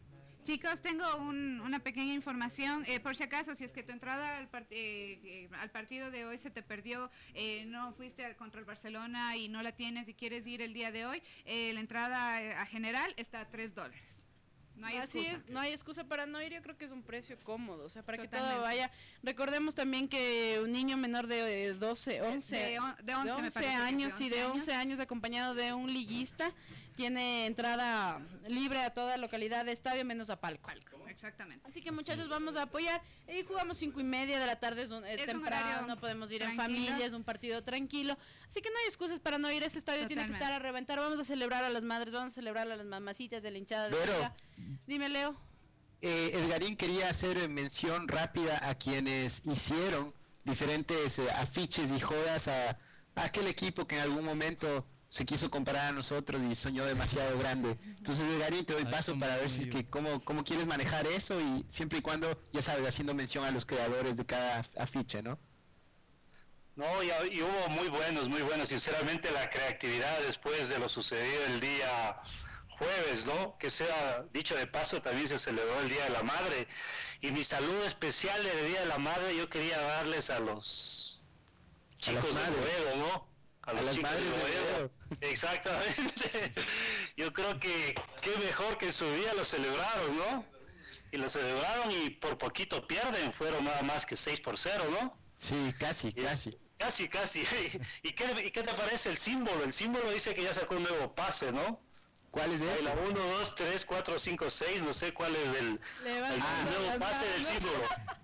Chicos, tengo un, una pequeña información, eh, por si acaso, si es que tu entrada al, part eh, eh, al partido de hoy se te perdió, eh, no fuiste contra el Barcelona y no la tienes y quieres ir el día de hoy, eh, la entrada eh, a general está a tres dólares. No hay Así excusa. es, no hay excusa para no ir, yo creo que es un precio cómodo, o sea, para Totalmente. que todo vaya. Recordemos también que un niño menor de doce, once, de on- de once, me parece que años sí, y de once once años acompañado de un liguista tiene entrada libre a toda localidad de estadio menos a palco. Exactamente. Así que muchachos, vamos a apoyar. Y jugamos cinco y media de la tarde, es, un, es Es un temprano, horario no podemos ir en tranquilo. familia, es un partido tranquilo. Así que no hay excusas para no ir, ese estadio tiene que Totalmente. estar a reventar. Vamos a celebrar a las madres, vamos a celebrar a las mamacitas de la hinchada de Vero. Liga. Dime, Leo. Eh, Edgarín quería hacer mención rápida a quienes hicieron diferentes eh, afiches y jodas a, a aquel equipo que en algún momento se quiso comparar a nosotros y soñó demasiado grande. Entonces, Edgarín, te doy paso para ver si es que cómo, cómo quieres manejar eso y siempre y cuando, ya sabes, haciendo mención a los creadores de cada afiche, ¿no? No, y, y hubo muy buenos, muy buenos. Sinceramente, la creatividad después de lo sucedido el día jueves, ¿no? Que sea dicho de paso, también se celebró el Día de la Madre. Y mi saludo especial del Día de la Madre yo quería darles a los chicos de Boedo, ¿no? A, A los las chicos madres de de Boedo. Exactamente. Yo creo que qué mejor que en su día lo celebraron, ¿no? Y lo celebraron y por poquito pierden, fueron nada más que seis por cero, ¿no? Sí, casi, casi. Casi, casi. ¿Y qué, ¿Y qué te parece el símbolo? El símbolo dice que ya sacó un nuevo pase, ¿no? ¿Cuál es de Ahí eso? la uno, dos, tres, cuatro, cinco, seis, no sé cuál es el, el Ah, nuevo las pase del manos. símbolo.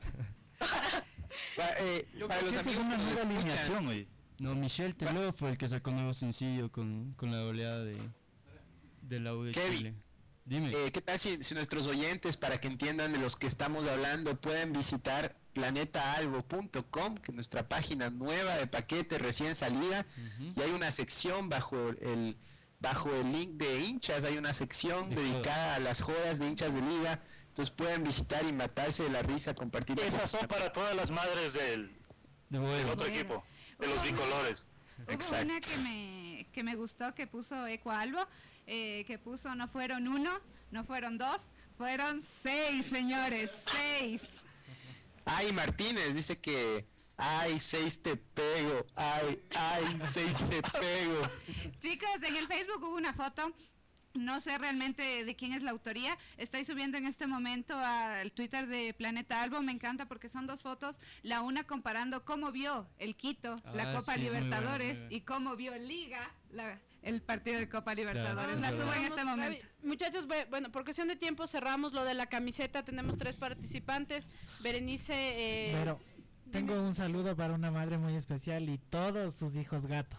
Pa- eh, Yo para creo los que esa es amigos una que nos nueva escuchan, alineación, güey. No, Michel Teló fue el que sacó un nuevo sencillo con, con la oleada de, de la U de Kevin, Chile. Dime. Eh, ¿Qué tal si, si nuestros oyentes, para que entiendan de los que estamos hablando, pueden visitar planeta albo punto com, que es nuestra página nueva de paquete recién salida, y hay una sección bajo el bajo el link de hinchas, hay una sección De dedicada jodas. a las jodas de hinchas de liga, entonces pueden visitar y matarse de la risa, compartir. Esas son para todas las madres del, de del otro equipo, de los bicolores. Hubo una que me, que me gustó, que puso Ecoalbo, eh, que puso no fueron uno, no fueron dos, fueron seis, señores, seis. Ay, Martínez dice que ay, seis te pego, ay, ay, seis te pego. Chicos, en el Facebook hubo una foto, no sé realmente de quién es la autoría, estoy subiendo en este momento al Twitter de Planeta Albo, me encanta porque son dos fotos, la una comparando cómo vio el Quito, Ah, la Copa sí, es muy buena, Libertadores, muy buena. y cómo vio Liga, la, el partido de Copa Libertadores, Claro, la es subo verdad. en este Vamos, momento. Gaby, muchachos, ve- bueno, por cuestión de tiempo cerramos lo de la camiseta, tenemos tres participantes, Berenice... Eh, Pero tengo un saludo para una madre muy especial y todos sus hijos gatos.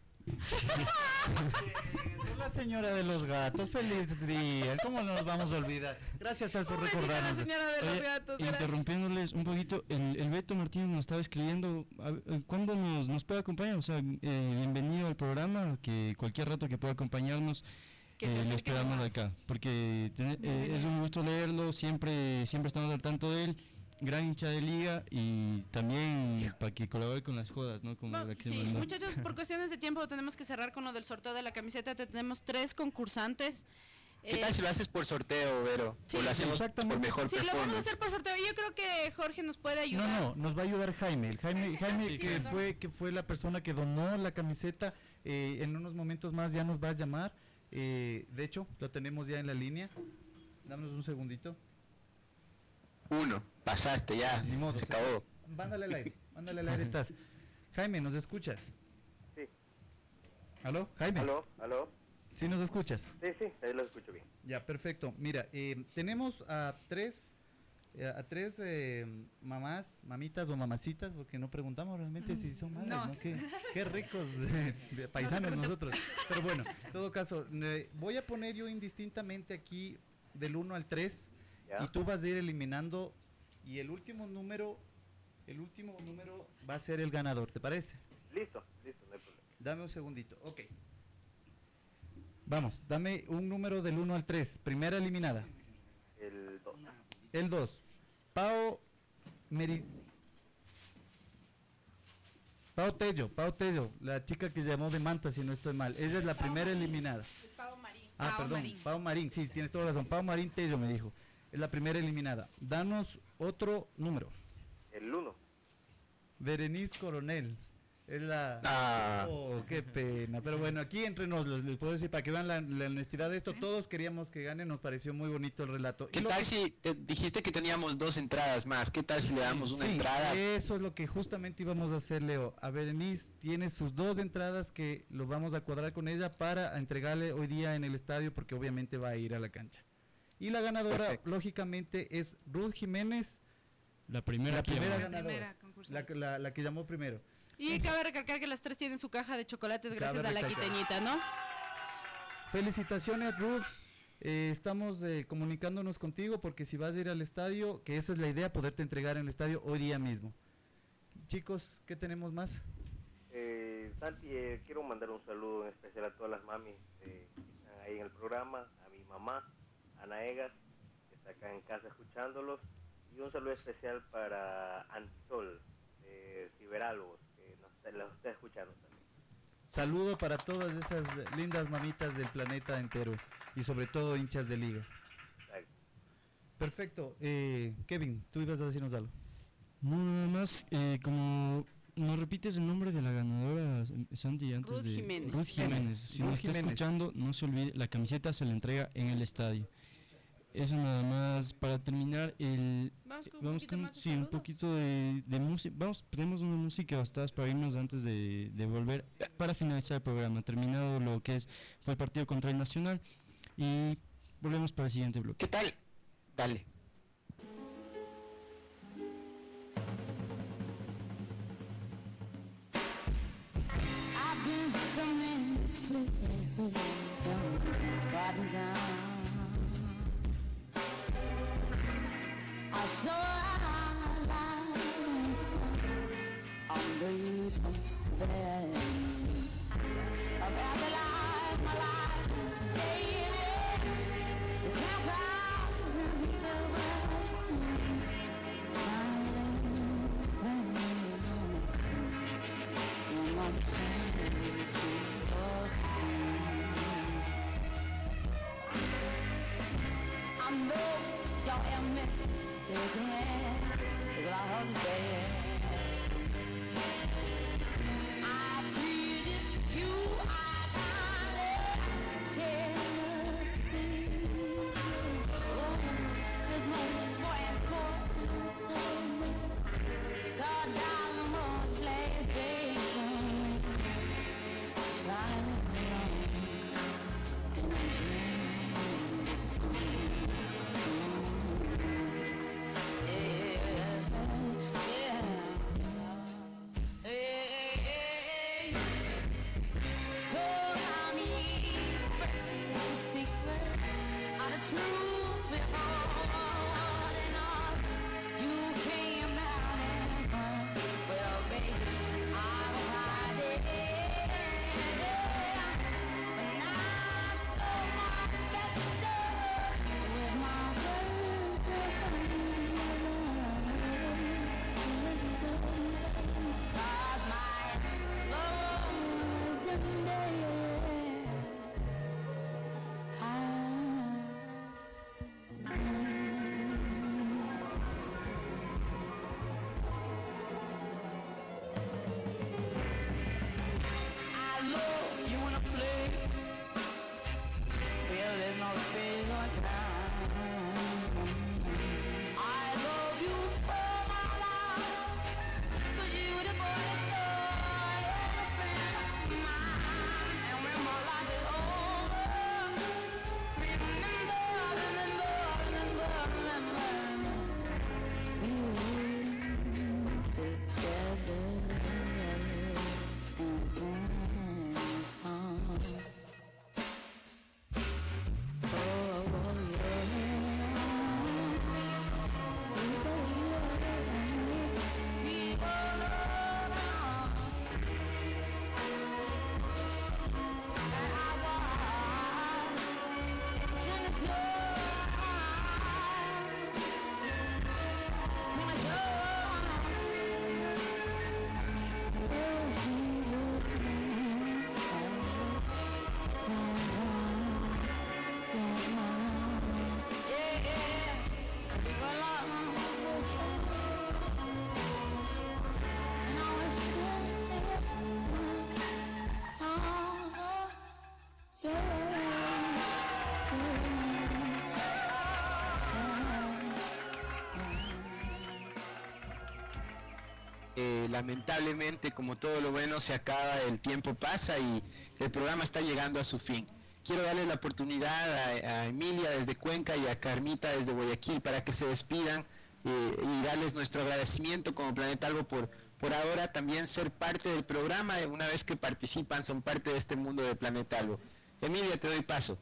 La señora de los gatos, feliz día. ¿Cómo nos vamos a olvidar? Gracias Tal, por recordarnos. Oye, interrumpiéndoles un poquito, el, el Beto Martínez nos estaba escribiendo, a- eh, ¿cuándo nos, nos puede acompañar? O sea, eh, bienvenido al programa, que cualquier rato que pueda acompañarnos, Que se eh, le acerque esperamos nomás. acá, porque tener- eh, es un gusto leerlo, siempre, siempre estamos al tanto de él, gran hincha de liga y también para que colabore con las jodas, ¿no? Como la que Sí, mandó. muchachos, por cuestiones de tiempo tenemos que cerrar con lo del sorteo de la camiseta, te- tenemos tres concursantes. ¿Qué Eh, tal si lo haces por sorteo, Vero? Sí. o lo hacemos por mejor Sí, lo vamos a performance. hacer por sorteo. Yo creo que Jorge nos puede No, ayudar. no, nos va a ayudar Jaime. El Jaime, Jaime Sí, que claro. fue que fue la persona que donó la camiseta, eh, en unos momentos más ya nos va a llamar. Eh, de hecho, lo tenemos ya en la línea. Dámonos un segundito. Uno, pasaste ya, Ni modo, se acabó. Mándale al aire, mándale al aire. Estás. Jaime, ¿nos escuchas? Sí. ¿Aló, Jaime? ¿Aló? ¿Aló? ¿Sí nos escuchas? Sí, sí, ahí lo escucho bien. Ya, perfecto. Mira, eh, tenemos a tres, eh, a tres eh, mamás, mamitas o mamacitas, porque no preguntamos realmente si son madres, No. ¿no? Qué, qué ricos eh, de paisanos nosotros. Pero bueno, en todo caso, eh, voy a poner yo indistintamente aquí del uno al tres Ya. y tú vas a ir eliminando y el último número, el último número va a ser el ganador, ¿te parece? Listo, listo, no hay problema. Dame un segundito, ok. Vamos, dame un número del uno al tres, primera eliminada. El dos. El dos. Pao Meri... Pao Tello, Pao Tello, la chica que llamó de Manta, si no estoy mal. Ella es la primera eliminada. Es Pau Marín. Ah, Pao perdón, Marín. Pao Marín, sí, tienes toda razón. Pao Marín Tello me dijo. es la primera eliminada. Danos otro número. El uno. Berenice Coronel. Es la... Ah. Oh, qué pena. Pero bueno, aquí entre nos, les, les puedo decir, para que vean la, la honestidad de esto, todos queríamos que gane, nos pareció muy bonito el relato. ¿Qué tal si te dijiste que teníamos dos entradas más? ¿Qué tal si le damos una sí, entrada? Eso es lo que justamente íbamos a hacer, Leo. A Berenice tiene sus dos entradas que lo vamos a cuadrar con ella para entregarle hoy día en el estadio, porque obviamente va a ir a la cancha. Y la ganadora, perfecto, lógicamente, es Ruth Jiménez. La primera, la que primera llamó. ganadora. La, la, la que llamó primero. Y cabe recalcar que las tres tienen su caja de chocolates gracias Cabe a la recalcar. quiteñita, ¿no? Felicitaciones, Ruth. Eh, estamos eh, comunicándonos contigo porque si vas a ir al estadio, que esa es la idea, poderte entregar en el estadio hoy día mismo. Chicos, ¿qué tenemos más? Eh, Santi, eh, quiero mandar un saludo en especial a todas las mamis eh, que están ahí en el programa, a mi mamá, Ana Egas, que está acá en casa escuchándolos, y un saludo especial para Antisol, de Ciberalbos, que nos, los está escuchando también. Saludo para todas esas lindas mamitas del planeta entero y sobre todo hinchas de liga. Exacto. Perfecto. Eh, Kevin, tú ibas a decirnos algo. No, nada más, eh, como nos repites el nombre de la ganadora, Santi, antes Ruth de... Jiménez. Ruth Jiménez. Si Ruth nos está Jiménez. escuchando, no se olvide, la camiseta se la entrega en el estadio. Eso nada más, para terminar, el... Vamos con un vamos poquito con, más de sí, un saludos. poquito de, de música. Vamos, tenemos una música bastada para irnos antes de, de volver, para finalizar el programa, terminado lo que es fue el partido contra el Nacional, y volvemos para el siguiente bloque. ¿Qué tal? Dale. I've been to so many places, gotten down. I saw our lives under you somewhere. I've had the life, my life is staying. It's not proud and people were I know your image is in love's bed. I treated you I can't see. Oh, there's no point for me. So down the most PlayStation, trying to in a dream. Yeah, yeah. eh, lamentablemente, como todo lo bueno se acaba, el tiempo pasa y el programa está llegando a su fin. Quiero darle la oportunidad a, a Emilia desde Cuenca y a Carmita desde Guayaquil para que se despidan eh, y darles nuestro agradecimiento como Planeta Albo por, por ahora también ser parte del programa. Una vez que participan son parte de este mundo de Planeta Albo. Emilia, te doy paso.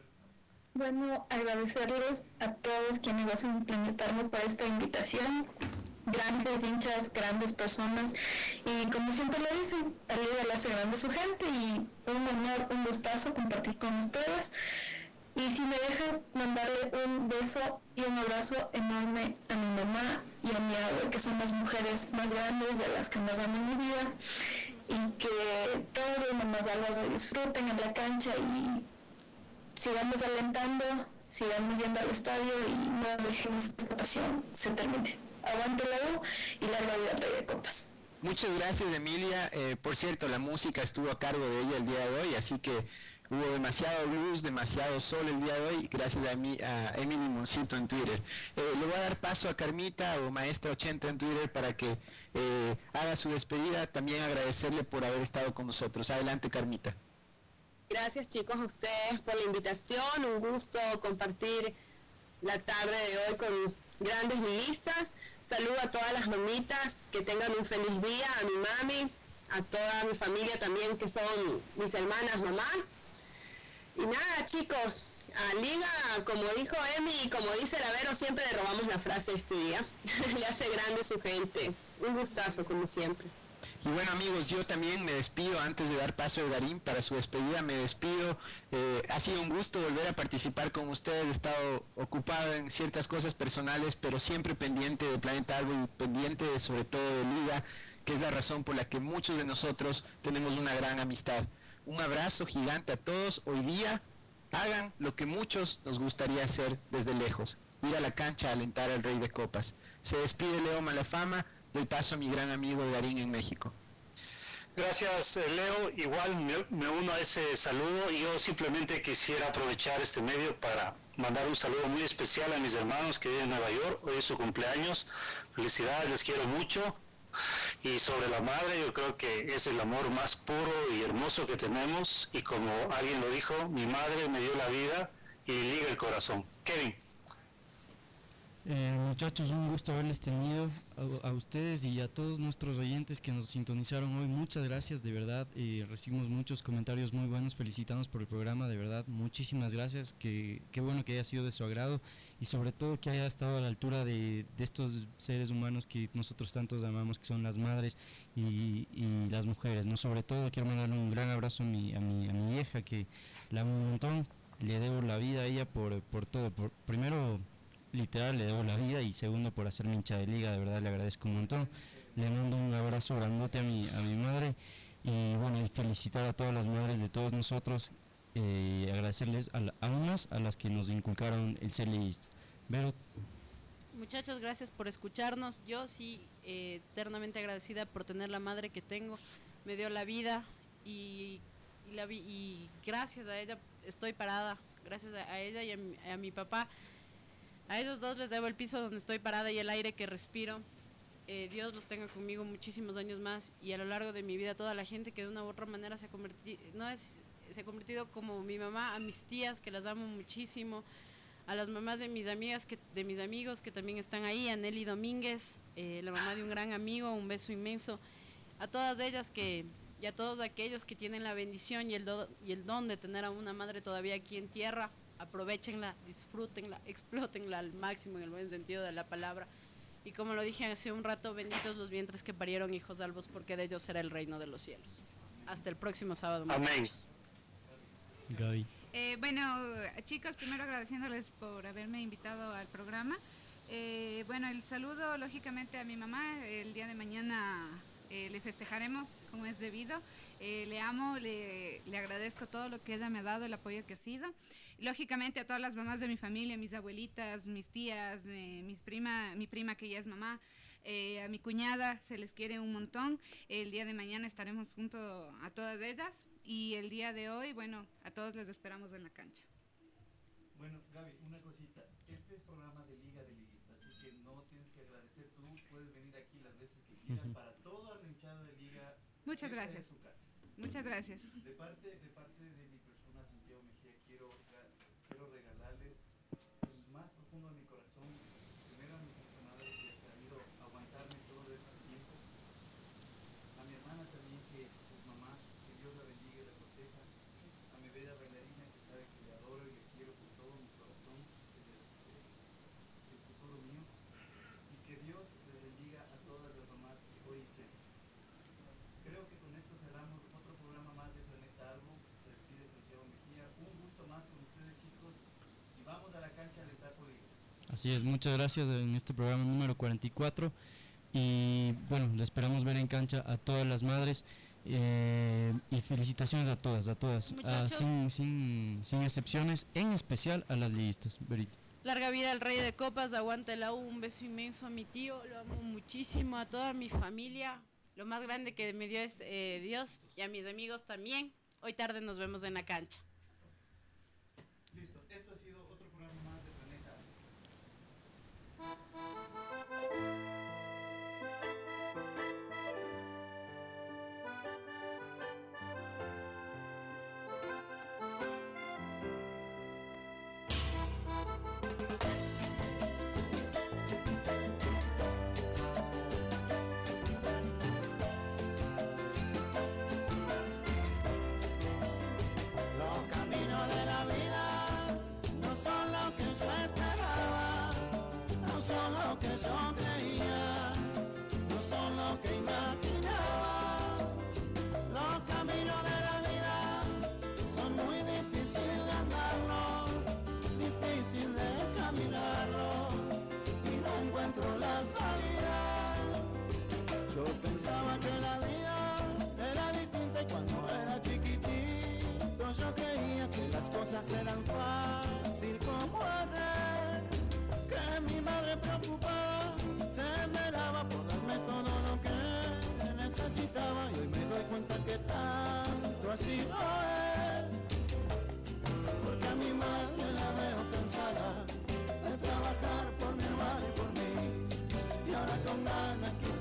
Bueno, agradecerles a todos quienes hacen implementarme por esta invitación, grandes hinchas, grandes personas, y como siempre lo dicen, la Liga le hace grande a su gente y un honor, un gustazo compartir con ustedes. Y si me dejan mandarle un beso y un abrazo enorme a mi mamá y a mi abuela, que son las mujeres más grandes, de las que más amo en mi vida, y que todos los mamás albas hoy disfruten en la cancha y sigamos alentando, sigamos yendo al estadio y no dejemos que esta pasión se termine. Aguante la U y larga vida al Rey de Copas. Muchas gracias, Emilia. Eh, por cierto, la música estuvo a cargo de ella el día de hoy, así que hubo demasiado blues, demasiado sol el día de hoy, gracias a, mi, a Emily Moncito en Twitter. Eh, le voy a dar paso a Carmita o Maestra ochenta en Twitter para que eh, haga su despedida. También agradecerle por haber estado con nosotros. Adelante, Carmita. Gracias, chicos, a ustedes por la invitación. Un gusto compartir la tarde de hoy con grandes liguistas. Saludo a todas las mamitas, que tengan un feliz día, a mi mami, a toda mi familia también, que son mis hermanas mamás. Y nada, chicos, a Liga, como dijo Emi y como dice el Avero, siempre le robamos la frase este día. Le hace grande su gente. Un gustazo, como siempre. Y bueno, amigos, yo también me despido antes de dar paso a Darín para su despedida. Me despido. Eh, ha sido un gusto volver a participar con ustedes. He estado ocupado en ciertas cosas personales, pero siempre pendiente de Planeta Albo y pendiente de, sobre todo de Liga, que es la razón por la que muchos de nosotros tenemos una gran amistad. Un abrazo gigante a todos. Hoy día hagan lo que muchos nos gustaría hacer desde lejos: ir a la cancha a alentar al Rey de Copas. Se despide Leo Malafama. Doy paso a mi gran amigo Darín en México. Gracias, Leo. Igual me, me uno a ese saludo. Yo simplemente quisiera aprovechar este medio para mandar un saludo muy especial a mis hermanos que viven en Nueva York. Hoy es su cumpleaños. Felicidades, les quiero mucho. Y sobre la madre, yo creo que es el amor más puro y hermoso que tenemos. Y como alguien lo dijo, mi madre me dio la vida y liga el corazón. Kevin. Eh, muchachos, un gusto haberles tenido a, a ustedes y a todos nuestros oyentes que nos sintonizaron hoy. Muchas gracias, de verdad. Eh, recibimos muchos comentarios muy buenos, felicitándonos por el programa, de verdad. Muchísimas gracias, que qué bueno que haya sido de su agrado y sobre todo que haya estado a la altura de, de estos seres humanos que nosotros tantos amamos, que son las madres y, y las mujeres, ¿no? Sobre todo quiero mandarle un gran abrazo a mi, a mi, a mi vieja, que la amo un montón. Le debo la vida a ella por, por todo. Por, primero, literal, le debo la vida, y segundo, por hacerme hincha de Liga. De verdad le agradezco un montón. Le mando un abrazo grandote a mi, a mi madre, y bueno, y felicitar a todas las madres de todos nosotros, eh, agradecerles a, la, a unas a las que nos inculcaron el ser liguista. Vero. Muchachos, gracias por escucharnos. Yo sí, eh, eternamente agradecida por tener la madre que tengo. Me dio la vida y, y, la, y gracias a ella estoy parada. Gracias a, a ella y a mi, a mi papá. A ellos dos les debo el piso donde estoy parada y el aire que respiro. Eh, Dios los tenga conmigo muchísimos años más, y a lo largo de mi vida toda la gente que de una u otra manera se ha convertido, no es, se ha convertido como mi mamá, a mis tías que las amo muchísimo, a las mamás de mis amigas, que, de mis amigos que también están ahí, a Nelly Domínguez, eh, la mamá de un gran amigo, un beso inmenso, a todas ellas que, y a todos aquellos que tienen la bendición y el, do, y el don de tener a una madre todavía aquí en tierra. Aprovechenla, disfrútenla, explótenla al máximo en el buen sentido de la palabra. Y como lo dije hace un rato, benditos los vientres que parieron hijos salvos, porque de ellos será el reino de los cielos. Hasta el próximo sábado. Amén. Gaby. Eh, bueno, chicos, primero agradeciéndoles por haberme invitado al programa. Eh, bueno, el saludo lógicamente a mi mamá. El día de mañana eh, le festejaremos como es debido. Eh, le amo, le, le agradezco todo lo que ella me ha dado, el apoyo que ha sido. Lógicamente a todas las mamás de mi familia, mis abuelitas, mis tías, eh, mis prima, mi prima que ya es mamá, eh, a mi cuñada, se les quiere un montón. El día de mañana estaremos junto a todas ellas, y el día de hoy, bueno, a todos les esperamos en la cancha. Bueno, Gaby, una cosita, este es programa de Liga de Liguistas, así que no tienes que agradecer tú, puedes venir aquí las veces que quieras. Para todo Muchas gracias. Muchas gracias. De parte, de parte de mi persona, Santiago Mejía, quiero, quiero regalarles el más profundo de mi corazón, primero a mi santa madre que ha sabido aguantarme todo este tiempo, a mi hermana también que es mamá, que Dios la bendiga y la proteja, a mi bella bailarina que sabe que le adoro y le quiero con todo mi corazón, que es este, el futuro mío, y que Dios le bendiga a todas las mamás que hoy hice. Creo que con esto cerramos otro programa más de Planeta Albo. Se despide Santiago Mejía. Un gusto más con ustedes, chicos. Y vamos a la cancha de Tapoliga. Así es, muchas gracias en este programa número cuarenta y cuatro. Y bueno, le esperamos ver en cancha a todas las madres. Eh, y felicitaciones a todas, a todas, a, sin, sin, sin excepciones, en especial a las liguistas. Berito. Larga vida al Rey de Copas, aguante la U, un beso inmenso a mi tío, lo amo muchísimo, a toda mi familia. Lo más grande que me dio es eh, Dios, y a mis amigos también. Hoy tarde nos vemos en la cancha. Listo, esto ha sido otro programa más de Planeta. Eran fácil como hacer que mi madre preocupada se esmeraba por darme todo lo que necesitaba, y hoy me doy cuenta que tanto así no es, porque a mi madre la veo cansada de trabajar por mi hermano y por mí, y ahora con ganas